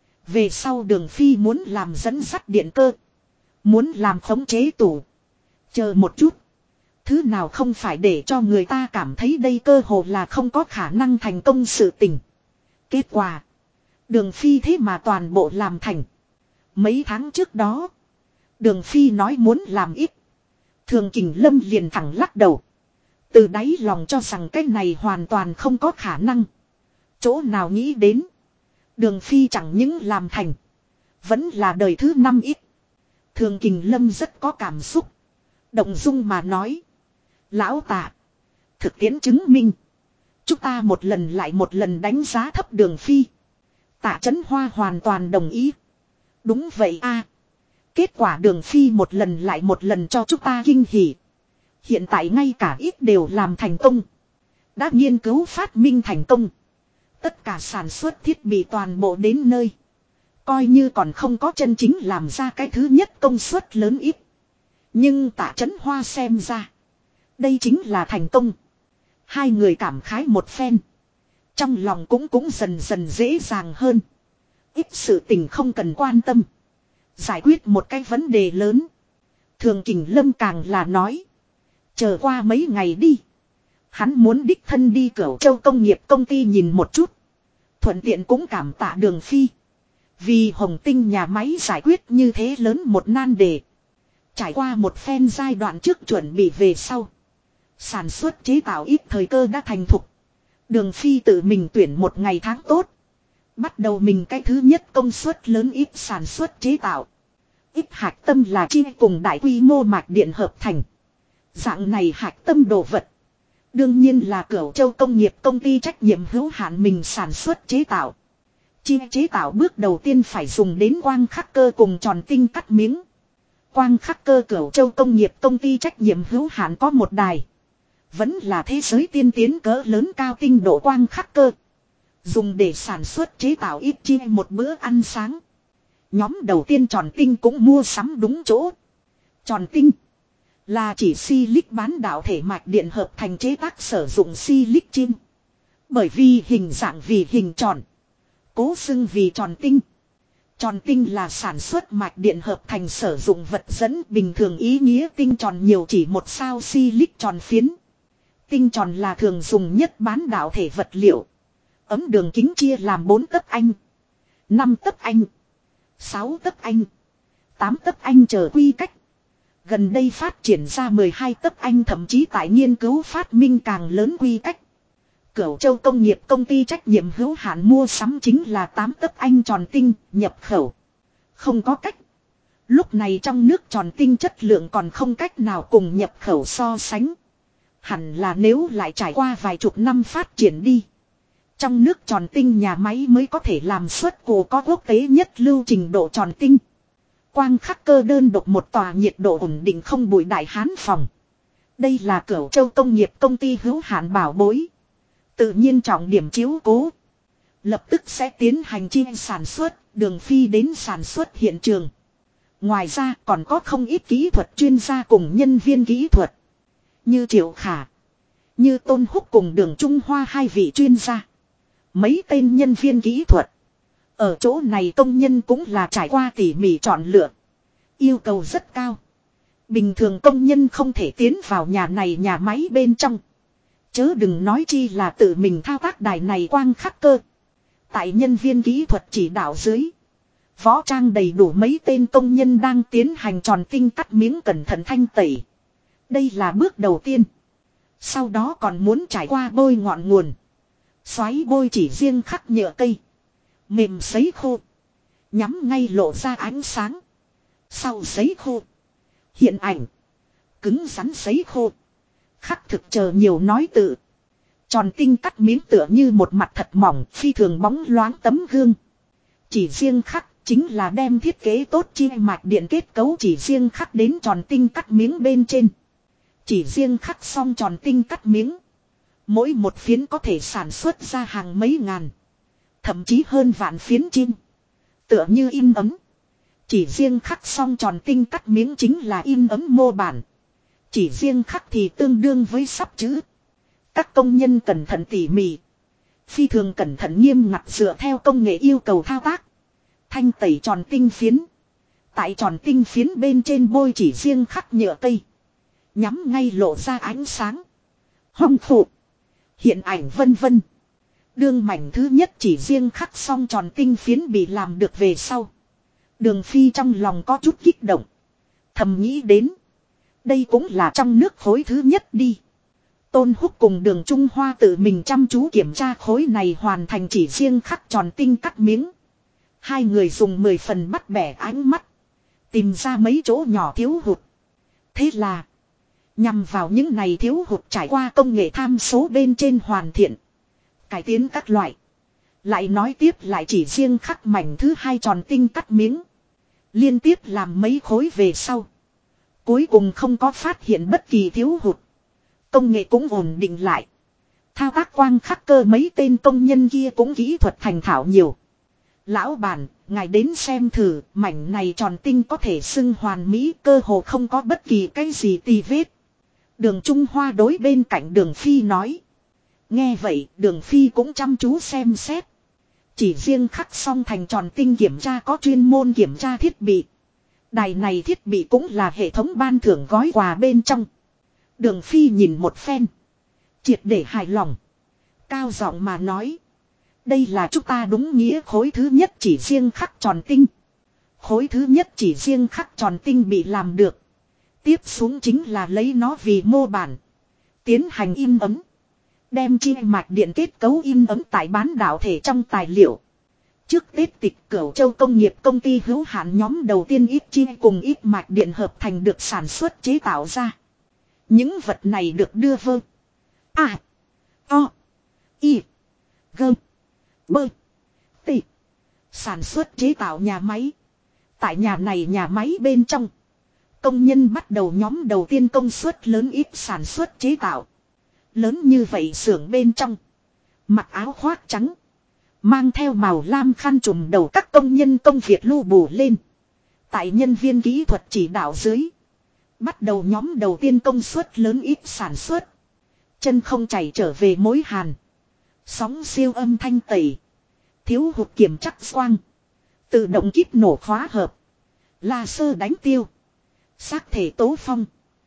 Về sau Đường Phi muốn làm dẫn dắt điện cơ. Muốn làm khống chế tủ. Chờ một chút. Thứ nào không phải để cho người ta cảm thấy đây cơ hồ là không có khả năng thành công sự tình. Kết quả. Đường Phi thế mà toàn bộ làm thành. Mấy tháng trước đó. Đường Phi nói muốn làm ít. Thường Kình Lâm liền thẳng lắc đầu. Từ đáy lòng cho rằng cái này hoàn toàn không có khả năng. Chỗ nào nghĩ đến. Đường Phi chẳng những làm thành. Vẫn là đời thứ 5 ít. Thường Kình Lâm rất có cảm xúc. Động dung mà nói. Lão Tạ. Thực tiễn chứng minh. Chúng ta một lần lại một lần đánh giá thấp Đường Phi. Tạ Chấn Hoa hoàn toàn đồng ý. Đúng vậy a. Kết quả Đường Phi một lần lại một lần cho chúng ta kinh hỉ. Hiện tại ngay cả ít đều làm thành công. Đã nghiên cứu phát minh thành công. Tất cả sản xuất thiết bị toàn bộ đến nơi. Coi như còn không có chân chính làm ra cái thứ nhất công suất lớn ít. Nhưng Tạ Chấn Hoa xem ra. Đây chính là thành công. Hai người cảm khái một phen. Trong lòng cũng dần dần dễ dàng hơn. Ít sự tình không cần quan tâm. Giải quyết một cái vấn đề lớn. Thường Kình Lâm càng là nói. Chờ qua mấy ngày đi. Hắn muốn đích thân đi Cửu Châu công nghiệp công ty nhìn một chút. Thuận tiện cũng cảm tạ Đường Phi. Vì Hồng Tinh nhà máy giải quyết như thế lớn một nan đề. Trải qua một phen giai đoạn trước chuẩn bị về sau. Sản xuất chế tạo ít thời cơ đã thành thục. Đường Phi tự mình tuyển một ngày tháng tốt. Bắt đầu mình cái thứ nhất công suất lớn ít sản xuất chế tạo. Ít hạch tâm là chi cùng đại quy mô mạch điện hợp thành. Dạng này hạch tâm đồ vật. Đương nhiên là Cửu Châu công nghiệp công ty trách nhiệm hữu hạn mình sản xuất chế tạo. Chi chế tạo bước đầu tiên phải dùng đến quang khắc cơ cùng tròn tinh cắt miếng. Quang khắc cơ Cửu Châu công nghiệp công ty trách nhiệm hữu hạn có một đài. Vẫn là thế giới tiên tiến cỡ lớn cao tinh độ quang khắc cơ. Dùng để sản xuất chế tạo ít chi một bữa ăn sáng. Nhóm đầu tiên tròn tinh cũng mua sắm đúng chỗ. Tròn tinh là chỉ silic bán đảo thể mạch điện hợp thành chế tác sử dụng silic chim. Bởi vì hình dạng vì hình tròn. Cố xưng vì tròn tinh. Tròn tinh là sản xuất mạch điện hợp thành sử dụng vật dẫn bình thường ý nghĩa tinh tròn nhiều chỉ một sao silic tròn phiến. Tinh tròn là thường dùng nhất bán đảo thể vật liệu. Ấm đường kính chia làm 4 tấc Anh, 5 tấc Anh, 6 tấc Anh, 8 tấc Anh chờ quy cách. Gần đây phát triển ra 12 tấc Anh, thậm chí tại nghiên cứu phát minh càng lớn quy cách. Cửu Châu công nghiệp công ty trách nhiệm hữu hạn mua sắm chính là 8 tấc Anh tròn tinh, nhập khẩu. Không có cách. Lúc này trong nước tròn tinh chất lượng còn không cách nào cùng nhập khẩu so sánh. Hẳn là nếu lại trải qua vài chục năm phát triển đi. Trong nước tròn tinh nhà máy mới có thể làm xuất cổ có quốc tế nhất lưu trình độ tròn tinh. Quang khắc cơ đơn độc một tòa nhiệt độ ổn định không bụi đại hán phòng. Đây là Cửu Châu công nghiệp công ty hữu hạn bảo bối. Tự nhiên trọng điểm chiếu cố. Lập tức sẽ tiến hành chi sản xuất, Đường Phi đến sản xuất hiện trường. Ngoài ra còn có không ít kỹ thuật chuyên gia cùng nhân viên kỹ thuật. Như Triệu Khả, như Tôn Húc cùng Đường Trung Hoa hai vị chuyên gia. Mấy tên nhân viên kỹ thuật. Ở chỗ này công nhân cũng là trải qua tỉ mỉ chọn lựa. Yêu cầu rất cao. Bình thường công nhân không thể tiến vào nhà này nhà máy bên trong. Chớ đừng nói chi là tự mình thao tác đài này quang khắc cơ. Tại nhân viên kỹ thuật chỉ đạo dưới. Võ trang đầy đủ mấy tên công nhân đang tiến hành tròn tinh cắt miếng cẩn thận thanh tẩy. Đây là bước đầu tiên. Sau đó còn muốn trải qua bôi ngọn nguồn. Xoáy bôi chỉ riêng khắc nhựa cây. Mềm sấy khô. Nhắm ngay lộ ra ánh sáng. Sau sấy khô. Hiện ảnh. Cứng rắn sấy khô. Khắc thực chờ nhiều nói tự. Tròn tinh cắt miếng tựa như một mặt thật mỏng, phi thường bóng loáng tấm gương. Chỉ riêng khắc chính là đem thiết kế tốt chi mạch điện kết cấu chỉ riêng khắc đến tròn tinh cắt miếng bên trên. Chỉ riêng khắc xong tròn tinh cắt miếng. Mỗi một phiến có thể sản xuất ra hàng mấy ngàn. Thậm chí hơn vạn phiến chim. Tựa như in ấm. Chỉ riêng khắc xong tròn tinh cắt miếng chính là in ấm mô bản. Chỉ riêng khắc thì tương đương với sắp chữ. Các công nhân cẩn thận tỉ mỉ. Phi thường cẩn thận nghiêm ngặt dựa theo công nghệ yêu cầu thao tác. Thanh tẩy tròn tinh phiến. Tại tròn tinh phiến bên trên bôi chỉ riêng khắc nhựa cây. Nhắm ngay lộ ra ánh sáng. Hong phụ. Hiện ảnh vân vân. Đương mảnh thứ nhất chỉ riêng khắc xong tròn tinh phiến bị làm được về sau. Đường Phi trong lòng có chút kích động. Thầm nghĩ đến. Đây cũng là trong nước khối thứ nhất đi. Tôn Húc cùng Đường Trung Hoa tự mình chăm chú kiểm tra khối này hoàn thành chỉ riêng khắc tròn tinh cắt miếng. Hai người dùng 10 phần bắt bẻ ánh mắt. Tìm ra mấy chỗ nhỏ thiếu hụt. Thế là. Nhằm vào những này thiếu hụt trải qua công nghệ tham số bên trên hoàn thiện. Cải tiến các loại. Lại nói tiếp lại chỉ riêng khắc mảnh thứ hai tròn tinh cắt miếng. Liên tiếp làm mấy khối về sau. Cuối cùng không có phát hiện bất kỳ thiếu hụt. Công nghệ cũng ổn định lại. Thao tác quang khắc cơ mấy tên công nhân kia cũng kỹ thuật thành thạo nhiều. Lão bản, ngài đến xem thử, mảnh này tròn tinh có thể xưng hoàn mỹ, cơ hồ không có bất kỳ cái gì tì vết. Đường Trung Hoa đối bên cạnh Đường Phi nói. Nghe vậy, Đường Phi cũng chăm chú xem xét. Chỉ riêng khắc xong thành tròn tinh kiểm tra có chuyên môn kiểm tra thiết bị. Đài này thiết bị cũng là hệ thống ban thưởng gói quà bên trong. Đường Phi nhìn một phen. triệt để hài lòng. Cao giọng mà nói. Đây là chúng ta đúng nghĩa khối thứ nhất chỉ riêng khắc tròn tinh. Khối thứ nhất chỉ riêng khắc tròn tinh bị làm được. Tiếp xuống chính là lấy nó vì mô bản. Tiến hành in ấn. Đem chi mạch điện kết cấu in ấn tại bán đảo thể trong tài liệu. Trước Tết Tịch Cửu Châu công nghiệp công ty hữu hạn nhóm đầu tiên ít chi cùng ít mạch điện hợp thành được sản xuất chế tạo ra. Những vật này được đưa vơ. A. O. I. G. B. T. Sản xuất chế tạo nhà máy. Tại nhà này nhà máy bên trong. Công nhân bắt đầu nhóm đầu tiên công suất lớn ít sản xuất chế tạo. Lớn như vậy xưởng bên trong. Mặc áo khoác trắng. Mang theo màu lam khăn trùm đầu các công nhân công việc lu bù lên. Tại nhân viên kỹ thuật chỉ đạo dưới. Bắt đầu nhóm đầu tiên công suất lớn ít sản xuất. Chân không chảy trở về mối hàn. Sóng siêu âm thanh tẩy. Thiếu hụt kiểm chắc xoang. Tự động kíp nổ khóa hợp. Laser đánh tiêu. Xác thể tố phong.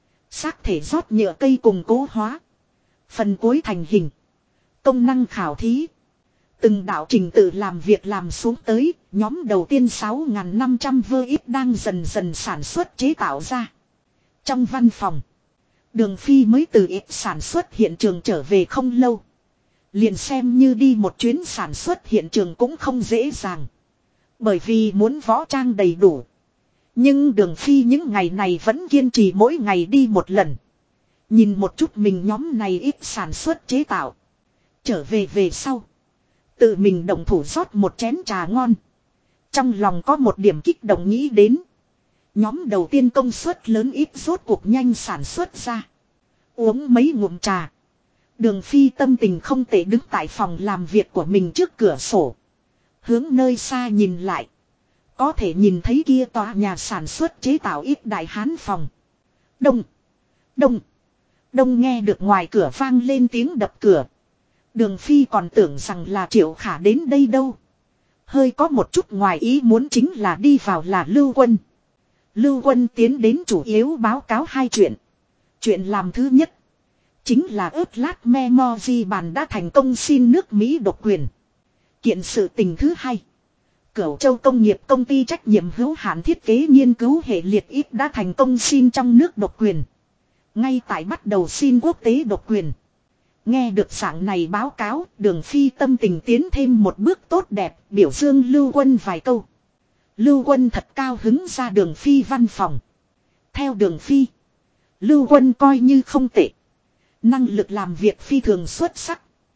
Xác thể rót nhựa cây cùng cố hóa. Phần cuối thành hình. Công năng khảo thí. Từng đạo trình tự làm việc làm xuống tới. Nhóm đầu tiên 6.500 vơ ít đang dần dần sản xuất chế tạo ra. Trong văn phòng. Đường Phi mới từ ít sản xuất hiện trường trở về không lâu. Liền xem như đi một chuyến sản xuất hiện trường cũng không dễ dàng. Bởi vì muốn võ trang đầy đủ. Nhưng Đường Phi những ngày này vẫn kiên trì mỗi ngày đi một lần. Nhìn một chút mình nhóm này ít sản xuất chế tạo. Trở về về sau. Tự mình động thủ rót một chén trà ngon. Trong lòng có một điểm kích động nghĩ đến. Nhóm đầu tiên công suất lớn ít rốt cuộc nhanh sản xuất ra. Uống mấy ngụm trà. Đường Phi tâm tình không tệ đứng tại phòng làm việc của mình trước cửa sổ. Hướng nơi xa nhìn lại. Có thể nhìn thấy kia tòa nhà sản xuất chế tạo ít đại hán phòng. Đông. Đông. Đông nghe được ngoài cửa vang lên tiếng đập cửa. Đường Phi còn tưởng rằng là Triệu Khả đến đây đâu. Hơi có một chút ngoài ý muốn chính là đi vào là Lưu Quân. Lưu Quân tiến đến chủ yếu báo cáo hai chuyện. Chuyện làm thứ nhất. Chính là Ớt Memory bàn đã thành công xin nước Mỹ độc quyền. Kiện sự tình thứ hai. Cửu Châu công nghiệp công ty trách nhiệm hữu hạn thiết kế nghiên cứu hệ liệt ít đã thành công xin trong nước độc quyền. Ngay tại bắt đầu xin quốc tế độc quyền. Nghe được dạng này báo cáo, Đường Phi tâm tình tiến thêm một bước tốt đẹp, biểu dương Lưu Quân vài câu. Lưu Quân thật cao hứng ra Đường Phi văn phòng. Theo Đường Phi, Lưu Quân coi như không tệ. Năng lực làm việc phi thường xuất sắc.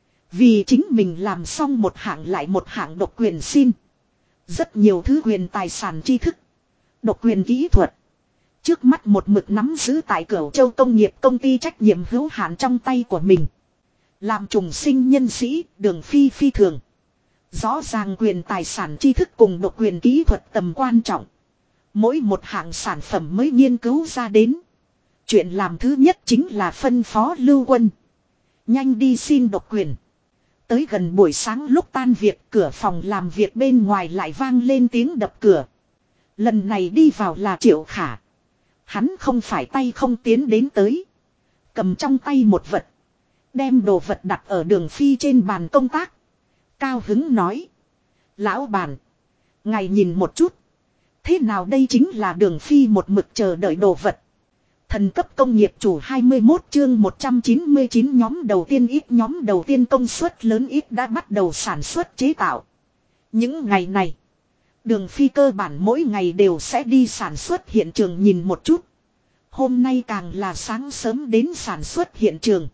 Vì chính mình làm xong một hạng lại một hạng độc quyền xin. Rất nhiều thứ quyền tài sản tri thức. Độc quyền kỹ thuật. Trước mắt một mực nắm giữ tại Cửu Châu công nghiệp công ty trách nhiệm hữu hạn trong tay của mình. Làm trùng sinh nhân sĩ, Đường Phi phi thường. Rõ ràng quyền tài sản tri thức cùng độc quyền kỹ thuật tầm quan trọng. Mỗi một hạng sản phẩm mới nghiên cứu ra đến. Chuyện làm thứ nhất chính là phân phó Lưu Quân. Nhanh đi xin độc quyền. Tới gần buổi sáng lúc tan việc, cửa phòng làm việc bên ngoài lại vang lên tiếng đập cửa. Lần này đi vào là Triệu Khả. Hắn không phải tay không tiến đến tới. Cầm trong tay một vật. Đem đồ vật đặt ở Đường Phi trên bàn công tác. Cao hứng nói. Lão bản. Ngài nhìn một chút. Thế nào đây chính là Đường Phi một mực chờ đợi đồ vật. Thần cấp công nghiệp chủ 21 chương 199 nhóm đầu tiên công suất lớn ít đã bắt đầu sản xuất chế tạo. Những ngày này, Đường Phi cơ bản mỗi ngày đều sẽ đi sản xuất hiện trường nhìn một chút. Hôm nay càng là sáng sớm đến sản xuất hiện trường.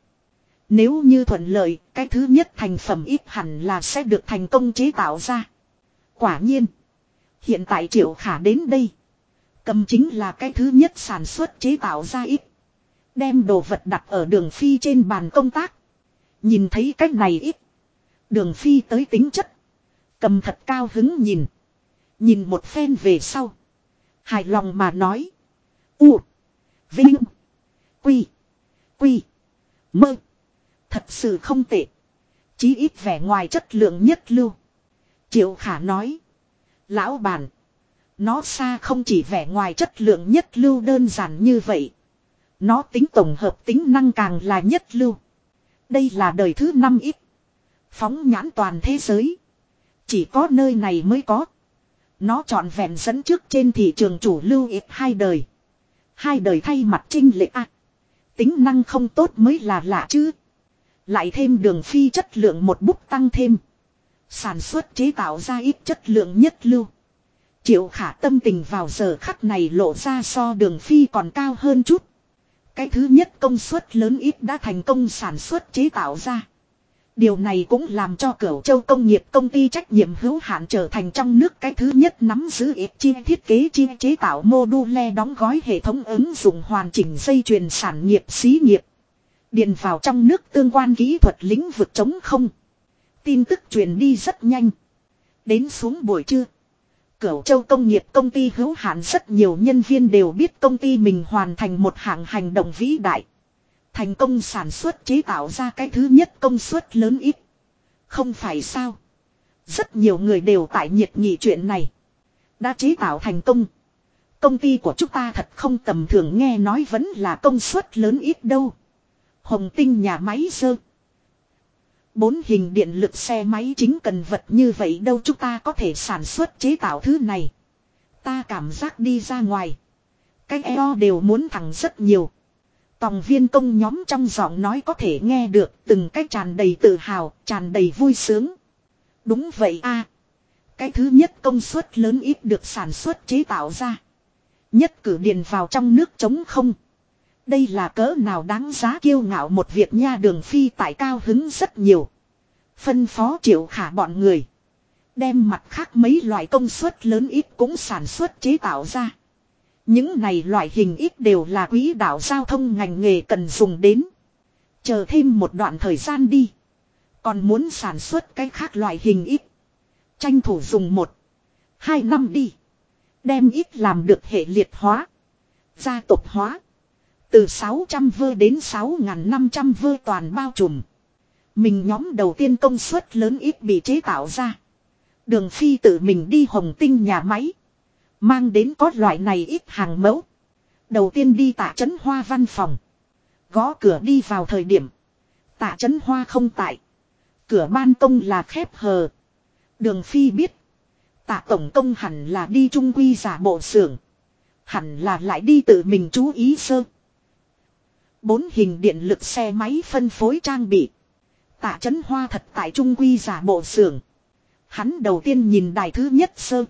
Nếu như thuận lợi, cái thứ nhất thành phẩm ít hẳn là sẽ được thành công chế tạo ra. Quả nhiên, hiện tại Triệu Khả đến đây. Cầm chính là cái thứ nhất sản xuất chế tạo ra ít. Đem đồ vật đặt ở Đường Phi trên bàn công tác. Nhìn thấy cái này ít. Đường Phi tới tính chất. Cầm thật cao hứng nhìn. Nhìn một phen về sau. Hài lòng mà nói. U. Vinh. Quy. Quy. Mơ. Thật sự không tệ. Chí ít vẻ ngoài chất lượng nhất lưu. Triệu Khả nói. Lão bản. Nó xa không chỉ vẻ ngoài chất lượng nhất lưu đơn giản như vậy. Nó tính tổng hợp tính năng càng là nhất lưu. Đây là đời thứ 5 ít. Phóng nhãn toàn thế giới. Chỉ có nơi này mới có. Nó trọn vẹn dẫn trước trên thị trường chủ lưu ít 2 đời. 2 đời thay mặt chênh lệch à. Tính năng không tốt mới là lạ chứ. Lại thêm đường phi chất lượng một bút tăng thêm. Sản xuất chế tạo ra ít chất lượng nhất lưu. Triệu Khả tâm tình vào giờ khắc này lộ ra so đường phi còn cao hơn chút. Cái thứ nhất công suất lớn ít đã thành công sản xuất chế tạo ra. Điều này cũng làm cho Cửu Châu Công nghiệp công ty trách nhiệm hữu hạn trở thành trong nước cái thứ nhất nắm giữ ít chi thiết kế chi chế tạo module đóng gói hệ thống ứng dụng hoàn chỉnh dây chuyền sản nghiệp xí nghiệp. Điền vào trong nước tương quan kỹ thuật lĩnh vực chống không. Tin tức truyền đi rất nhanh. Đến xuống buổi trưa. Cửu Châu Công nghiệp công ty hữu hạn rất nhiều nhân viên đều biết công ty mình hoàn thành một hạng hành động vĩ đại. Thành công sản xuất chế tạo ra cái thứ nhất công suất lớn ít. Không phải sao. Rất nhiều người đều tại nhiệt nghị chuyện này. Đã chế tạo thành công. Công ty của chúng ta thật không tầm thường nghe nói vẫn là công suất lớn ít đâu. Hồng Tinh nhà máy sơ. 4 hình điện lực xe máy chính cần vật như vậy đâu chúng ta có thể sản xuất chế tạo thứ này. Ta cảm giác đi ra ngoài. Cái eo đều muốn thẳng rất nhiều. Tòng viên công nhóm trong giọng nói có thể nghe được từng cái tràn đầy tự hào, tràn đầy vui sướng. Đúng vậy a. Cái thứ nhất công suất lớn ít được sản xuất chế tạo ra. Nhất cử điền vào trong nước trống không. Đây là cỡ nào đáng giá kiêu ngạo một việc nha đường phi tại cao hứng rất nhiều. Phân phó Triệu Khả bọn người. Đem mặt khác mấy loại công suất lớn ít cũng sản xuất chế tạo ra. Những này loại hình ít đều là quỹ đạo giao thông ngành nghề cần dùng đến. Chờ thêm một đoạn thời gian đi. Còn muốn sản xuất cái khác loại hình ít. Tranh thủ dùng 1-2 năm đi. Đem ít làm được hệ liệt hóa. Gia tộc hóa. Từ 600 vơ đến 6.500 vơ toàn bao trùm. Mình nhóm đầu tiên công suất lớn ít bị chế tạo ra. Đường phi tự mình đi Hồng Tinh nhà máy. Mang đến có loại này ít hàng mẫu. Đầu tiên đi Tạ Chấn Hoa văn phòng. Gõ cửa đi vào thời điểm. Tạ Chấn Hoa không tại. Cửa ban công là khép hờ. Đường phi biết. Tạ tổng công hẳn là đi trung quy giả bộ xưởng. Hẳn là lại đi tự mình chú ý sơ. 4 hình điện lực xe máy phân phối trang bị. Tạ Chấn Hoa thật tại trung quy giả bộ xưởng. Hắn đầu tiên nhìn đài thứ nhất sơ.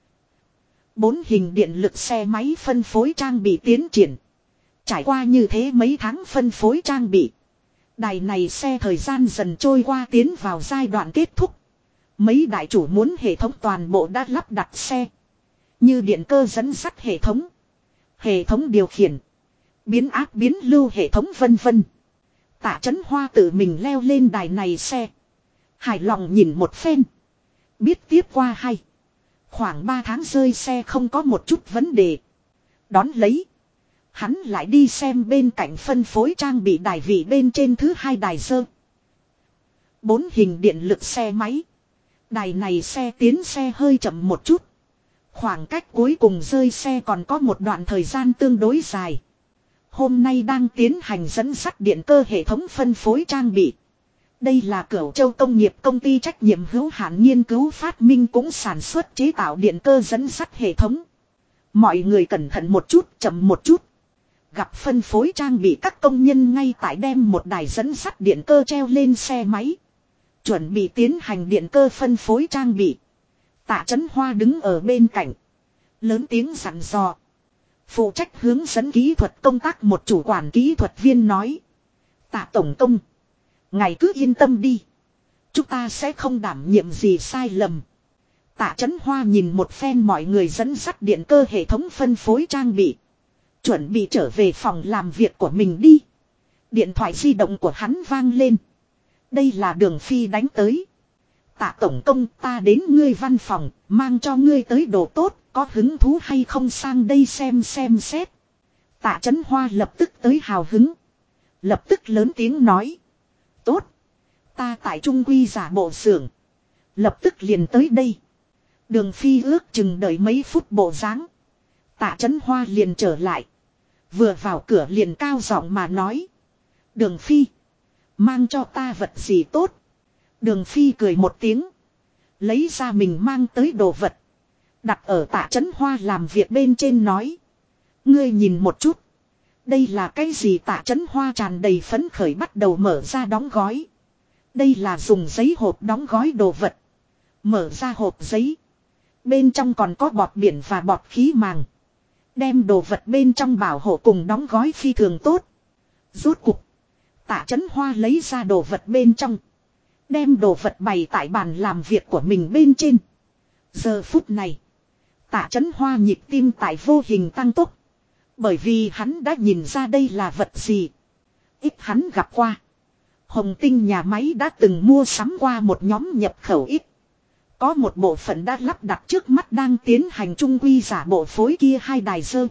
4 hình điện lực xe máy phân phối trang bị tiến triển. Trải qua như thế mấy tháng phân phối trang bị. Đài này xe thời gian dần trôi qua tiến vào giai đoạn kết thúc. Mấy đại chủ muốn hệ thống toàn bộ đã lắp đặt xe. Như điện cơ dẫn dắt hệ thống điều khiển, biến áp biến lưu hệ thống vân vân. Tạ Chấn Hoa tự mình leo lên đài này xe. Hài lòng nhìn một phen. Biết tiếp qua khoảng 3 tháng rơi xe không có một chút vấn đề. Đón lấy. Hắn lại đi xem bên cạnh phân phối trang bị đài vị bên trên thứ 2 đài sơ. 4 hình điện lực xe máy. Đài này xe tiến xe hơi chậm một chút. Khoảng cách cuối cùng rơi xe còn có một đoạn thời gian tương đối dài. Hôm nay đang tiến hành dẫn dắt điện cơ hệ thống phân phối trang bị. Đây là Cửu Châu Công nghiệp công ty trách nhiệm hữu hạn nghiên cứu phát minh cũng sản xuất chế tạo điện cơ dẫn dắt hệ thống. Mọi người cẩn thận một chút, chậm một chút. Gặp phân phối trang bị các công nhân ngay tại đem một đài dẫn dắt điện cơ treo lên xe máy. Chuẩn bị tiến hành điện cơ phân phối trang bị. Tạ Chấn Hoa đứng ở bên cạnh. Lớn tiếng dặn dò. Phụ trách hướng dẫn kỹ thuật công tác một chủ quản kỹ thuật viên nói. Tạ tổng công. Ngài cứ yên tâm đi. Chúng ta sẽ không đảm nhiệm gì sai lầm. Tạ Chấn Hoa nhìn một phen mọi người dẫn dắt điện cơ hệ thống phân phối trang bị. Chuẩn bị trở về phòng làm việc của mình đi. Điện thoại di động của hắn vang lên. Đây là Đường Phi đánh tới. Tạ tổng công, ta đến ngươi văn phòng, mang cho ngươi tới đồ tốt, có hứng thú hay không sang đây xem xét. Tạ Chấn Hoa lập tức tới hào hứng. Lập tức lớn tiếng nói. Tốt. Ta tại trung quy giả bộ xưởng. Lập tức liền tới đây. Đường Phi ước chừng đợi mấy phút bộ dáng. Tạ Chấn Hoa liền trở lại. Vừa vào cửa liền cao giọng mà nói. Đường Phi. Mang cho ta vật gì tốt. Đường Phi cười một tiếng. Lấy ra mình mang tới đồ vật. Đặt ở Tạ Chấn Hoa làm việc bên trên nói. Ngươi nhìn một chút. Đây là cái gì? Tạ Chấn Hoa tràn đầy phấn khởi bắt đầu mở ra đóng gói. Đây là dùng giấy hộp đóng gói đồ vật. Mở ra hộp giấy. Bên trong còn có bọt biển và bọt khí màng. Đem đồ vật bên trong bảo hộ cùng đóng gói phi thường tốt. Rốt cục. Tạ Chấn Hoa lấy ra đồ vật bên trong. Đem đồ vật bày tại bàn làm việc của mình bên trên. Giờ phút này. Tạ Chấn Hoa nhịp tim tại vô hình tăng tốc. Bởi vì hắn đã nhìn ra đây là vật gì. Ít hắn gặp qua. Hồng Tinh nhà máy đã từng mua sắm qua một nhóm nhập khẩu ít. Có một bộ phận đã lắp đặt trước mắt đang tiến hành trung quy giả bộ phối kia 2 đài dơ.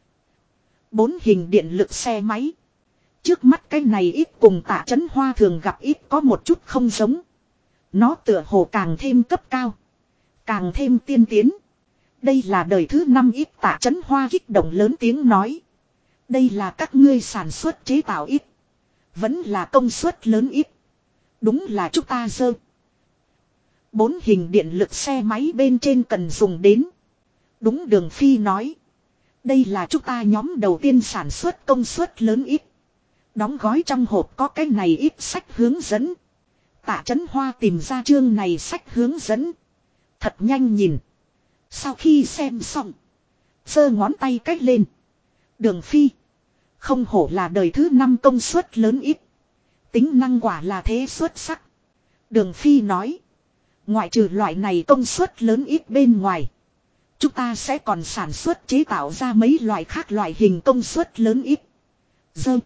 4 hình điện lực xe máy. Trước mắt cái này ít cùng Tạ Chấn Hoa thường gặp ít có một chút không giống. Nó tựa hồ càng thêm cấp cao. Càng thêm tiên tiến. Đây là đời thứ 5 ít. Tạ Chấn Hoa kích động lớn tiếng nói. Đây là các ngươi sản xuất chế tạo ít. Vẫn là công suất lớn ít. Đúng là chúng ta dơ. 4 hình điện lực xe máy bên trên cần dùng đến. Đúng, Đường Phi nói. Đây là chúng ta nhóm đầu tiên sản xuất công suất lớn ít. Đóng gói trong hộp có cái này ít sách hướng dẫn. Tạ Chấn Hoa tìm ra chương này sách hướng dẫn. Thật nhanh nhìn. Sau khi xem xong. Giơ ngón tay cách lên. Đường Phi. Không hổ là đời thứ 5 công suất lớn ít. Tính năng quả là thế xuất sắc. Đường Phi nói. Ngoại trừ loại này công suất lớn ít bên ngoài. Chúng ta sẽ còn sản xuất chế tạo ra mấy loại khác loại hình công suất lớn ít. Dơ.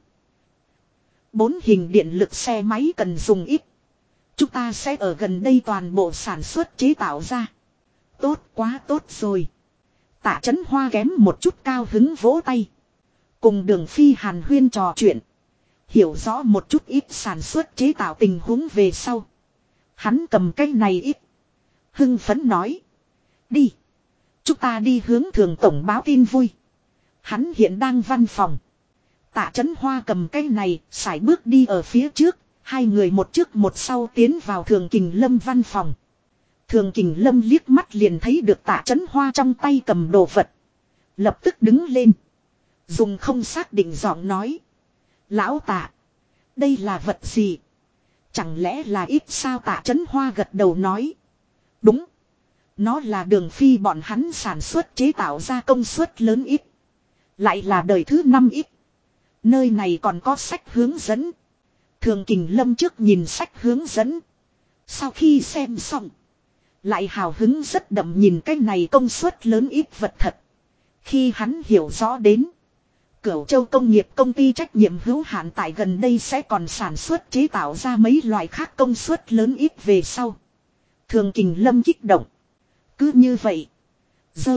4 hình điện lực xe máy cần dùng ít. Chúng ta sẽ ở gần đây toàn bộ sản xuất chế tạo ra. Tốt, quá tốt rồi. Tạ Chấn Hoa kém một chút cao hứng vỗ tay. Cùng Đường Phi hàn huyên trò chuyện. Hiểu rõ một chút ít sản xuất chế tạo tình huống về sau. Hắn cầm cái này ít. Hưng phấn nói. Đi. Chúng ta đi hướng Thường tổng báo tin vui. Hắn hiện đang văn phòng. Tạ Chấn Hoa cầm cái này, sải bước đi ở phía trước. 2 người một trước một sau tiến vào Thường Kình Lâm văn phòng. Thường Kình Lâm liếc mắt liền thấy được Tạ Chấn Hoa trong tay cầm đồ vật. Lập tức đứng lên. Dùng không xác định giọng nói. Lão Tạ. Đây là vật gì? Chẳng lẽ là ít sao? Tạ Chấn Hoa gật đầu nói. Đúng. Nó là Đường Phi bọn hắn sản xuất chế tạo ra công suất lớn ít. Lại là đời thứ 5 ít. Nơi này còn có sách hướng dẫn. Thường Kình Lâm trước nhìn sách hướng dẫn. Sau khi xem xong. Lại hào hứng rất đậm nhìn cái này công suất lớn ít vật thật. Khi hắn hiểu rõ đến. Cửu Châu Công nghiệp công ty trách nhiệm hữu hạn tại gần đây sẽ còn sản xuất chế tạo ra mấy loại khác công suất lớn ít về sau. Thường Kình Lâm kích động. Cứ như vậy. Dơ.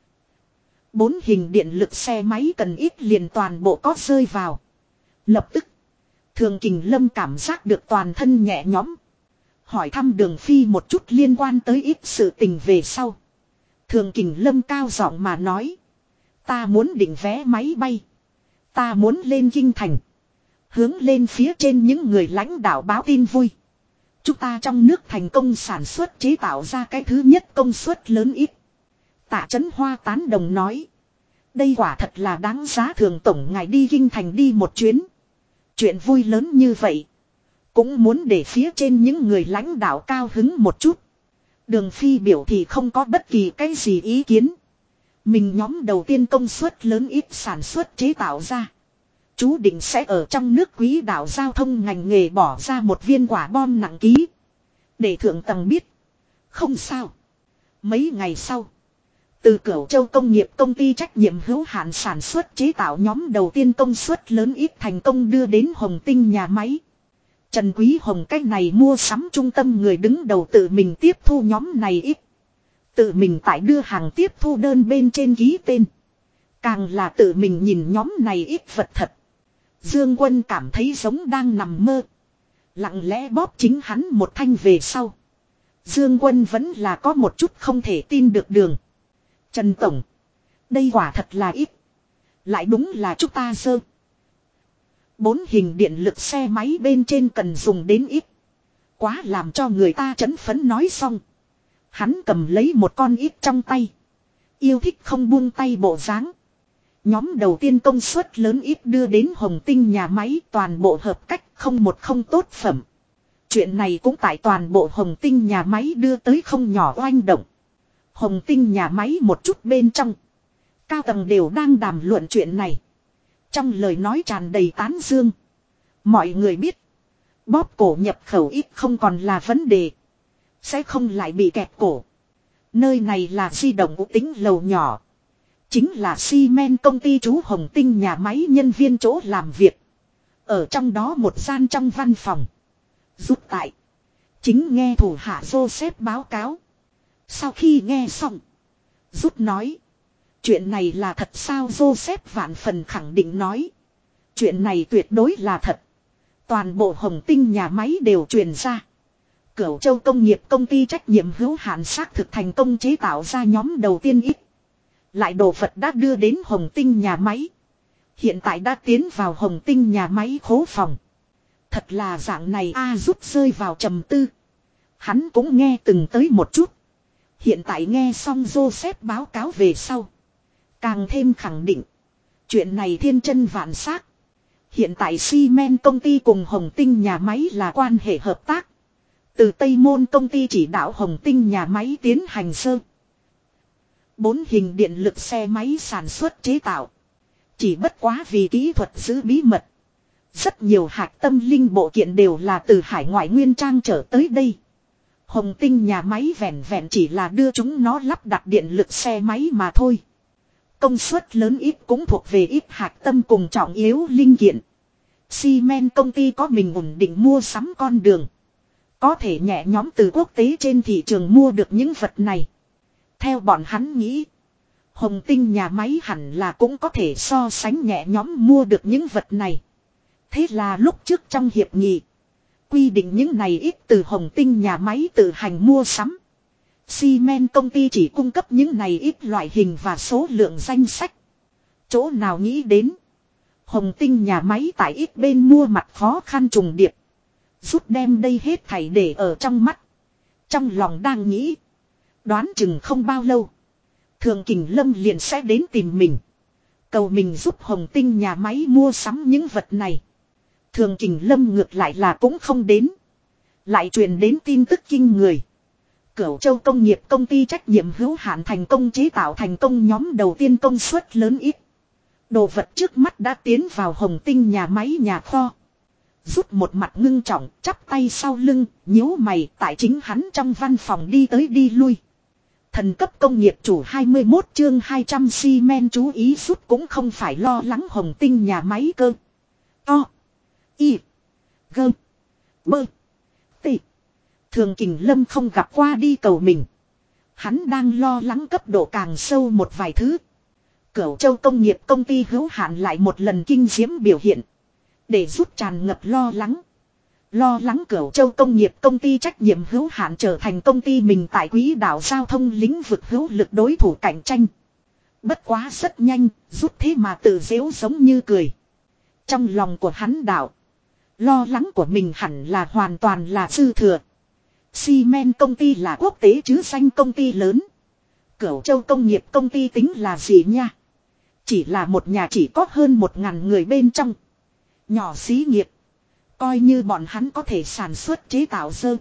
4 hình điện lực xe máy cần ít liền toàn bộ có rơi vào. Lập tức. Thường Kình Lâm cảm giác được toàn thân nhẹ nhõm. Hỏi thăm Đường Phi một chút liên quan tới ít sự tình về sau. Thường Kình Lâm cao giọng mà nói. Ta muốn định vé máy bay. Ta muốn lên kinh thành. Hướng lên phía trên những người lãnh đạo báo tin vui. Chúng ta trong nước thành công sản xuất chế tạo ra cái thứ nhất công suất lớn ít. Tạ Chấn Hoa tán đồng nói. Đây quả thật là đáng giá. Thường tổng ngài đi kinh thành đi một chuyến. Chuyện vui lớn như vậy. Cũng muốn để phía trên những người lãnh đạo cao hứng một chút. Đường Phi biểu thì không có bất kỳ cái gì ý kiến. Mình nhóm đầu tiên công suất lớn ít sản xuất chế tạo ra. Chú định sẽ ở trong nước quỹ đạo giao thông ngành nghề bỏ ra một viên quả bom nặng ký. Để thượng tầng biết. Không sao. Mấy ngày sau. Từ Cửu Châu Công nghiệp công ty trách nhiệm hữu hạn sản xuất chế tạo nhóm đầu tiên công suất lớn ít thành công đưa đến Hồng Tinh nhà máy. Trần Quý Hồng cách này mua sắm trung tâm người đứng đầu tự mình tiếp thu nhóm này ít. Tự mình tại đưa hàng tiếp thu đơn bên trên ký tên. Càng là tự mình nhìn nhóm này ít vật thật. Dương Quân cảm thấy giống đang nằm mơ. Lặng lẽ bóp chính hắn một thanh về sau. Dương Quân vẫn là có một chút không thể tin được đường. Trần Tổng. Đây quả thật là ít. Lại đúng là chúng ta dơ. 4 hình điện lực xe máy bên trên cần dùng đến ít. Quá làm cho người ta chấn phấn nói xong. Hắn cầm lấy một con ít trong tay. Yêu thích không buông tay bộ dáng. Nhóm đầu tiên công suất lớn ít đưa đến Hồng Tinh nhà máy toàn bộ hợp cách không một không tốt phẩm. Chuyện này cũng tại toàn bộ Hồng Tinh nhà máy đưa tới không nhỏ oanh động. Hồng Tinh nhà máy một chút bên trong. Cao tầng đều đang đàm luận chuyện này. Trong lời nói tràn đầy tán dương. Mọi người biết. Bóp cổ nhập khẩu ít không còn là vấn đề. Sẽ không lại bị kẹp cổ. Nơi này là di động ủ tính lầu nhỏ. Chính là xi men công ty chú Hồng Tinh nhà máy nhân viên chỗ làm việc. Ở trong đó một gian trong văn phòng. Rút tại. Chính nghe thủ hạ Joseph báo cáo. Sau khi nghe xong. Rút nói. Chuyện này là thật sao Joseph vạn phần khẳng định nói. Chuyện này tuyệt đối là thật. Toàn bộ Hồng Tinh nhà máy đều truyền ra. Cửu Châu công nghiệp công ty trách nhiệm hữu hạn xác thực thành công chế tạo ra nhóm đầu tiên ít. Lại đồ vật đã đưa đến Hồng Tinh nhà máy. Hiện tại đã tiến vào Hồng Tinh nhà máy khố phòng. Thật là dạng này rút rơi vào trầm tư. Hắn cũng nghe từng tới một chút. Hiện tại nghe xong Joseph báo cáo về sau. Càng thêm khẳng định. Chuyện này thiên chân vạn xác. Hiện tại xi men công ty cùng Hồng Tinh nhà máy là quan hệ hợp tác. Từ Tây Môn công ty chỉ đạo Hồng Tinh nhà máy tiến hành sơ. 4 hình điện lực xe máy sản xuất chế tạo. Chỉ bất quá vì kỹ thuật giữ bí mật. Rất nhiều hạt tâm linh bộ kiện đều là từ hải ngoại nguyên trang trở tới đây. Hồng Tinh nhà máy vẹn vẹn chỉ là đưa chúng nó lắp đặt điện lực xe máy mà thôi. Công suất lớn ít cũng thuộc về ít hạt tâm cùng trọng yếu linh kiện. Xi men công ty có mình ổn định mua sắm con đường. Có thể nhẹ nhóm từ quốc tế trên thị trường mua được những vật này. Theo bọn hắn nghĩ. Hồng Tinh nhà máy hẳn là cũng có thể so sánh nhẹ nhóm mua được những vật này. Thế là lúc trước trong hiệp nghị. Quy định những này ít từ Hồng Tinh nhà máy tự hành mua sắm. Xi men công ty chỉ cung cấp những này ít loại hình và số lượng danh sách. Chỗ nào nghĩ đến. Hồng Tinh nhà máy tại ít bên mua mặt khó khăn trùng điệp. Rút đem đây hết thảy để ở trong mắt. Trong lòng đang nghĩ. Đoán chừng không bao lâu. Thường Kình Lâm liền sẽ đến tìm mình. Cầu mình giúp Hồng Tinh nhà máy mua sắm những vật này. Thường Kình Lâm ngược lại là cũng không đến. Lại truyền đến tin tức kinh người. Cửu Châu công nghiệp công ty trách nhiệm hữu hạn thành công chế tạo thành công nhóm đầu tiên công suất lớn ít. Đồ vật trước mắt đã tiến vào Hồng Tinh nhà máy nhà kho. Rút một mặt ngưng trọng, chắp tay sau lưng, nhíu mày tại chính hắn trong văn phòng đi tới đi lui. Thần cấp công nghiệp chủ 21 chương 200 xi men chú ý rút cũng không phải lo lắng Hồng Tinh nhà máy cơ. To. Y. Gơ. Bơ. Tị. Thường Kình Lâm không gặp qua đi cầu mình. Hắn đang lo lắng cấp độ càng sâu một vài thứ. Cửu Châu công nghiệp công ty hữu hạn lại một lần kinh diễm biểu hiện. Để rút tràn ngập lo lắng. Lo lắng Cửu Châu công nghiệp công ty trách nhiệm hữu hạn trở thành công ty mình tại quỹ đạo giao thông lĩnh vực hữu lực đối thủ cạnh tranh. Bất quá rất nhanh, rút thế mà tự giễu giống như cười. Trong lòng của hắn đạo. Lo lắng của mình hẳn là hoàn toàn là dư thừa. Xi men công ty là quốc tế chứ danh công ty lớn. Cửu Châu công nghiệp công ty tính là gì nha? Chỉ là một nhà chỉ có hơn 1.000 người bên trong. Nhỏ xí nghiệp. Coi như bọn hắn có thể sản xuất chế tạo dơ.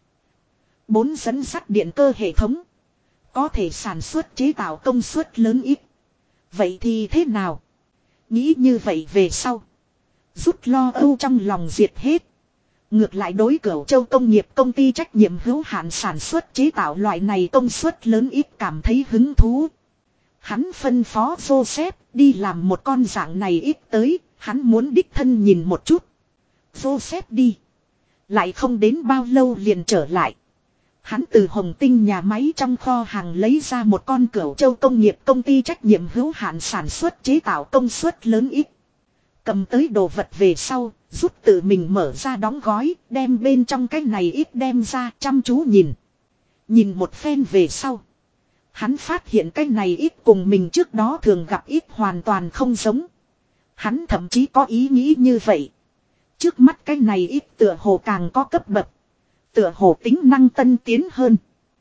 4 dẫn sắt điện cơ hệ thống. Có thể sản xuất chế tạo công suất lớn ít. Vậy thì thế nào? Nghĩ như vậy về sau. Rút lo âu trong lòng diệt hết. Ngược lại đối Cửu Châu công nghiệp công ty trách nhiệm hữu hạn sản xuất chế tạo loại này công suất lớn ít cảm thấy hứng thú. Hắn phân phó Joseph đi làm một con dạng này ít tới, hắn muốn đích thân nhìn một chút. Joseph đi. Lại không đến bao lâu liền trở lại. Hắn từ Hồng Tinh nhà máy trong kho hàng lấy ra một con Cửu Châu công nghiệp công ty trách nhiệm hữu hạn sản xuất chế tạo công suất lớn ít. Cầm tới đồ vật về sau, rút tự mình mở ra đóng gói, đem bên trong cái này ít đem ra chăm chú nhìn. Nhìn một phen về sau. Hắn phát hiện cái này ít cùng mình trước đó thường gặp ít hoàn toàn không giống. Hắn thậm chí có ý nghĩ như vậy. Trước mắt cái này ít tựa hồ càng có cấp bậc. Tựa hồ tính năng tân tiến hơn.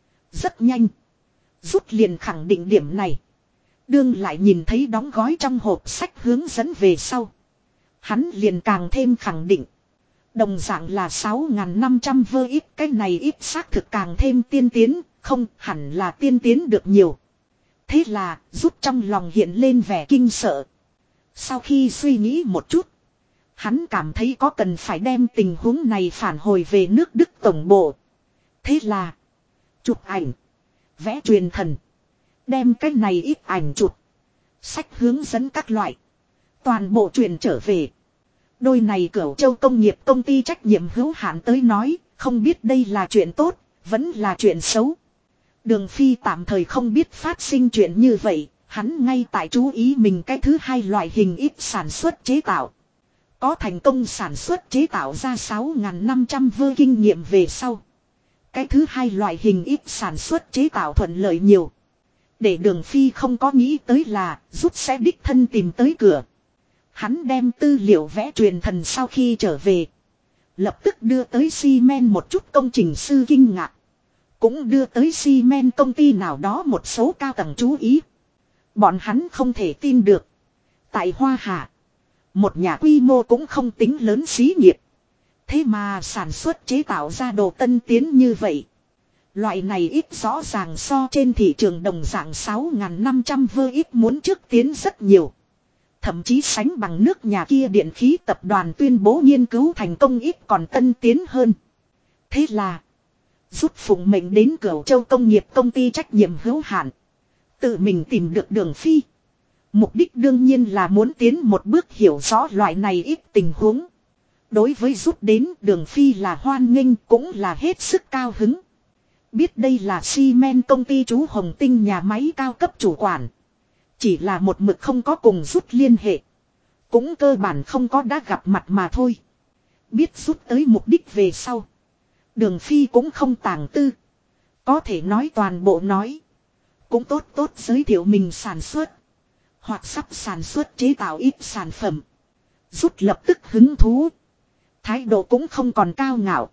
Rất nhanh. Rút liền khẳng định điểm này. Đương lại nhìn thấy đóng gói trong hộp sách hướng dẫn về sau. Hắn liền càng thêm khẳng định. Đồng dạng là 6.500 vơ ít. Cái này ít xác thực càng thêm tiên tiến. Không hẳn là tiên tiến được nhiều. Thế là rút trong lòng hiện lên vẻ kinh sợ. Sau khi suy nghĩ một chút. Hắn cảm thấy có cần phải đem tình huống này phản hồi về nước Đức tổng bộ. Thế là chụp ảnh, vẽ truyền thần, đem cái này ít ảnh chụp, sách hướng dẫn các loại, toàn bộ truyền trở về. Đôi này Cửu Châu công nghiệp công ty trách nhiệm hữu hạn tới nói, không biết đây là chuyện tốt, vẫn là chuyện xấu. Đường Phi tạm thời không biết phát sinh chuyện như vậy, hắn ngay tại chú ý mình cái thứ hai loại hình ít sản xuất chế tạo. Có thành công sản xuất chế tạo ra 6.500 vơ kinh nghiệm về sau. Cái thứ hai loại hình ít sản xuất chế tạo thuận lợi nhiều. Để Đường Phi không có nghĩ tới là rút sẽ đích thân tìm tới cửa. Hắn đem tư liệu vẽ truyền thần sau khi trở về. Lập tức đưa tới Xi-men một chút công trình sư kinh ngạc. Cũng đưa tới Xi-men công ty nào đó một số cao tầng chú ý. Bọn hắn không thể tin được. Tại Hoa Hạ. Một nhà quy mô cũng không tính lớn xí nghiệp. Thế mà sản xuất chế tạo ra đồ tân tiến như vậy. Loại này ít rõ ràng so trên thị trường đồng dạng 6.500 vơ ít muốn trước tiến rất nhiều. Thậm chí sánh bằng nước nhà kia điện khí tập đoàn tuyên bố nghiên cứu thành công ít còn tân tiến hơn. Thế là rút phụng mệnh đến Cửu Châu công nghiệp công ty trách nhiệm hữu hạn. Tự mình tìm được Đường Phi. Mục đích đương nhiên là muốn tiến một bước hiểu rõ loại này ít tình huống. Đối với rút đến Đường Phi là hoan nghênh cũng là hết sức cao hứng. Biết đây là Xi-men công ty chú Hồng Tinh nhà máy cao cấp chủ quản. Chỉ là một mực không có cùng rút liên hệ. Cũng cơ bản không có đã gặp mặt mà thôi. Biết rút tới mục đích về sau. Đường Phi cũng không tàng tư. Có thể nói toàn bộ nói. Cũng tốt tốt giới thiệu mình sản xuất. Hoặc sắp sản xuất chế tạo ít sản phẩm. Rút lập tức hứng thú. Thái độ cũng không còn cao ngạo.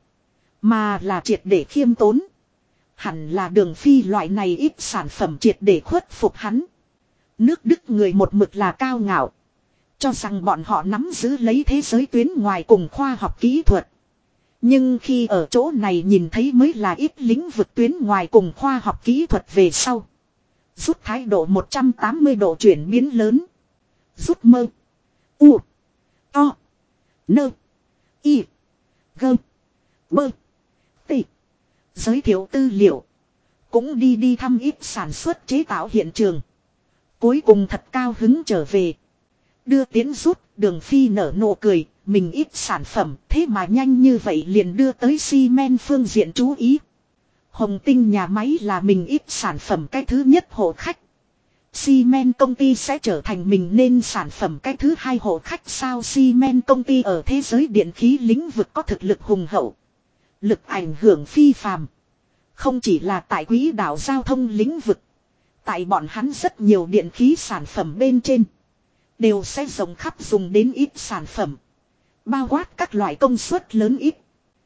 Mà là triệt để khiêm tốn. Hẳn là Đường Phi loại này ít sản phẩm triệt để khuất phục hắn. Nước Đức người một mực là cao ngạo. Cho rằng bọn họ nắm giữ lấy thế giới tuyến ngoài cùng khoa học kỹ thuật. Nhưng khi ở chỗ này nhìn thấy mới là ít lĩnh vực tuyến ngoài cùng khoa học kỹ thuật về sau. Rút thái độ 180 độ chuyển biến lớn. Rút mơ. U. To. Nơ. Y. Gơ. Bơ. Tị. Giới thiệu tư liệu. Cũng đi thăm ít sản xuất chế tạo hiện trường. Cuối cùng thật cao hứng trở về. Đưa tiến rút, Đường Phi nở nụ cười, mình ít sản phẩm, thế mà nhanh như vậy liền đưa tới Xi-men phương diện chú ý. Hồng Tinh nhà máy là mình ít sản phẩm cái thứ nhất hộ khách. Xi-men công ty sẽ trở thành mình nên sản phẩm cái thứ hai hộ khách sao? Xi-men công ty ở thế giới điện khí lĩnh vực có thực lực hùng hậu. Lực ảnh hưởng phi phàm. Không chỉ là tại quỹ đạo giao thông lĩnh vực. Tại bọn hắn rất nhiều điện khí sản phẩm bên trên. Đều sẽ rộng khắp dùng đến ít sản phẩm. Bao quát các loại công suất lớn ít.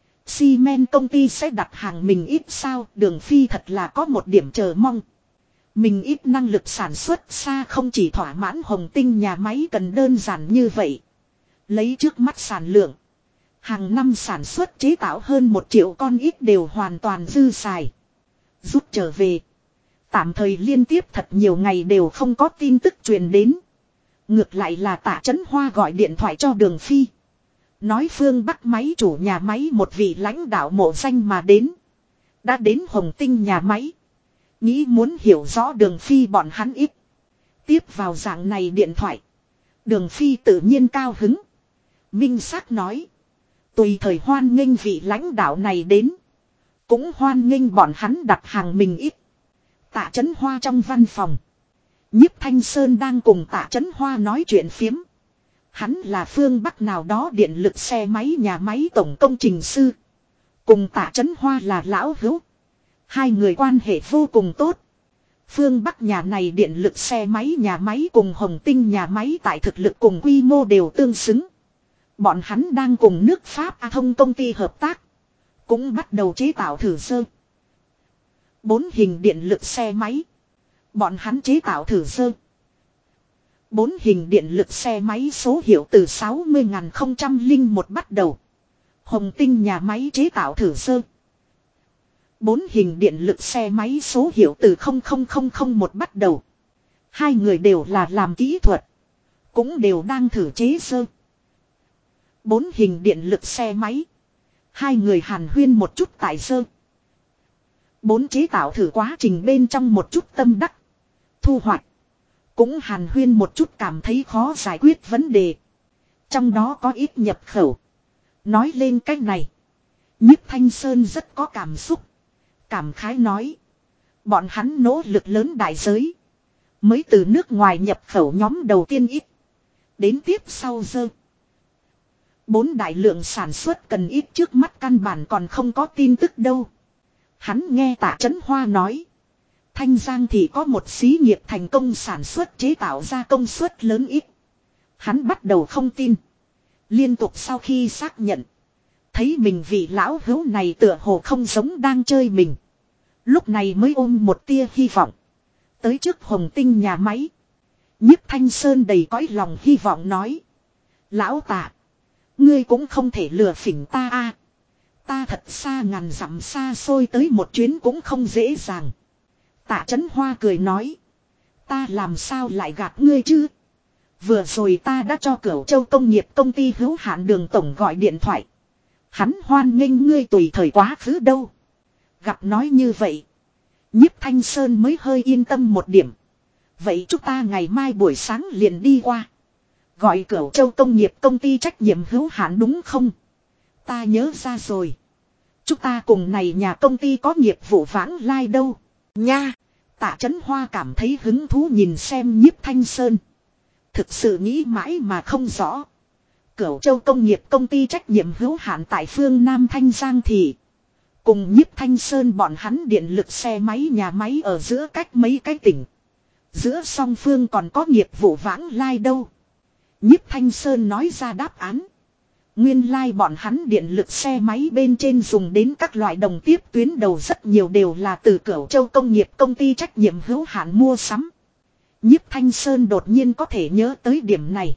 Xi-men công ty sẽ đặt hàng mình ít sao? Đường Phi thật là có một điểm chờ mong. Mình ít năng lực sản xuất xa không chỉ thỏa mãn Hồng Tinh nhà máy cần đơn giản như vậy. Lấy trước mắt sản lượng. Hàng năm sản xuất chế tạo hơn 1 triệu con ít đều hoàn toàn dư xài. Rút trở về. Tạm thời liên tiếp thật nhiều ngày đều không có tin tức truyền đến. Ngược lại là Tạ Chấn Hoa gọi điện thoại cho Đường Phi. Nói phương Bắc máy chủ nhà máy một vị lãnh đạo mộ danh mà đến. Đã đến Hồng Tinh nhà máy. Nghĩ muốn hiểu rõ Đường Phi bọn hắn ít. Tiếp vào dạng này điện thoại. Đường Phi tự nhiên cao hứng. Minh xác nói. Tùy thời hoan nghênh vị lãnh đạo này đến. Cũng hoan nghênh bọn hắn đặt hàng mình ít. Tạ Chấn Hoa trong văn phòng. Nhiếp Thanh Sơn đang cùng Tạ Chấn Hoa nói chuyện phiếm. Hắn là phương Bắc nào đó điện lực xe máy nhà máy tổng công trình sư. Cùng Tạ Chấn Hoa là lão hữu. Hai người quan hệ vô cùng tốt. Phương Bắc nhà này điện lực xe máy nhà máy cùng Hồng Tinh nhà máy tại thực lực cùng quy mô đều tương xứng. Bọn hắn đang cùng nước Pháp A Thông công ty hợp tác. Cũng bắt đầu chế tạo thử sơ. 4 hình điện lực xe máy. Bọn hắn chế tạo thử sơ. 4 hình điện lực xe máy số hiệu từ 60.001 bắt đầu. Hồng Tinh nhà máy chế tạo thử sơ. 4 hình điện lực xe máy số hiệu từ 00001 bắt đầu. Hai người đều là làm kỹ thuật. Cũng đều đang thử chế sơ. 4 hình điện lực xe máy. Hai người hàn huyên một chút tại sơ. 4 chế tạo thử quá trình bên trong một chút tâm đắc. Thu hoạch. Cũng hàn huyên một chút cảm thấy khó giải quyết vấn đề. Trong đó có ít nhập khẩu. Nói lên cách này. Nhiếp Thanh Sơn rất có cảm xúc. Cảm khái nói. Bọn hắn nỗ lực lớn đại giới. Mới từ nước ngoài nhập khẩu nhóm đầu tiên ít. Đến tiếp sau dơ. 4 đại lượng sản xuất cần ít trước mắt căn bản còn không có tin tức đâu. Hắn nghe Tạ Chấn Hoa nói. Thanh Giang thì có một xí nghiệp thành công sản xuất chế tạo ra công suất lớn ít. Hắn bắt đầu không tin. Liên tục sau khi xác nhận. Thấy mình vị lão hữu này tựa hồ không giống đang chơi mình. Lúc này mới ôm một tia hy vọng. Tới trước Hồng Tinh nhà máy. Nhiếp Thanh Sơn đầy cõi lòng hy vọng nói. Lão Tạ. Ngươi cũng không thể lừa phỉnh ta a. Ta thật xa ngàn dặm xa xôi tới một chuyến cũng không dễ dàng. Tạ Chấn Hoa cười nói. Ta làm sao lại gạt ngươi chứ? Vừa rồi ta đã cho Cửu Châu Công nghiệp công ty hữu hạn Đường tổng gọi điện thoại. Hắn hoan nghênh ngươi tùy thời quá khứ đâu. Gặp nói như vậy. Nhiếp Thanh Sơn mới hơi yên tâm một điểm. Vậy chúng ta ngày mai buổi sáng liền đi qua. Gọi Cửu Châu Công nghiệp công ty trách nhiệm hữu hạn đúng không? Ta nhớ ra rồi. Chúng ta cùng này nhà công ty có nghiệp vụ vãng lai đâu. Nha. Tạ Chấn Hoa cảm thấy hứng thú nhìn xem Nhiếp Thanh Sơn. Thực sự nghĩ mãi mà không rõ. Cửu Châu Công nghiệp công ty trách nhiệm hữu hạn tại phương Nam Thanh Giang thị. Cùng Nhiếp Thanh Sơn bọn hắn điện lực xe máy nhà máy ở giữa cách mấy cái tỉnh. Giữa song phương còn có nghiệp vụ vãng lai đâu. Nhiếp Thanh Sơn nói ra đáp án. Nguyên lai bọn hắn điện lực xe máy bên trên dùng đến các loại đồng tiếp tuyến đầu rất nhiều đều là từ Cửu Châu Công nghiệp công ty trách nhiệm hữu hạn mua sắm. Nhiếp Thanh Sơn đột nhiên có thể nhớ tới điểm này.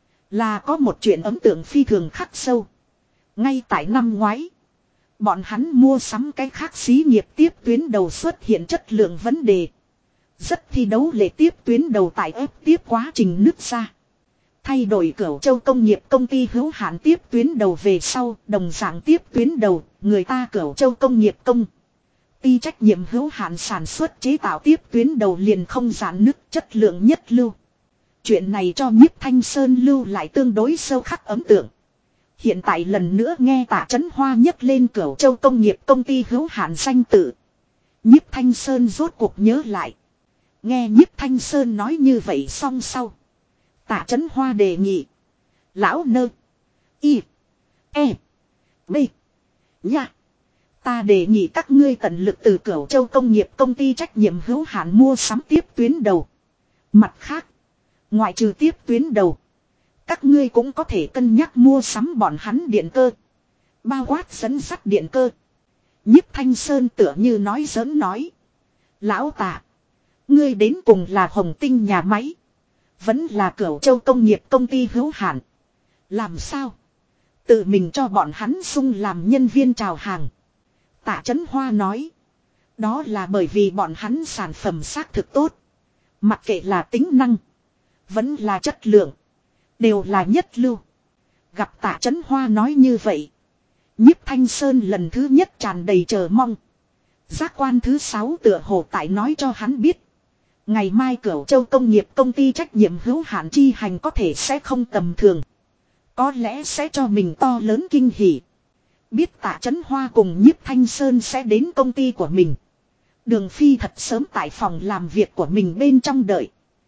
Là có một chuyện ấn tượng phi thường khắc sâu. Ngay tại năm ngoái. Bọn hắn mua sắm cái khác xí nghiệp tiếp tuyến đầu xuất hiện chất lượng vấn đề. Rất thi đấu lệ tiếp tuyến đầu tại ép tiếp quá trình nứt ra. Thay đổi Cửu Châu Công nghiệp công ty hữu hạn tiếp tuyến đầu về sau, đồng dạng tiếp tuyến đầu, người ta Cửu Châu Công nghiệp công ty trách nhiệm hữu hạn sản xuất chế tạo tiếp tuyến đầu liền không giãn nứt chất lượng nhất lưu. Chuyện này cho Nhiếp Thanh Sơn lưu lại tương đối sâu khắc ấn tượng. Hiện tại lần nữa nghe Tạ Chấn Hoa nhắc lên Cửu Châu Công nghiệp công ty hữu hạn danh tự. Nhiếp Thanh Sơn rốt cuộc nhớ lại. Nghe Nhiếp Thanh Sơn nói như vậy xong sau. Tạ Chấn Hoa đề nghị. Lão nơ. Y. E. B. Nha. Ta đề nghị các ngươi tận lực từ Cửu Châu Công nghiệp công ty trách nhiệm hữu hạn mua sắm tiếp tuyến đầu. Mặt khác. Ngoại trừ tiếp tuyến đầu. Các ngươi cũng có thể cân nhắc mua sắm bọn hắn điện cơ. Bao quát dẫn sắt điện cơ. Nhiếp Thanh Sơn tựa như nói giỡn nói. Lão Tạ. Ngươi đến cùng là Hồng Tinh nhà máy. Vẫn là Cửu Châu Công nghiệp công ty hữu hạn. Làm sao? Tự mình cho bọn hắn sung làm nhân viên chào hàng. Tạ Chấn Hoa nói. Đó là bởi vì bọn hắn sản phẩm xác thực tốt. Mặc kệ là tính năng. Vẫn là chất lượng. Đều là nhất lưu. Gặp Tạ Chấn Hoa nói như vậy. Nhiếp Thanh Sơn lần thứ nhất tràn đầy chờ mong. Giác quan thứ 6 tựa hồ tại nói cho hắn biết. Ngày mai Cửu Châu Công nghiệp công ty trách nhiệm hữu hạn chi hành có thể sẽ không tầm thường. Có lẽ sẽ cho mình to lớn kinh hỉ. Biết Tạ Chấn Hoa cùng Nhiếp Thanh Sơn sẽ đến công ty của mình. Đường Phi thật sớm tại phòng làm việc của mình bên trong đợi.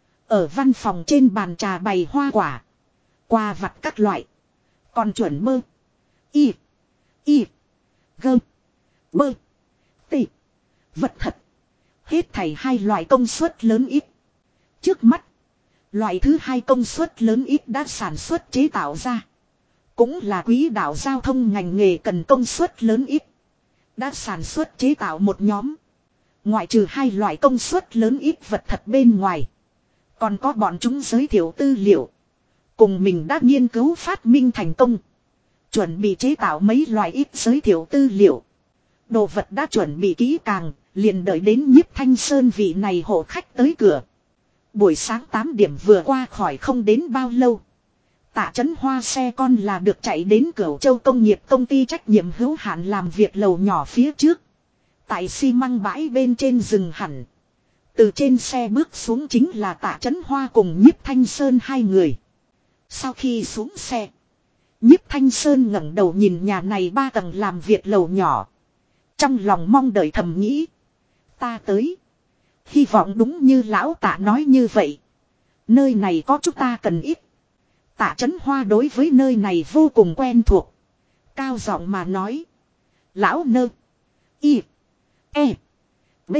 Ở văn phòng trên bàn trà bày hoa quả. Quà vặt các loại. Còn chuẩn mơ. Y. Y. Gơ. Bơ. Tị. Vật thật. hết thảy hai loại công suất lớn ít. Trước mắt, loại thứ hai công suất lớn ít đã sản xuất chế tạo ra. Cũng là quỹ đạo giao thông ngành nghề cần công suất lớn ít. Đã sản xuất chế tạo một nhóm. Ngoại trừ hai loại công suất lớn ít vật thật bên ngoài. Còn có bọn chúng giới thiệu tư liệu. Cùng mình đã nghiên cứu phát minh thành công. Chuẩn bị chế tạo mấy loại ít giới thiệu tư liệu. Đồ vật đã chuẩn bị kỹ càng, liền đợi đến Nhiếp Thanh Sơn vị này hộ khách tới cửa. Buổi sáng 8 điểm vừa qua khỏi không đến bao lâu. Tạ Chấn Hoa xe con là được chạy đến Cửu Châu Công nghiệp công ty trách nhiệm hữu hạn làm việc lầu nhỏ phía trước. Tại xi măng bãi bên trên rừng hẳn. Từ trên xe bước xuống chính là Tạ Chấn Hoa cùng Nhiếp Thanh Sơn hai người. Sau khi xuống xe, Nhiếp Thanh Sơn ngẩng đầu nhìn nhà này 3 tầng làm việc lầu nhỏ. Trong lòng mong đợi thầm nghĩ. Ta tới. Hy vọng đúng như lão Tạ nói như vậy. Nơi này có chúng ta cần ít. Tạ Chấn Hoa đối với nơi này vô cùng quen thuộc. Cao giọng mà nói. Lão nơ. Y. E. B.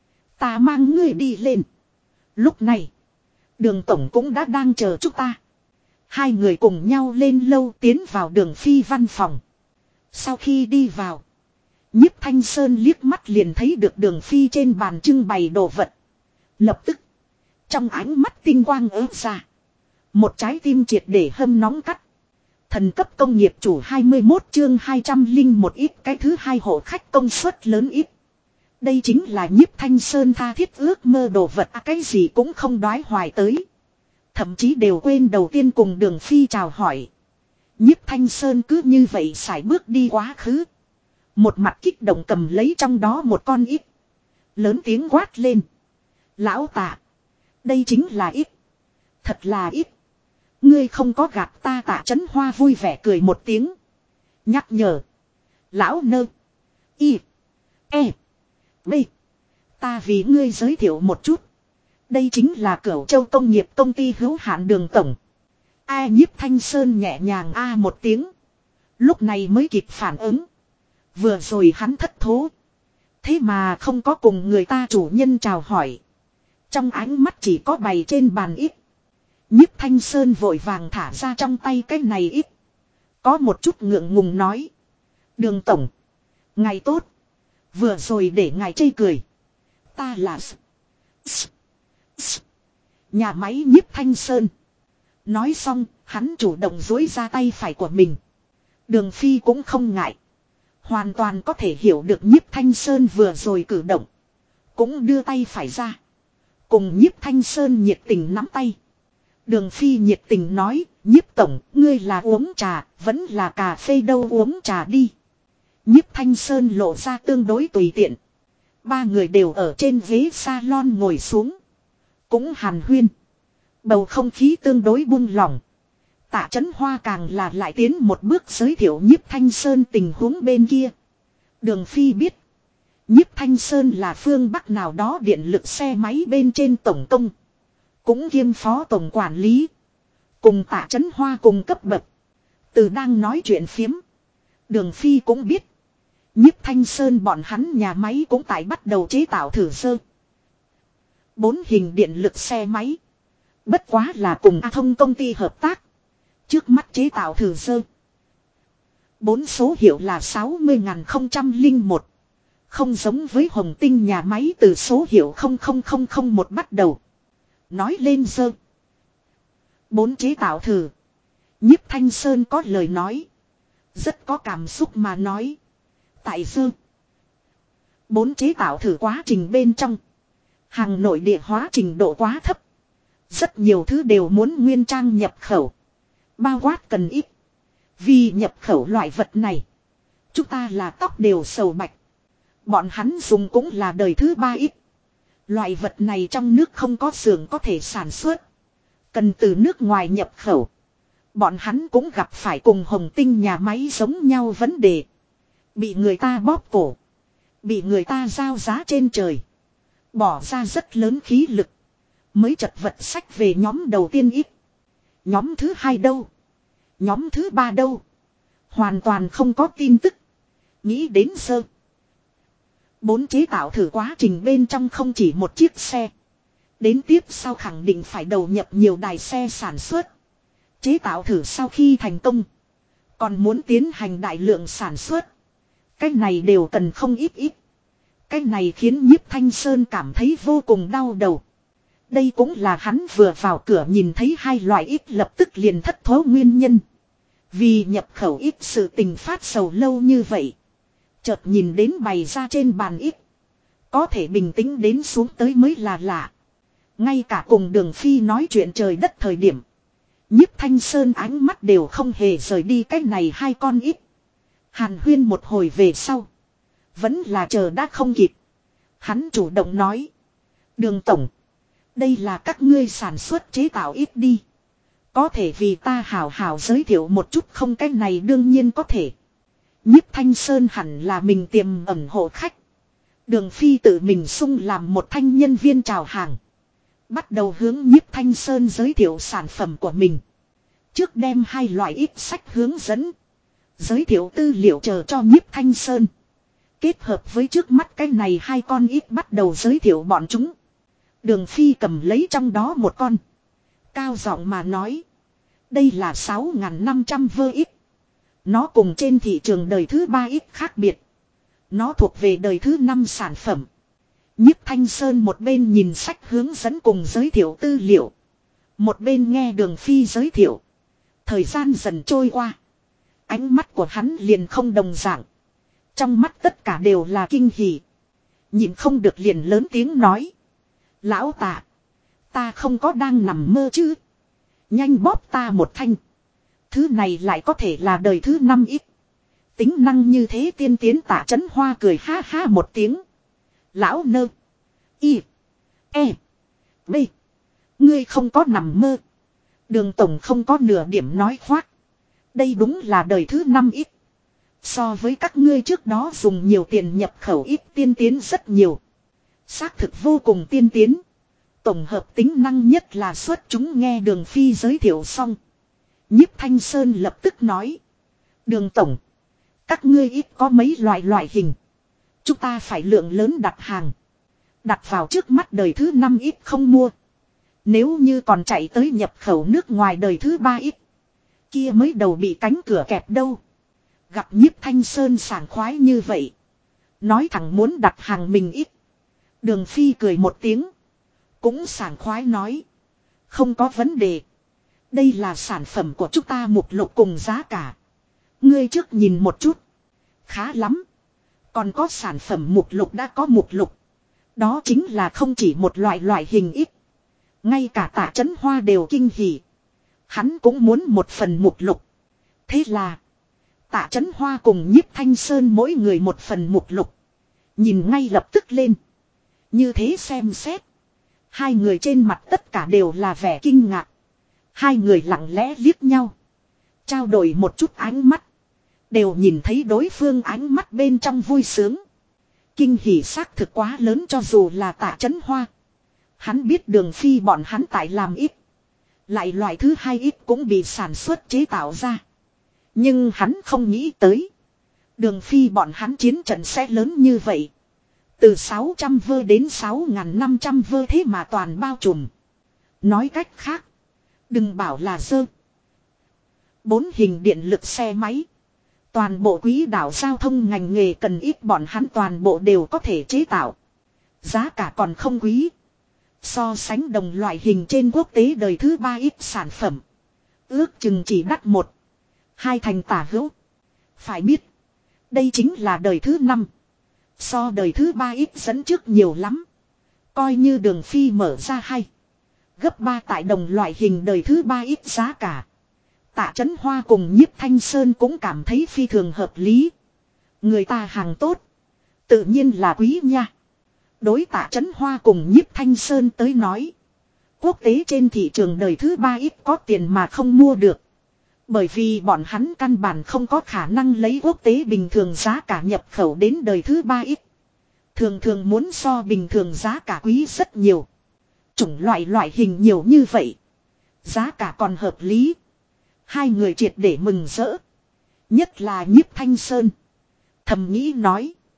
Ta mang ngươi đi lên. Lúc này. Đường tổng cũng đã đang chờ chúng ta. Hai người cùng nhau lên lâu tiến vào Đường Phi văn phòng. Sau khi đi vào. Nhiếp Thanh Sơn liếc mắt liền thấy được Đường Phi trên bàn trưng bày đồ vật. Lập tức. Trong ánh mắt tinh quang ớt ra. Một trái tim triệt để hâm nóng cắt. Thần cấp công nghiệp chủ 21 chương 201 ít cái thứ hai hộ khách công suất lớn ít. Đây chính là Nhiếp Thanh Sơn tha thiết ước mơ đồ vật cái gì cũng không đoái hoài tới. Thậm chí đều quên đầu tiên cùng Đường Phi chào hỏi. Nhiếp Thanh Sơn cứ như vậy sải bước đi quá khứ. Một mặt kích động cầm lấy trong đó một con ít. Lớn tiếng quát lên. Lão Tạ. Đây chính là ít. Thật là ít. Ngươi không có gạt ta. Tạ Chấn Hoa vui vẻ cười một tiếng. Nhắc nhở. Lão nơ. Y. E. B. Ta vì ngươi giới thiệu một chút. Đây chính là Cửu Châu Công nghiệp công ty hữu hạn Đường tổng. A Nhiếp Thanh Sơn nhẹ nhàng a một tiếng. Lúc này mới kịp phản ứng. Vừa rồi hắn thất thố. Thế mà không có cùng người ta chủ nhân chào hỏi. Trong ánh mắt chỉ có bày trên bàn ít. Nhiếp Thanh Sơn vội vàng thả ra trong tay cái này ít. Có một chút ngượng ngùng nói. Đường tổng. Ngày tốt. Vừa rồi để ngài chê cười. Ta là nhà máy Nhiếp Thanh Sơn. Nói xong, hắn chủ động duỗi ra tay phải của mình. Đường Phi cũng không ngại. Hoàn toàn có thể hiểu được Nhiếp Thanh Sơn vừa rồi cử động. Cũng đưa tay phải ra. Cùng Nhiếp Thanh Sơn nhiệt tình nắm tay. Đường Phi nhiệt tình nói, Nhiếp tổng, ngươi là uống trà, vẫn là cà phê đâu uống trà đi. Nhiếp Thanh Sơn lộ ra tương đối tùy tiện. Ba người đều ở trên ghế salon ngồi xuống. Cũng hàn huyên. Bầu không khí tương đối buông lỏng. Tạ Chấn Hoa càng là lại tiến một bước giới thiệu Nhiếp Thanh Sơn tình huống bên kia. Đường Phi biết. Nhiếp Thanh Sơn là phương Bắc nào đó điện lực xe máy bên trên tổng công. Cũng kiêm phó tổng quản lý. Cùng Tạ Chấn Hoa cùng cấp bậc. Từ đang nói chuyện phiếm. Đường Phi cũng biết. Nhiếp Thanh Sơn bọn hắn nhà máy cũng tại bắt đầu chế tạo thử sơ. 4 hình điện lực xe máy. Bất quá là cùng A Thông công ty hợp tác. Trước mắt chế tạo thử sơ. 4 số hiệu là 60.001. Không giống với Hồng Tinh nhà máy từ số hiệu 00001 bắt đầu. Nói lên sơ. 4 chế tạo thử. Nhiếp Thanh Sơn có lời nói. Rất có cảm xúc mà nói. Tại sơ. 4 chế tạo thử quá trình bên trong. Hàng nội địa hóa trình độ quá thấp. Rất nhiều thứ đều muốn nguyên trang nhập khẩu. Bao quát cần ít. Vì nhập khẩu loại vật này. Chúng ta là tóc đều sầu bạch. Bọn hắn dùng cũng là đời thứ 3 ít. Loại vật này trong nước không có xưởng có thể sản xuất. Cần từ nước ngoài nhập khẩu. Bọn hắn cũng gặp phải cùng Hồng Tinh nhà máy giống nhau vấn đề. Bị người ta bóp cổ. Bị người ta giao giá trên trời. Bỏ ra rất lớn khí lực. Mới chật vật sách về nhóm đầu tiên ít. Nhóm thứ 2 đâu? Nhóm thứ 3 đâu? Hoàn toàn không có tin tức. Nghĩ đến sơ. 4 chế tạo thử quá trình bên trong không chỉ một chiếc xe. Đến tiếp sau khẳng định phải đầu nhập nhiều đài xe sản xuất. Chế tạo thử sau khi thành công. Còn muốn tiến hành đại lượng sản xuất. Cái này đều cần không ít. Cái này khiến Nhiếp Thanh Sơn cảm thấy vô cùng đau đầu. Đây cũng là hắn vừa vào cửa nhìn thấy hai loại ít lập tức liền thất thố nguyên nhân. Vì nhập khẩu ít sự tình phát sầu lâu như vậy. Chợt nhìn đến bày ra trên bàn ít. Có thể bình tĩnh đến xuống tới mới là lạ. Ngay cả cùng Đường Phi nói chuyện trời đất thời điểm. Nhiếp Thanh Sơn ánh mắt đều không hề rời đi cái này hai con ít. Hàn huyên một hồi về sau. Vẫn là chờ đã không kịp. Hắn chủ động nói. Đường tổng. Đây là các ngươi sản xuất chế tạo ít đi. Có thể vì ta hào hào giới thiệu một chút không, cái này đương nhiên có thể. Nhiếp Thanh Sơn hẳn là mình tiềm ẩn hộ khách. Đường Phi tự mình sung làm một thanh nhân viên chào hàng. Bắt đầu hướng Nhiếp Thanh Sơn giới thiệu sản phẩm của mình. Trước đem hai loại ít sách hướng dẫn. Giới thiệu tư liệu chờ cho Nhiếp Thanh Sơn. Kết hợp với trước mắt cái này hai con ít bắt đầu giới thiệu bọn chúng. Đường Phi cầm lấy trong đó một con. Cao giọng mà nói. Đây là 6.500 vơ ít. Nó cùng trên thị trường đời thứ 3 ít khác biệt. Nó thuộc về đời thứ 5 sản phẩm. Nhiếp Thanh Sơn một bên nhìn sách hướng dẫn cùng giới thiệu tư liệu. Một bên nghe Đường Phi giới thiệu. Thời gian dần trôi qua. Ánh mắt của hắn liền không đồng dạng. Trong mắt tất cả đều là kinh hỉ. Nhìn không được liền lớn tiếng nói. Lão Tạ. Ta không có đang nằm mơ chứ. Nhanh bóp ta một thanh. Thứ này lại có thể là đời thứ 5 ít. Tính năng như thế tiên tiến. Tạ Chấn Hoa cười ha ha một tiếng. Lão nơ. Y. E. B. Ngươi không có nằm mơ. Đường tổng không có nửa điểm nói khoác. Đây đúng là đời thứ 5 ít. So với các ngươi trước đó dùng nhiều tiền nhập khẩu ít tiên tiến rất nhiều. Xác thực vô cùng tiên tiến. Tổng hợp tính năng nhất là xuất chúng. Nghe Đường Phi giới thiệu xong. Nhiếp Thanh Sơn lập tức nói. Đường tổng. Các ngươi ít có mấy loại hình. Chúng ta phải lượng lớn đặt hàng. Đặt vào trước mắt đời thứ 5 ít không mua. Nếu như còn chạy tới nhập khẩu nước ngoài đời thứ 3 ít. Kia mới đầu bị cánh cửa kẹp đâu. Gặp Nhiếp Thanh Sơn sảng khoái như vậy. Nói thẳng muốn đặt hàng mình ít. Đường Phi cười một tiếng. Cũng sảng khoái nói. Không có vấn đề. Đây là sản phẩm của chúng ta mục lục cùng giá cả. Ngươi trước nhìn một chút. Khá lắm. Còn có sản phẩm mục lục đã có mục lục. Đó chính là không chỉ một loại hình ít. Ngay cả Tạ Chấn Hoa đều kinh hỉ. Hắn cũng muốn một phần mục lục. Thế là Tạ Chấn Hoa cùng Nhiếp Thanh Sơn mỗi người một phần mục lục. Nhìn ngay lập tức lên. Như thế xem xét. Hai người trên mặt tất cả đều là vẻ kinh ngạc. Hai người lặng lẽ liếc nhau. Trao đổi một chút ánh mắt. Đều nhìn thấy đối phương ánh mắt bên trong vui sướng. Kinh hỉ xác thực quá lớn cho dù là Tạ Chấn Hoa. Hắn biết Đường Phi bọn hắn tại làm ít. Lại loại thứ 2 ít cũng bị sản xuất chế tạo ra. Nhưng hắn không nghĩ tới. Đường Phi bọn hắn chiến trận sẽ lớn như vậy. Từ 600 vơ đến 6.500 vơ thế mà toàn bao trùm. Nói cách khác. Đừng bảo là dơ. 4 hình điện lực xe máy. Toàn bộ quỹ đạo giao thông ngành nghề cần ít bọn hắn toàn bộ đều có thể chế tạo. Giá cả còn không quý. So sánh đồng loại hình trên quốc tế đời thứ 3 ít sản phẩm. Ước chừng chỉ đắt 1, 2 thành tả hữu. Phải biết. Đây chính là đời thứ 5. So đời thứ 3 ít dẫn trước nhiều lắm. Coi như Đường Phi mở ra hay. Gấp 3 tại đồng loại hình đời thứ 3 ít giá cả. Tạ Chấn Hoa cùng Nhiếp Thanh Sơn cũng cảm thấy phi thường hợp lý. Người ta hàng tốt. Tự nhiên là quý nha. Đối Tạ Chấn Hoa cùng Nhiếp Thanh Sơn tới nói. Quốc tế trên thị trường đời thứ 3 ít có tiền mà không mua được. Bởi vì bọn hắn căn bản không có khả năng lấy quốc tế bình thường giá cả nhập khẩu đến đời thứ 3 ít. Thường thường muốn so bình thường giá cả quý rất nhiều. Chủng loại hình nhiều như vậy. Giá cả còn hợp lý. Hai người triệt để mừng rỡ. Nhất là Nhiếp Thanh Sơn. Thầm nghĩ nói.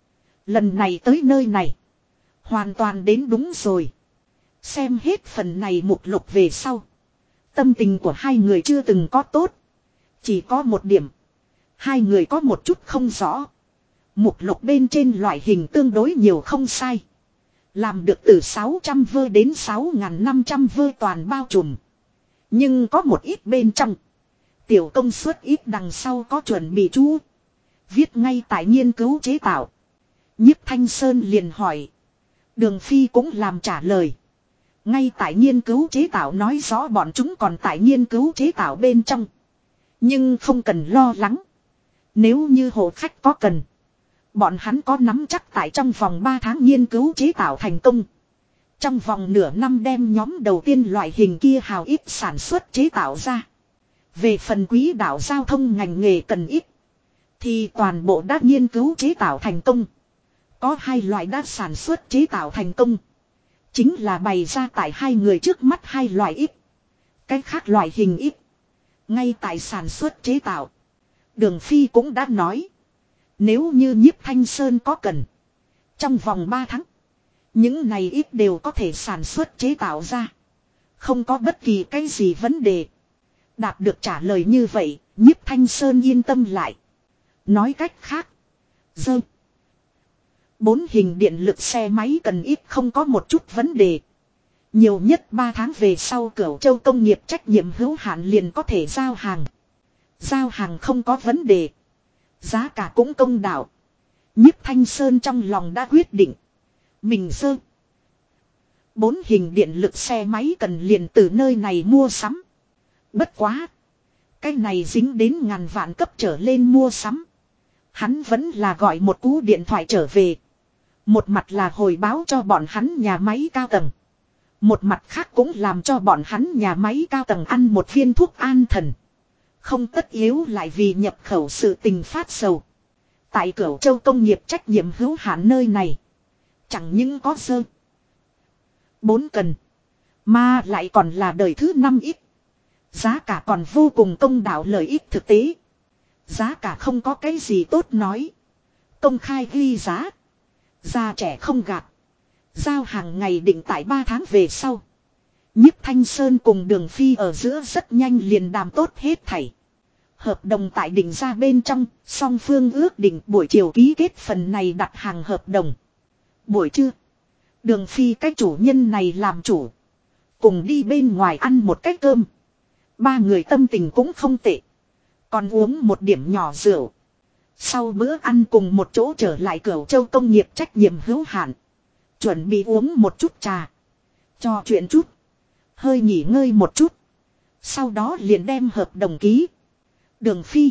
Lần này tới nơi này. Hoàn toàn đến đúng rồi. Xem hết phần này mục lục về sau. Tâm tình của hai người chưa từng có tốt. Chỉ có một điểm. Hai người có một chút không rõ. Mục lục bên trên loại hình tương đối nhiều không sai. Làm được từ 600 vơ đến 6.500 vơ toàn bao trùm. Nhưng có một ít bên trong. Tiểu công suất ít đằng sau có chuẩn bị chú. Viết ngay tại nghiên cứu chế tạo. Nhiếp Thanh Sơn liền hỏi. Đường Phi cũng làm trả lời. Ngay tại nghiên cứu chế tạo nói rõ bọn chúng còn tại nghiên cứu chế tạo bên trong. Nhưng không cần lo lắng. Nếu như hộ khách có cần. Bọn hắn có nắm chắc tại trong vòng 3 tháng nghiên cứu chế tạo thành công. Trong vòng nửa năm đem nhóm đầu tiên loại hình kia hào ít sản xuất chế tạo ra. Về phần quỹ đạo giao thông ngành nghề cần ít. Thì toàn bộ đã nghiên cứu chế tạo thành công. Có 2 loại đã sản xuất chế tạo thành công. Chính là bày ra tại hai người trước mắt 2 loại ít. Cái khác loại hình ít. Ngay tại sản xuất chế tạo. Đường Phi cũng đã nói. Nếu như Nhiếp Thanh Sơn có cần. Trong vòng 3 tháng. Những này ít đều có thể sản xuất chế tạo ra. Không có bất kỳ cái gì vấn đề. Đạt được trả lời như vậy. Nhiếp Thanh Sơn yên tâm lại. Nói cách khác. 4 hình điện lực xe máy cần ít không có một chút vấn đề. Nhiều nhất 3 tháng về sau Cửu Châu công nghiệp trách nhiệm hữu hạn liền có thể giao hàng. Giao hàng không có vấn đề. Giá cả cũng công đạo. Nhiếp Thanh Sơn trong lòng đã quyết định. Mình 4 hình điện lực xe máy cần liền từ nơi này mua sắm. Bất quá. Cái này dính đến ngàn vạn cấp trở lên mua sắm. Hắn vẫn là gọi một cú điện thoại trở về. Một mặt là hồi báo cho bọn hắn nhà máy cao tầng. Một mặt khác cũng làm cho bọn hắn nhà máy cao tầng ăn một viên thuốc an thần. Không tất yếu lại vì nhập khẩu sự tình phát sầu. Tại Cửu Châu công nghiệp trách nhiệm hữu hạn nơi này. Chẳng những có 4 cần. Mà lại còn là đời thứ 5 ít. Giá cả còn vô cùng công đạo lợi ích thực tế. Giá cả không có cái gì tốt nói. Công khai ghi giá. Già trẻ không gạt. Giao hàng ngày định tại 3 tháng về sau. Nhiếp Thanh Sơn cùng Đường Phi ở giữa rất nhanh liền đàm tốt hết thảy. Hợp đồng tại định ra bên trong, song phương ước định buổi chiều ký kết phần này đặt hàng hợp đồng. Buổi trưa, Đường Phi cái chủ nhân này làm chủ. Cùng đi bên ngoài ăn một cái cơm. 3 người tâm tình cũng không tệ. Còn uống một điểm nhỏ rượu. Sau bữa ăn cùng một chỗ trở lại Cửu Châu công nghiệp trách nhiệm hữu hạn. Chuẩn bị uống một chút trà. Trò chuyện chút. Hơi nghỉ ngơi một chút. Sau đó liền đem hợp đồng ký. Đường Phi.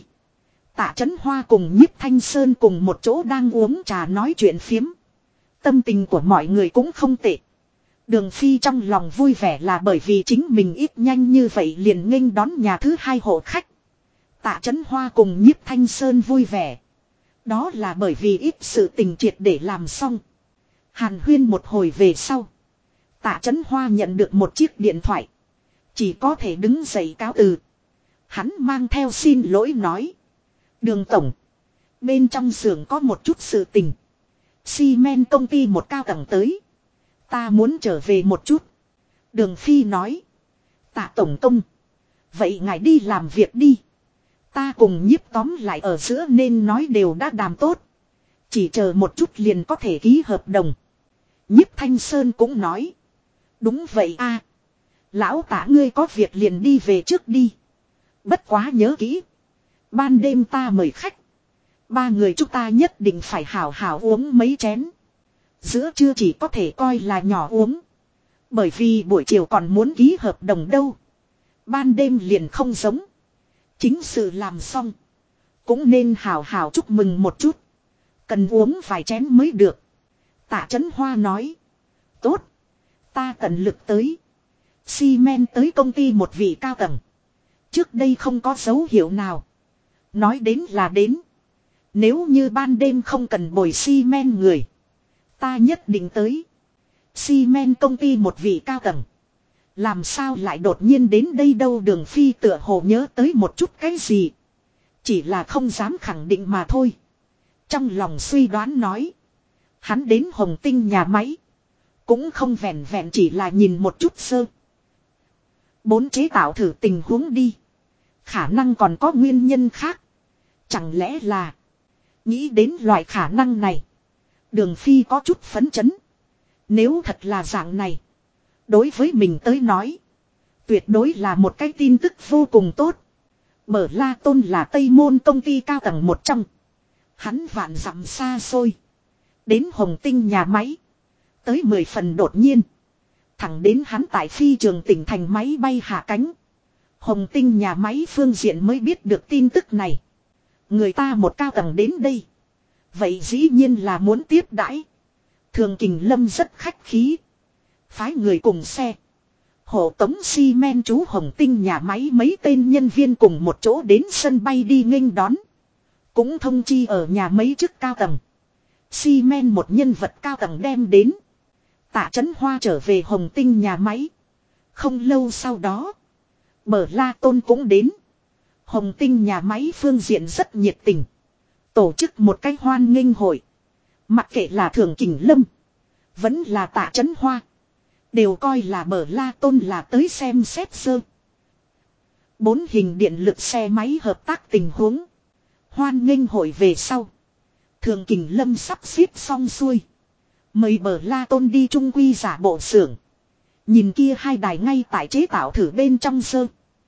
Tạ Chấn Hoa cùng Nhiếp Thanh Sơn cùng một chỗ đang uống trà nói chuyện phiếm. Tâm tình của mọi người cũng không tệ. Đường Phi trong lòng vui vẻ là bởi vì chính mình ít nhanh như vậy liền nghênh đón nhà thứ 2 hộ khách. Tạ Chấn Hoa cùng Nhiếp Thanh Sơn vui vẻ. Đó là bởi vì ít sự tình triệt để làm xong. Hàn huyên một hồi về sau. Tạ Chấn Hoa nhận được một chiếc điện thoại. Chỉ có thể đứng dậy cáo từ. Hắn mang theo xin lỗi nói. Đường tổng. Bên trong xưởng có một chút sự tình. Xi men công ty một cao tầng tới. Ta muốn trở về một chút. Đường Phi nói. Tạ tổng công. Vậy ngài đi làm việc đi. Ta cùng Nhiếp tóm lại ở giữa nên nói đều đã đàm tốt. Chỉ chờ một chút liền có thể ký hợp đồng. Nhiếp Thanh Sơn cũng nói. Đúng vậy a. Lão Tạ ngươi có việc liền đi về trước đi. Bất quá nhớ kỹ. Ban đêm ta mời khách. 3 người chúng ta nhất định phải hảo hảo uống mấy chén. Giữa trưa chỉ có thể coi là nhỏ uống. Bởi vì buổi chiều còn muốn ký hợp đồng đâu. Ban đêm liền không giống. Chính sự làm xong. Cũng nên hảo hảo chúc mừng một chút. Cần uống vài chén mới được. Tạ Chấn Hoa nói. Tốt. Ta tận lực tới. Xi men tới công ty một vị cao tầng. Trước đây không có dấu hiệu nào. Nói đến là đến. Nếu như ban đêm không cần bồi xi men người. Ta nhất định tới. Xi men công ty một vị cao tầng. Làm sao lại đột nhiên đến đây đâu. Đường Phi tựa hồ nhớ tới một chút cái gì. Chỉ là không dám khẳng định mà thôi. Trong lòng suy đoán nói. Hắn đến Hồng Tinh nhà máy. Cũng không vẹn vẹn chỉ là nhìn một chút sơ. 4 chế tạo thử tình huống đi. Khả năng còn có nguyên nhân khác. Chẳng lẽ là. Nghĩ đến loại khả năng này. Đường Phi có chút phấn chấn. Nếu thật là dạng này. Đối với mình tới nói. Tuyệt đối là một cái tin tức vô cùng tốt. Bở La Tôn là Tây Môn công ty cao tầng một trong. Hắn vạn dặm xa xôi. Đến Hồng Tinh nhà máy. Tới 10 phần đột nhiên. Thẳng đến hắn tại phi trường tỉnh thành máy bay hạ cánh. Hồng Tinh nhà máy phương diện mới biết được tin tức này. Người ta một cao tầng đến đây. Vậy dĩ nhiên là muốn tiếp đãi. Thường Kình Lâm rất khách khí. Phái người cùng xe. Hộ tống xi men chú Hồng Tinh nhà máy mấy tên nhân viên cùng một chỗ đến sân bay đi nghênh đón. Cũng thông chi ở nhà mấy chức cao tầng. Xi men một nhân vật cao tầng đem đến. Tạ Chấn Hoa trở về Hồng Tinh nhà máy. Không lâu sau đó. Bở La Tôn cũng đến. Hồng Tinh nhà máy phương diện rất nhiệt tình. Tổ chức một cái hoan nghênh hội. Mặc kệ là Thường Kình Lâm. Vẫn là Tạ Chấn Hoa. Đều coi là Bở La Tôn là tới xem xét sơ. 4 hình điện lực xe máy hợp tác tình huống. Hoan nghênh hội về sau. Thường Kình Lâm sắp xếp xong xuôi. Mời Bở La Tôn đi trung quy giả bộ xưởng. Nhìn kia hai đài ngay tại chế tạo thử bên trong sơ.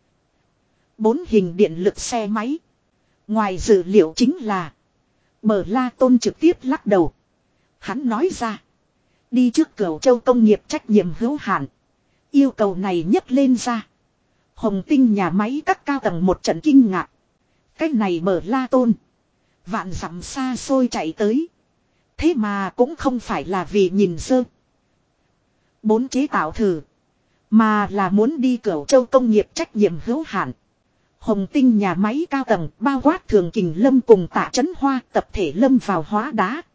4 hình điện lực xe máy. Ngoài dự liệu chính là. Bở La Tôn trực tiếp lắc đầu. Hắn nói ra. Đi trước Cửu Châu công nghiệp trách nhiệm hữu hạn. Yêu cầu này nhấc lên ra. Hồng Tinh nhà máy các cao tầng một trận kinh ngạc. Cái này Bở La Tôn. Vạn dặm xa xôi chạy tới. Thế mà cũng không phải là vì nhìn sơ. 4 chế tạo thử. Mà là muốn đi Cửu Châu công nghiệp trách nhiệm hữu hạn. Hồng Tinh nhà máy cao tầng bao quát Thường Kình Lâm cùng Tạ Chấn Hoa tập thể lâm vào hóa đá.